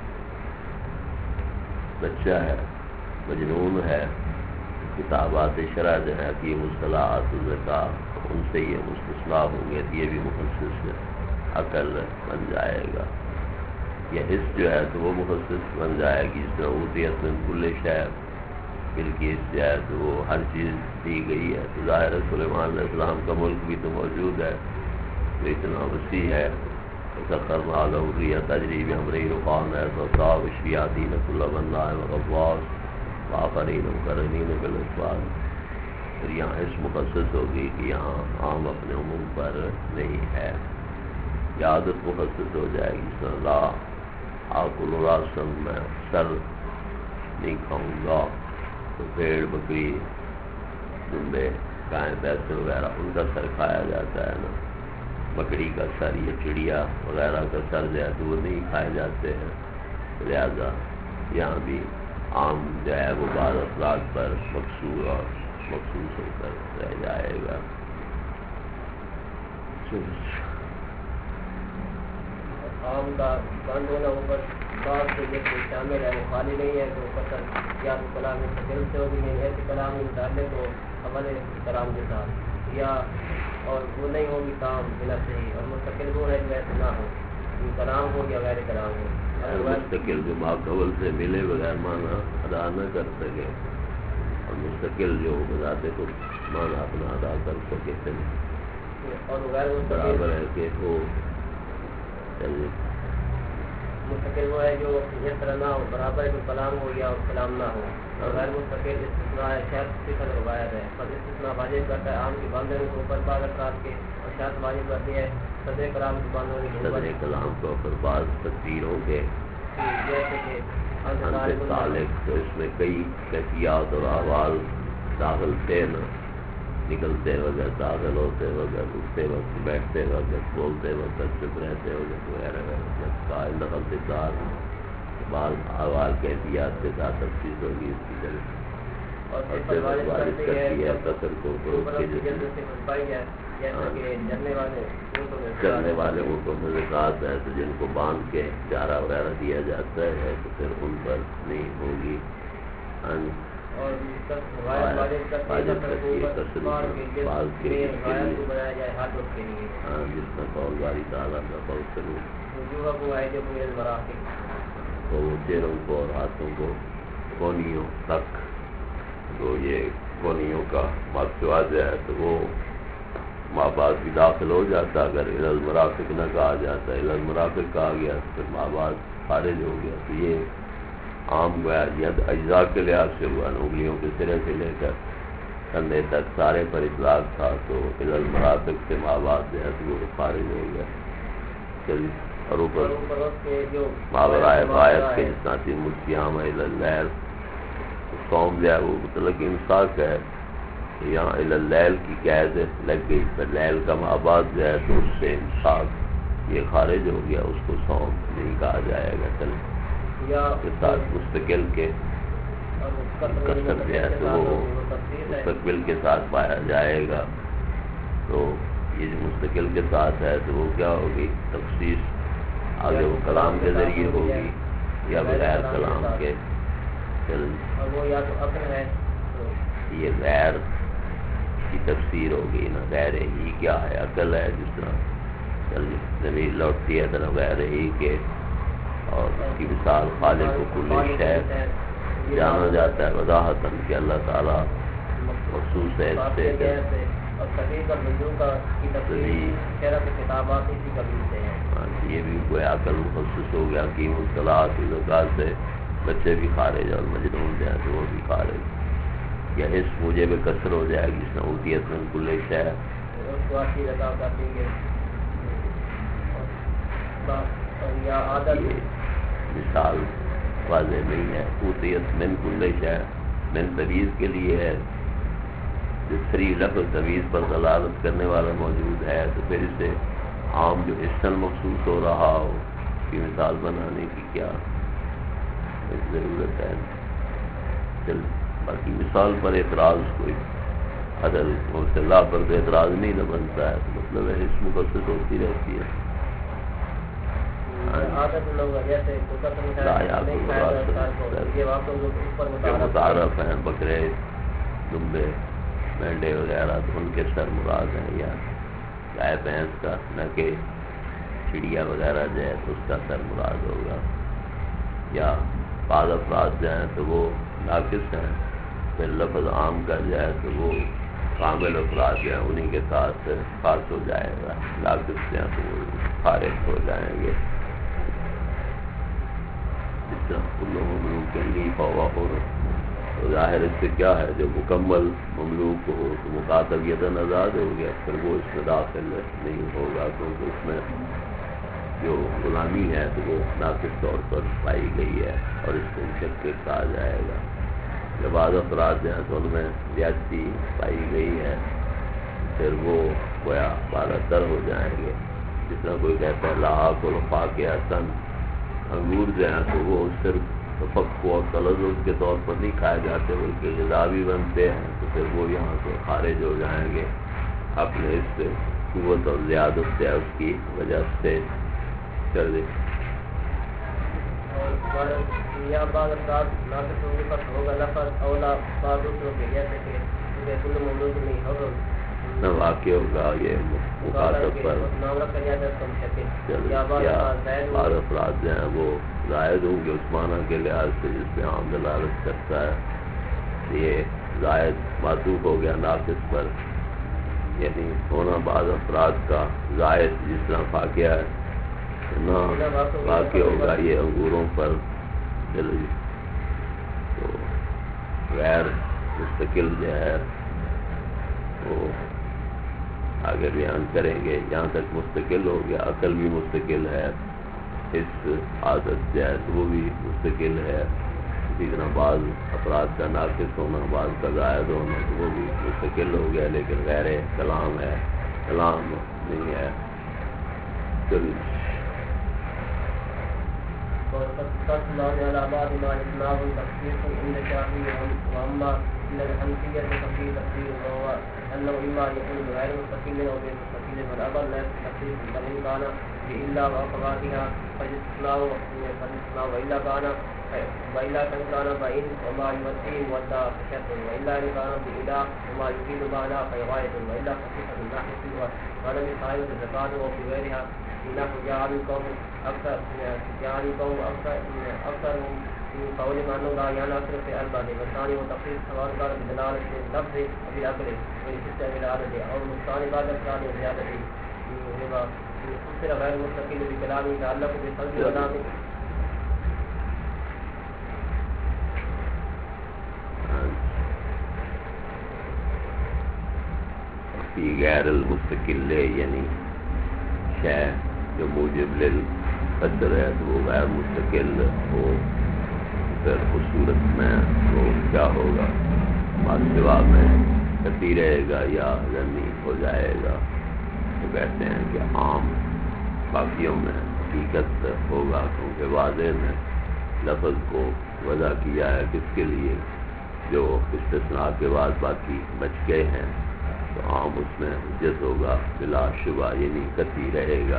S2: بچہ ہے، مجنون ہے، کتابات شرع جو ہے کہ یہ مصطلحات الزکاۃ ان سے یہ مستثنا ہوں گے، یہ بھی مخصص عقل بن جائے گا۔ یہ حس جو ہے تو وہ مخصص بن جائے گی، جس طرح اوتیت من کل شیء، ملک کی حص جو ہے تو وہ ہر چیز دی گئی ہے، تو ظاہر ہے سلیمان علیہ السلام کا ملک بھی تو موجود ہے، تو اتنا وسیع ہے۔ سخر ما له الريح تجري بأمره رخاء حيث الشياطين كل بناء وغواص وآخرين مقرنين بالأسباب۔ پھر یہاں اس مخصص ہوگی کہ یہاں عام اپنے عموم پر نہیں ہے، یا عادت مخصص ہو جائے گی، جس طرح لا آکل راسن، میں سر نہیں کھاؤں گا، تو بھیڑ بکری دمبے گائے بھینس وغیرہ ان کا سر کھایا جاتا ہے نا، مکڑی کا سر یا چڑیا وغیرہ کا سر جو ہے تو وہ نہیں کھائے جاتے ہیں، لہذا یہاں بھی عام جو ہے وہ بعض افراد پر مقصور اور مخصوص ہو کر رہ جائے گا۔
S1: عام کا بند ہونا اوپر بات سے جب شامل ہے، وہ خالی نہیں ہے، تو قسم یا تو کلام مستقل سے ہوگی، نہیں ایسے کلام متعلق ہو عمل کلام کے ساتھ، یا اور وہ نہیں ہوگی کام بنا صحیح، اور مستقل وہ ہے ویسے نہ ہو، کلام ہو یا غیر کلام ہو،
S2: مستقل جو ماقبل سے ملے بغیر معنی ادا نہ کر سکے، اور مستقل جو بذات خود معنی اپنا ادا کر سکے،
S1: اور غیر
S2: برابر ہے کہ وہ
S1: مستقل وہ ہے جو اس طرح نہ ہو، برابر ہے کہ کلام ہو یا کلام نہ ہو، اور غیر مستقل استثناء ہے، شرط صفت روایت ہے، پر استثناء واجب کرتا ہے عام کی باندھنے کے اوپر بعض افراد کے، اور شرط واجب کرتی ہے صدر کلام کی باندھنے کے اوپر،
S2: صدر کلام کے اوپر بعض تقریروں کے
S1: جیسے کہ
S2: تعلق، تو اس میں کئی کیفیات اور احوال داخل تھے نا، نکلتے وقت، داخل ہوتے وقت، اٹھتے وقت، بیٹھتے وقت، بولتے وقت، چپ رہتے وقت وغیرہ وغیرہ، قائل دخل سے دار بعض احوال کیفیات کے ساتھ تفصیل ہوگی اس کی جگہ، اور سے وارد کرتی ہے قصر کو
S1: جلد سے جیسا کہ
S2: چلنے والے اونٹوں میں زکوٰۃ ہے تو جن کو باندھ کے چارہ وغیرہ دیا جاتا ہے تو پھر ان پر نہیں ہوگی. جس میں قول باری تعالیٰ کا قول کروں تو وہ چہروں کو اور ہاتھوں کو کونیوں تک. تو یہ کونیوں کا مقصد ہے تو وہ ماں باپ بھی داخل ہو جاتا. اگر المرافق نہ کہا جاتا, المرافق کہا گیا تو پھر ماں باپ خارج ہو گیا. تو یہ عام گویا ید اجزاء کے لحاظ سے ہوا, انگلیوں کے سرے سے لے کر کندھے تک سارے پر اطلاق تھا. تو المرافق سے ماں باپ جو ہے تو وہ خارج ہو گیا. چلیے اور اوپر ماورائے غایت کے جس ناتی ملکیام اللیل قوم جو ہے وہ مطلق امساک ہے. یہاں اللیل کی قید لگ گئی, پر لیل کا مابعد جو ہے تو اس سے امساک یہ خارج ہو گیا, اس کو سوم نہیں کہا جائے گا. چل کے ساتھ مستقل کے کثر جو ہے تو وہ مستقبل کے ساتھ پایا جائے گا. تو یہ جو مستقل کے ساتھ ہے تو وہ کیا ہوگی تخصیص آگے وہ کلام کے ذریعے ہوگی یا بغیر کلام کے. یہ غیر کی تفسیر ہوگی نا. غیر ہی کیا ہے, عقل ہے. جس طرح زمین لوٹتی ہے طرح غیر ہی کے, اور اس کی مثال خالق و کل شے جانا جاتا ہے وضاحتاً کہ اللہ تعالیٰ مخصوص ہے اس سے. یہ بھی کوئی عقل مخصوص ہو گیا کہ مصطلحات کی زکوٰۃ سے بچے بھی خارج اور مجنون جو ہے تو وہ بھی خارج. یا اس موجب کثر ہو جائے گی جس نے اوتیت من کل شے. مثال واضح نہیں ہے. اوتیت من کل شے من تمیز کے لیے ہے. دوسری لفظ تمیز پر دلالت کرنے والا موجود ہے تو پھر اسے عام جو حسن مخصوص ہو رہا ہو کی مثال بنانے کی کیا ضرورت ہے. چل باقی مثال پر اعتراض کوئی عدل اللہ پر تو اعتراض نہیں نہ بنتا ہے. تو مطلب ہے اس مقصد ہوتی رہتی ہے. متعارف ہیں بکرے دمبے مینڈے وغیرہ تو ان کے سر مراد ہیں, یا گائے بھینس کا نہ کہ چڑیا وغیرہ جو ہے تو اس کا سر مراد ہوگا. یا بعض افراد جو ہیں تو وہ ناقص ہیں, پھر لفظ عام کا جو ہے تو وہ کامل افراد جو ہیں انہیں کے ساتھ خاص ہو جائے گا. ناقص جو ہیں تو وہ خارج ہو جائیں گے. جس طرح کل مملوک کے لیے فوا ہو تو ظاہر اس سے کیا ہے جو مکمل مملوک ہو تو مکاتبیتاً آزاد ہو گیا, پھر وہ اس میں داخل نہیں ہوگا کیونکہ اس میں جو غلامی ہے تو وہ ناقص طور پر پائی گئی ہے اور اس کو مشقت کہا جائے گا. جب بعض افراد ہیں تو ان میں زیادتی پائی گئی ہے پھر وہ گویا بالا تر ہو جائیں گے. جس طرح کوئی کہتا ہے لاحق الفاقہ تن, انگور جو ہیں تو وہ صرف تفقع اور تلذذ کے طور پر نہیں کھائے جاتے بلکہ غذا بھی بنتے ہیں. تو پھر وہ یہاں سے خارج ہو جائیں گے اپنے اس سے قوت اور زیادت سے اس کی وجہ سے. چل واقع ہوگا یہ مخاطب پر. بعض افراد جو ہیں وہ زائد ہوں گے اس معنی کے لحاظ سے جس پہ عام دلالت کرتا ہے. یہ زائد معطوف ہو گیا ناقص پر, یعنی ہونا بعض افراد کا زائد جس طرح فاقیہ ہے نہ واقع ہوگا یہ انگوروں پر. چلیے تو غیر مستقل جو ہے وہ آگے بیان کریں گے. جہاں تک مستقل ہو گیا عقل بھی مستقل ہے, اس عادت جو ہے تو وہ بھی مستقل ہے. اسی طرح بعض افراد کا ناقص ہونا بعض کا زائد ہونا تو وہ بھی مستقل ہو گیا, لیکن غیر کلام ہے, کلام نہیں ہے. چلیے
S1: إلا الحنفية ففيه تفسير وهو أنه إما أن يكون بغير مستقل أو بمستقل فالأمر لا يكون تفسير فإن كان بإلا وأخواتها فالاستثناء وإلا كان فإن وما يمثل ودى فشرط وإلا إن كان بإلا وما يفيد معنى فغاية وإلا فصيحة من ناحية ولم يصاحب الزكاة وفي غيرها نحو جعلكم أكثر من قول ما أنه لا ينأثر في ألبان والثاني وتخصيص سواء كان بدلالة اللفظ أو بالأكل والحسة بالعادة أو النقصان بعد إفراد وزيادة لما فسر غير مستقل بكلام يتعلق بقلب كلام
S2: في غیر المستقل یعنی شے جو موجب للقدر ہے تو وہ غیر مستقل ہو، پھر اس صورت میں وہ کیا ہوگا؟ ماسوا میں کتی رہے گا یا زمین ہو جائے گا؟ تو کہتے ہیں کہ عام باقیوں میں حقیقت ہوگا، کیونکہ واضح میں لفظ کو وضع کیا ہے کس کے لیے؟ جو استثناء کے بعد باقی بچ گئے ہیں، تو عام اس میں حجت ہوگا بلا شبہ، یعنی کتی رہے گا۔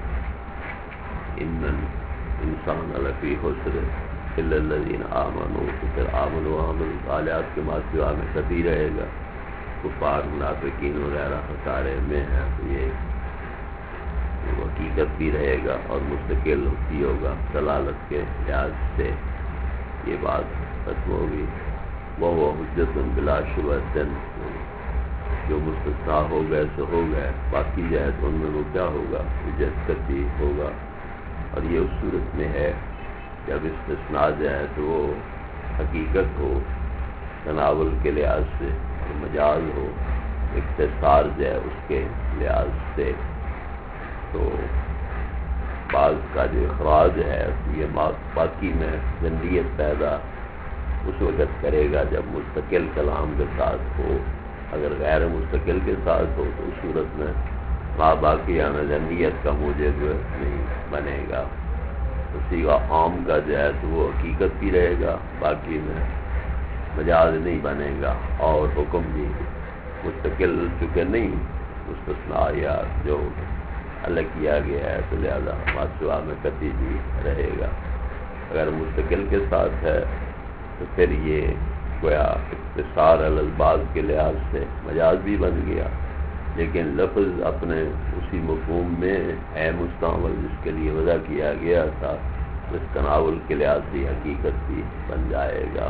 S2: ان انسان لفی خسر الا الذین آمنوا، تو پھر آمنوا وعملوا الصالحات کے ماسوا میں کتی رہے گا، کفار منافقین وغیرہ خسارے میں ہیں، تو یہ حقیقت بھی رہے گا اور مستقل بھی ہوگا دلالت کے لحاظ سے۔ یہ بات ختم ہوگی۔ وہ حجت بلا شبہ، جو مستثنیٰ ہو گئے سو ہو گئے، باقی جائے تو ان میں وہ کیا ہوگا؟ حجت کتی ہوگا۔ اور یہ اس صورت میں ہے جب استثناء جائے تو وہ حقیقت ہو تناول کے لحاظ سے، اور مجاز ہو اختصار جائے اس کے لحاظ سے۔ تو بعض کا جو اخراج ہے یہ باقی میں زندیت پیدا اس وقت کرے گا جب مستقل کلام کے ساتھ ہو۔ اگر غیر مستقل کے ساتھ ہو تو اس صورت میں باقی زندیت کا موجب جو نہیں بنے گا۔ اسی کا عام کا جو ہے تو وہ حقیقت بھی رہے گا، باقی میں مجاز نہیں بنے گا، اور حکم بھی مستقل چکے نہیں مستثنیٰ یا جو الگ کیا گیا ہے، تو لہذا ماسوا میں کتی بھی رہے گا۔ اگر مستقل کے ساتھ ہے تو پھر یہ گویا اختصار الالباس کے لحاظ سے مجاز بھی بن گیا، لیکن لفظ اپنے اسی مفہوم میں ہے مستعمل جس کے لیے وضع کیا گیا تھا، اس تناول کے لحاظ سے حقیقت بھی بن جائے گا۔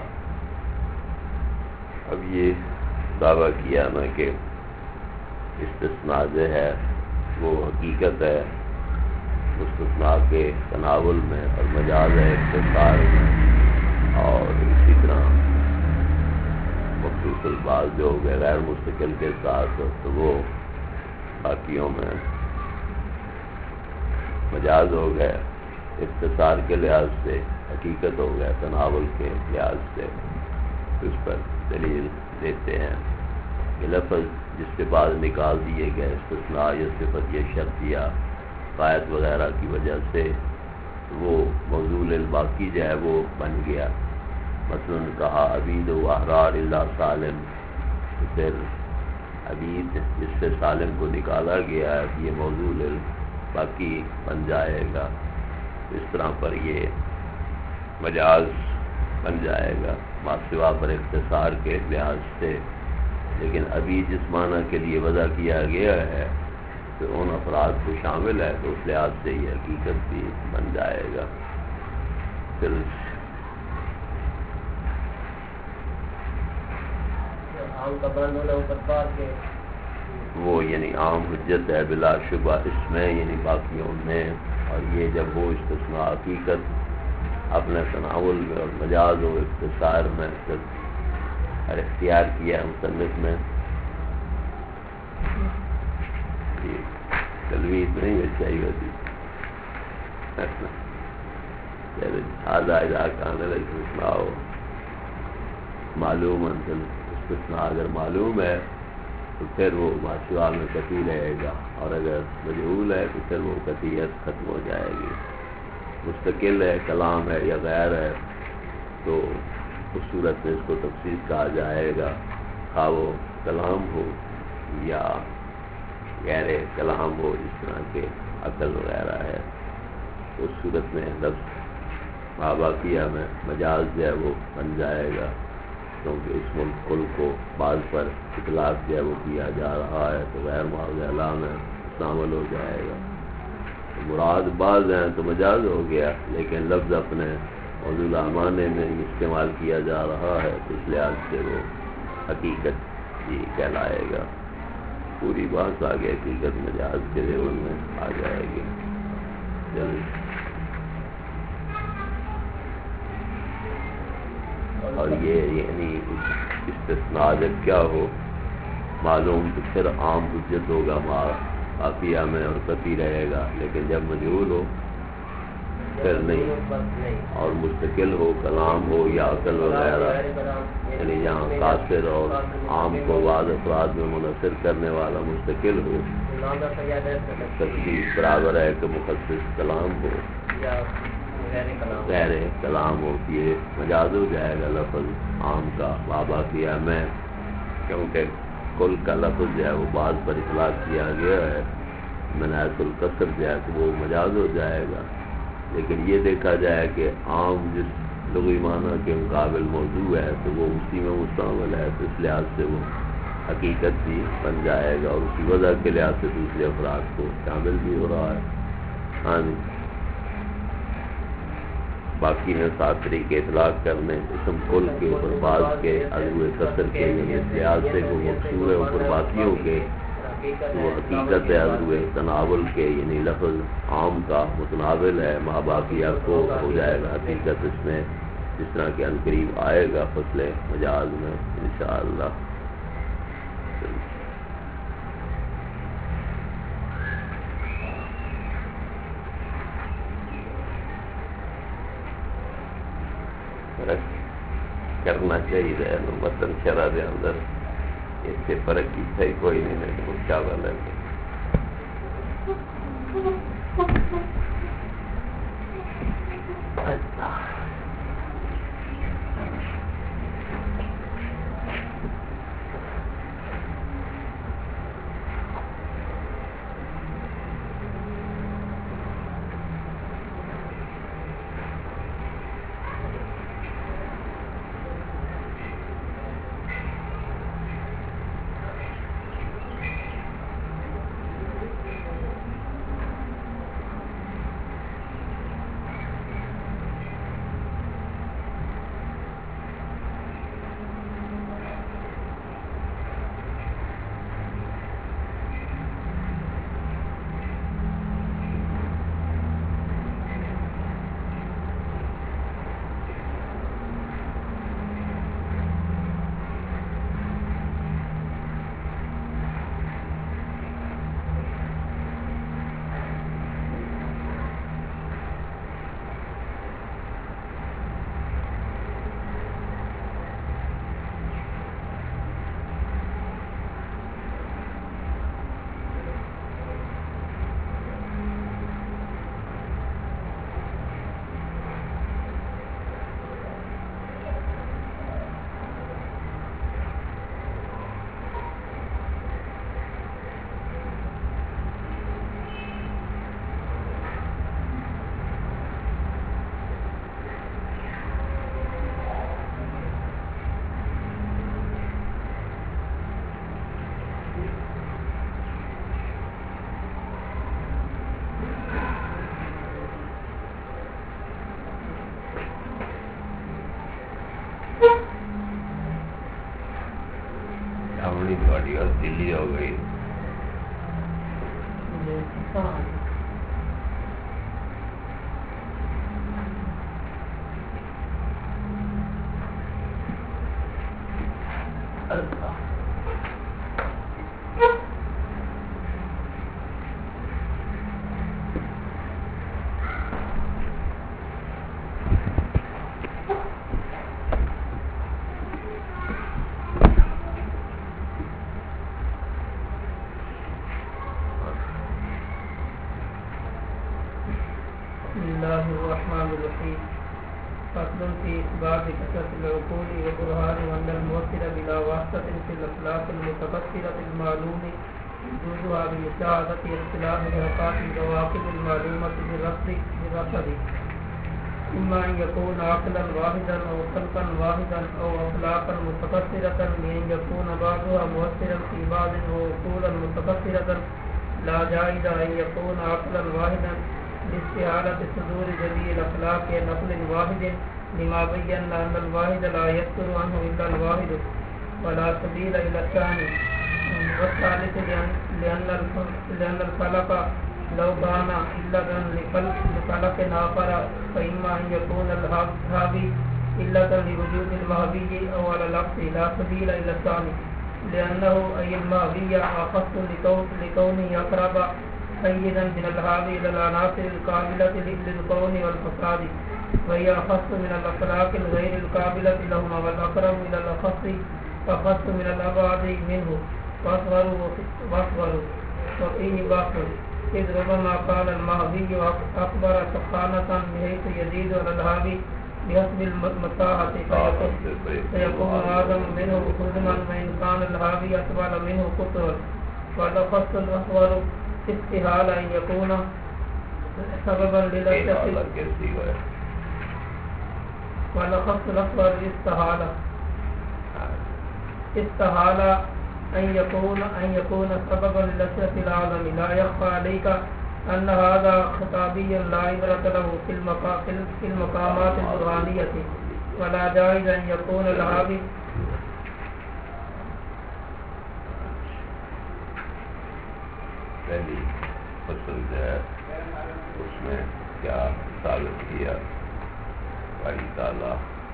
S2: اب یہ دعویٰ کیا نا کہ استثناء جو ہے وہ حقیقت ہے مستثناء کے تناول میں، اور مجاز ہے اختصار میں، اور اسی طرح مخصوص الباس جو ہو گئے غیر مستقل کے ساتھ تو وہ باقیوں میں مجاز ہو گئے اختصار کے لحاظ سے، حقیقت ہو گئے تناول کے لحاظ سے۔ اس پر دلیل دیتے ہیں کہ لفظ جس کے بعد نکال دیے گئے استثناء یا صفت یا شرط یا قائد وغیرہ کی وجہ سے وہ موضوع الباقی جو ہے وہ بن گیا۔ مثلا کہا عبید و احرار اللہ سالم، تو پھر عبید جس سے سالم کو نکالا گیا ہے یہ موضوع الباقی بن جائے گا، اس طرح پر یہ مجاز بن جائے گا ماسوا پر اختصار کے لحاظ سے۔ لیکن ابھی جس معنی کے لیے وضع کیا گیا ہے تو ان افراد کو شامل ہے، تو اس لحاظ سے یہ حقیقت بھی بن جائے گا۔ پھر وہ یعنی عام حجت ہے بلا شبہ اس میں، یعنی باقیوں میں، اور یہ جب وہ استثناء حقیقت اپنے تناول میں اور مجاز و اختصار میں اور اختیار کیا مصنف میں، تلویز نہیں ہے چاہیے ہوتی استثناء ہو معلوم استثناء اگر معلوم ہے تو پھر وہ ماسوا میں کتی رہے گا، اور اگر مجہول ہے تو پھر وہ کتیت ختم ہو جائے گی۔ مستقل ہے کلام ہے یا غیر ہے تو اس صورت میں اس کو تفسیر کہا جائے گا، خواہ وہ کلام ہو یا غیر کلام ہو، جس طرح کے عقل وغیرہ ہے، اس صورت میں لفظ مابعقیہ میں مجاز جو ہے وہ بن جائے گا، کیونکہ اس ملک کل کو بعض پر اطلاق جو ہے وہ کیا جا رہا ہے، تو غیر معاوضہ اللہ میں شامل ہو جائے گا۔ مراد بعض ہیں تو مجاز ہو گیا، لیکن لفظ اپنے موضوع معنی میں استعمال کیا جا رہا ہے، تو اس لحاظ سے وہ حقیقت ہی کہلائے گا۔ پوری بات آگے حقیقت مجاز کے لیول میں آ جائے گی جلد۔ اور یہ یعنی استثناء جب کیا ہو معلوم تو پھر عام حجت ہوگا عافیہ میں اور قطعی رہے گا، لیکن جب مجہول ہو پھر نہیں، اور مستقل ہو کلام ہو یا عقل وغیرہ، یعنی جہاں قاصر اور عام کو بعض افراد میں منحصر کرنے والا مستقل ہو، تفصیل برابر ہے کہ مخصص کلام ہو غیر کلام ہو، یہ مجاز ہو جائے گا لفظ عام کا مابعقیہ میں، کیونکہ کل کا لفظ جو ہے وہ بعض پر اطلاق کیا گیا ہے، من حیث القصر جو ہے تو وہ مجاز ہو جائے گا۔ لیکن یہ دیکھا جائے کہ عام جس لغوی معنی کے مقابل موضوع ہے تو وہ اسی میں مستعمل ہے، تو اس لحاظ سے وہ حقیقت بھی بن جائے گا، اور اسی وجہ کے لحاظ سے دوسرے افراد کو شامل بھی ہو رہا ہے۔ ہاں جی، باقی ہیں 7 طریقے اطلاق کرنے اسم کل کے اوپر بعض کے عضو قصر کے، یعنی اس لحاظ سے وہ مقصور ہے اوپر باقیوں کے، وہ حقیقت ہے عضو تناول کے، یعنی لفظ عام کا متناول ہے مابعقیہ کو، ہو جائے گا حقیقت اس میں، جس طرح کہ عنقریب آئے گا فصل مجاز میں انشاءاللہ۔ کرنا چاہیے متن شرح دے اندر اس سے فرق کی صحیح کوئی نہیں ہے، وہ کیا والا ہے۔ تھوڑی اور دلی ہو گئی۔
S1: أصل في إثبات كثرة العقول وبرهان أن الموصل بلا واسطة في الأخلاق المتفسرة المعلوم وجودها بمشاهدة اختلاف حركات الكواكب المعلومة بالرصد إما أن يكون عقلا واحدا أو خلقا واحدا أو أخلاقا متفسرة بأن يكون بعضها مؤثرا في بعض وعقولا متفسرة لا جائز أن يكون عقلا واحدا لاستحالة صدور جميع الأخلاق نقل واحد لما بينا أن الواحد لا يصدر عنه إلا الواحد ولا سبيل إلى الثاني. والثالث لأن الخلق لو كان علة لخلق آخر فإما أن يكون الهابي علة لوجود المهبي أو على العكس لا سبيل إلى الثاني لأنه أي المهبي أخص لكونه أقرب حيزا من الهابي إلى العناصر القابلة للكون والفساد وهي أخص من الأخلاق الغير القابلة لهما والأقرب إلى الأخص أخص من الأبعد منه واصغروا وفيه باطل إذ ربما قال المهدي أكبر سخانة بحيث يزيد على الهابي بحسب المساحة فيكون أعظم منه حجما وإن كان الهابي أطول منه قطرا والأخص الأصغر استحالة أن يكون سببا والأخص الأصغر استحالة أن يكون سببا للأشرف العالم. لا يخفى عليك أن هذا خطابي لا عبرة له في المقامات البرهانية ولا جائز أن يكون الهابي
S2: پہلی فصل جو ہے اس میں کیا ثابت کیا باری تعالیٰ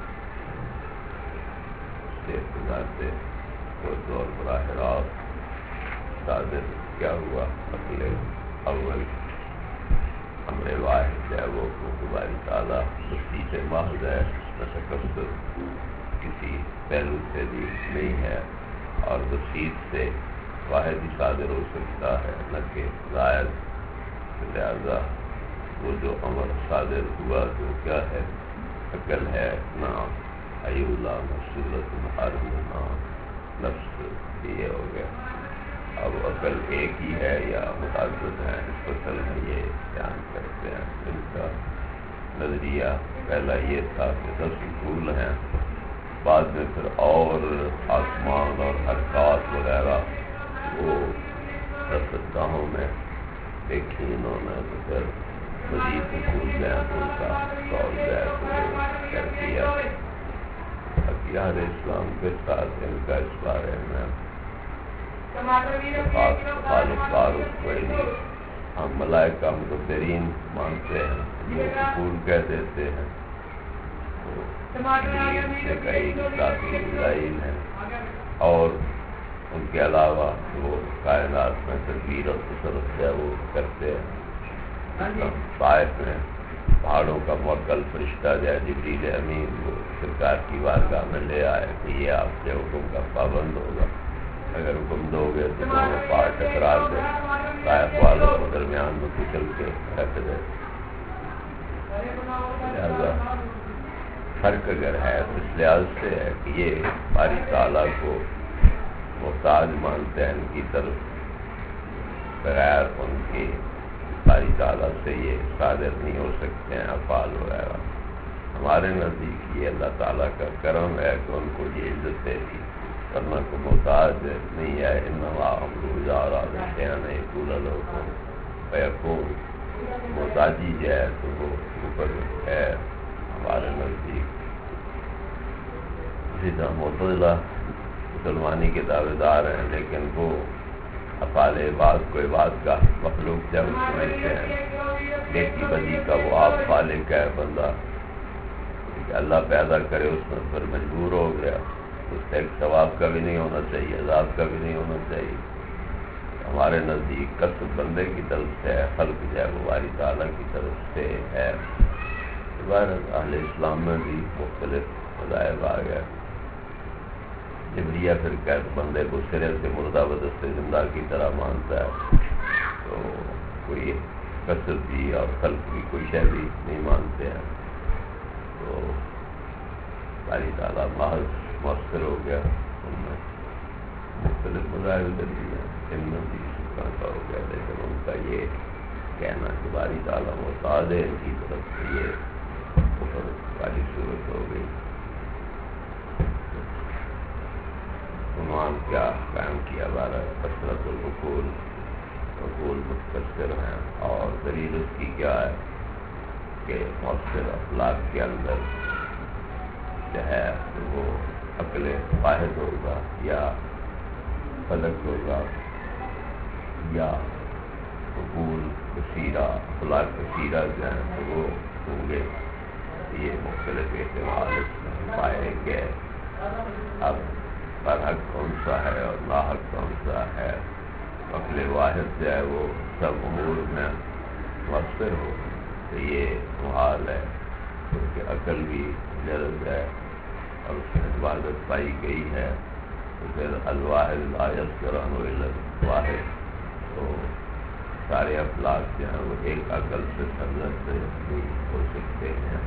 S2: سے ابتدا سے اور براہ راست صادر کیا ہوا عقل اول امر واحد ہے وہ باری تعالیٰ بستی سے محض ہے تشکر کسی پہلو سے بھی نہیں ہے اور بسیط سے واحد ہی صادر ہو سکتا ہے نہ کہ زائد. لہذا وہ جو امر صادر ہوا جو کیا ہے عقل ہے نام ایولا مسورت محرم نام نفس یہ ہو گیا. اب عقل ایک ہی ہے یا متعدد ہے اس فصل میں یہ بیان کرتے ہیں. ان کا نظریہ پہلا یہ تھا کہ 10 اصول ہیں بعد میں پھر اور آسمان اور حرکات وغیرہ وہ سطحوں میں دیکھی انہوں نے تو پھر مزید اصول بیان ان کا قول کر دیا. عقیدہ اسلام کے ساتھ ان کا اس بارے میں کوئی نہیں. ہم ملائکہ مدبرین مانتے ہیں جو اصول کہہ دیتے ہیں سے کئی ذاتی دلائل ہیں اور ان کے علاوہ وہ کائنات میں تدبیر اور تصرف ہے وہ کرتے ہیں. طائف میں پہاڑوں کا موکل فرشتہ جو ہے جبریل امین وہ سرکار کی بارگاہ میں لے آئے کہ یہ آپ کے حکم کا پابند ہوگا, اگر حکم دو گے تو دونوں پہاڑ ٹکرا دے طائف والوں کو درمیان میں کچل کے رکھ دے. لہٰذا فرق اگر ہے تو اس لحاظ سے ہے کہ یہ باری تعالیٰ کو محتاج مانتے ہیں ان کی طرف, بغیر ان کی باری تعالیٰ سے یہ صادر نہیں ہو سکتے ہیں افعال وغیرہ. ہمارے نزدیک یہ اللہ تعالیٰ کا کرم ہے کہ ان کو یہ عزت دے دی, ورنہ کو محتاج نہیں ہے. انما امرؤ اذا اراد شیئا ان یقول له کن فیکون. محتاجی جو ہے تو وہ اوپر ہے ہمارے نزدیک. اسی طرح معتزلہ مسلمانی کے دعوے دار ہیں لیکن وہ افعال عباد کو عباد کا مخلوق جب سمجھتے ہیں. نیکی بدی کا وہ آپ خالق ہے, بندہ کہ اللہ پیدا کرے اس میں پر مجبور ہو گیا, اس سے ایک ثواب کا بھی نہیں ہونا چاہیے, عذاب کا بھی نہیں ہونا چاہیے. ہمارے نزدیک کسب بندے کی طرف سے ہے, خلق جو ہے وہ باری تعالیٰ کی طرف سے ہے. اہل اسلام میں بھی مختلف مذاہب آ گئے. جبریہ پھر کہ بندے کو سرے سے مردہ بدست زندہ کی طرح مانتا ہے, تو کوئی کسب بھی اور خلق بھی کوئی شے بھی نہیں مانتے ہیں. تو باری تعالیٰ محض مؤثر ہو گیا، ان میں مختلف مذاہب دلیل ہیں، ان میں بھی شکر کا ہو گیا، لیکن ان کا یہ کہنا کہ باری تعالیٰ محتاج ہے ان کی طرف سے یہ کفر والی صورت ہو گئی۔ عنوان کیا قائم کیا بارہ کثرت العقول، عقول متکثر ہیں، اور دلیل اس کی کیا ہے کہ مؤثر اخلاق کے اندر جو ہے وہ عقل واحد ہوگا یا فلک ہوگا یا عقول کثیرہ، اخلاق کثیرہ جو ہیں تو وہ ہوں گے، یہ مختلف احتمال اس میں پائے گئے۔ اب برحق کون سا ہے اور لاحق کون سا ہے؟ عقل واحد جو ہے وہ سب امور میں مؤثر ہو تو یہ محال ہے، کیونکہ عقل بھی جلد ہے اور اس میں عبادت پائی گئی ہے، تو پھر الواحد لا یذکران الا الواحد، تو سارے افلاک جو ہیں وہ ایک عقل سے سرزد نہیں ہو سکتے ہیں۔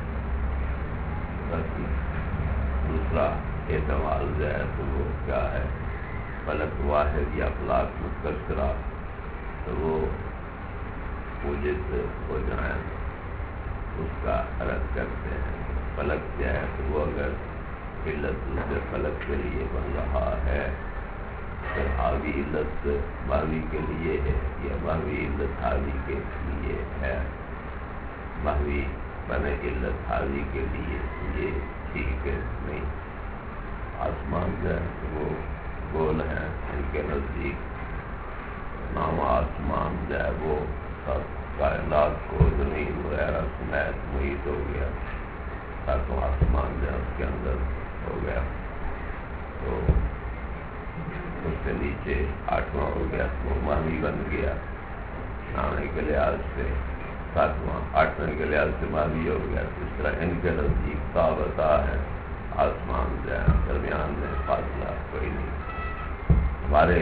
S2: باقی دوسرا احتمال جو ہے تو وہ کیا ہے، فلک واحد یا افلاک متکثرہ، تو وہ موجد ہو جائیں، اس کا رد کرتے ہیں۔ فلک جو ہے تو وہ اگر علت دوسرے فلک کے لیے بن رہا ہے، پھر حاوی علت ماوی کے لیے ہے یا ماوی علت حاوی کے لیے ہے، ماوی بنے علت حاوی کے لیے، یہ ٹھیک ہے نہیں۔ آسمان جو ہے تو وہ گول ہیں، ان کے نزدیک نام آسمان جو ہے وہ سب کائنات کو زمین وغیرہ سمیت محیط ہو گیا، ساتوں آسمان جو ہے اس کے اندر ہو گیا، تو اس سے نیچے آٹھواں ہو گیا، وہ ماوی بن گیا نامے کے لحاظ سے، ساتواں آٹھویں کے لحاظ سے ماوی ہو گیا۔ اس طرح ان کے نزدیک تابتا ہے آسمان جو ہے، درمیان میں فاصلہ کوئی نہیں۔ ہمارے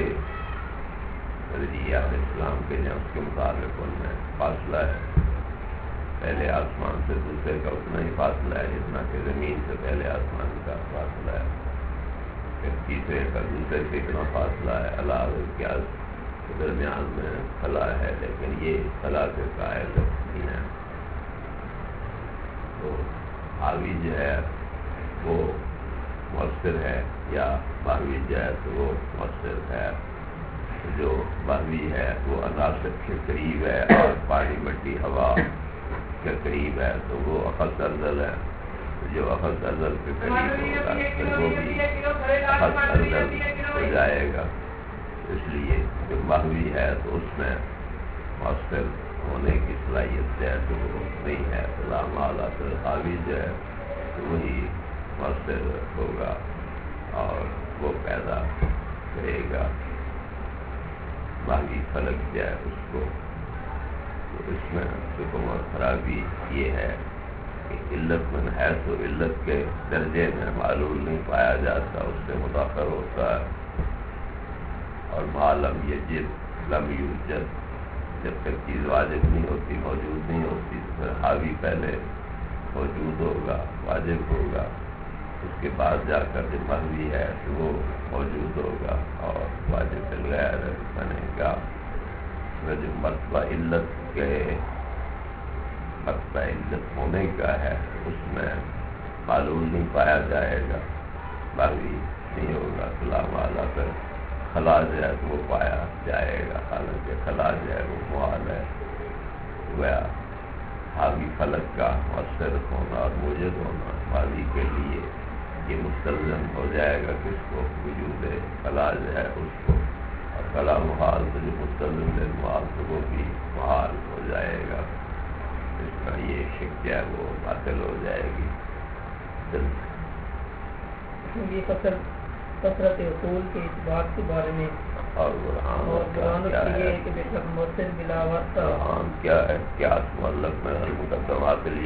S2: رضیات اسلام کے جو اس کے مطابق ان میں فاصلہ ہے، پہلے آسمان سے دوسرے کا اتنا ہی فاصلہ ہے جتنا کہ زمین سے پہلے آسمان کا فاصلہ ہے، پھر تیسرے کا دوسرے سے اتنا فاصلہ ہے، علاوہ کیا درمیان میں خلا ہے، لیکن یہ خلا کے قائل نہیں ہے۔ تو حاوی جو ہے وہ مؤثر ہے یا ماوی جو ہے تو وہ مؤثر ہے۔ جو ماوی ہے وہ عناصر کے قریب ہے اور پانی مٹی ہوا کے قریب ہے تو وہ اخذ ارذل ہے، جو اخذ ارذل کے قریب ہوگا پھر وہ بھی اخذ ارذل ہو جائے گا۔ اس لیے جو ماوی ہے تو اس میں مؤثر ہونے کی صلاحیت جو ہے تو وہ نہیں ہے، سلام اعلیٰ پھر حاوی جو ہے تو وہی مؤثر ہوگا اور وہ پیدا کرے گا باقی فلک جو ہے اس کو۔ تو اس میں حکم اور خرابی یہ ہے کہ علت من حیث و علت کے درجے میں معلول نہیں پایا جاتا، اس سے متاخر ہوتا ہے، اور ما لم یجد لم یوجد، جب تک چیز واجب نہیں ہوتی، موجود نہیں ہوتی، تو پھر حاوی پہلے موجود ہوگا، واجب ہوگا، اس کے بعد جا کر جو ماوی ہے تو وہ موجود ہوگا اور واجب بالغیر بنے گا۔ جو مرتبہ علت کے مرتبہ علت ہونے کا ہے اس میں معلوم نہیں پایا جائے گا، ماوی نہیں ہوگا، سلام اعلیٰ پر خلا جو ہے تو وہ پایا جائے گا، حالانکہ خلا جو ہے وہ محال ہے۔ گویا حاوی فلک کا مؤثر ہونا اور موجود ہونا ماوی کے لیے یہ مستلزم ہو جائے گا کس کو، وجود خلا جو ہے اس کو، اور خلا محال تو جو مستلزم ہے محال تو وہ بھی محال ہو جائے گا، اس کا یہ شک ہے وہ باطل ہو جائے گی۔
S1: یہ کثرت عقول کے اس بات کے بارے میں
S2: اور قرآن کیا ہے،
S1: کہ بے شک مؤثر بلا واسطہ
S2: قرآن کیا ہے، قیاس معلق میں المقدمات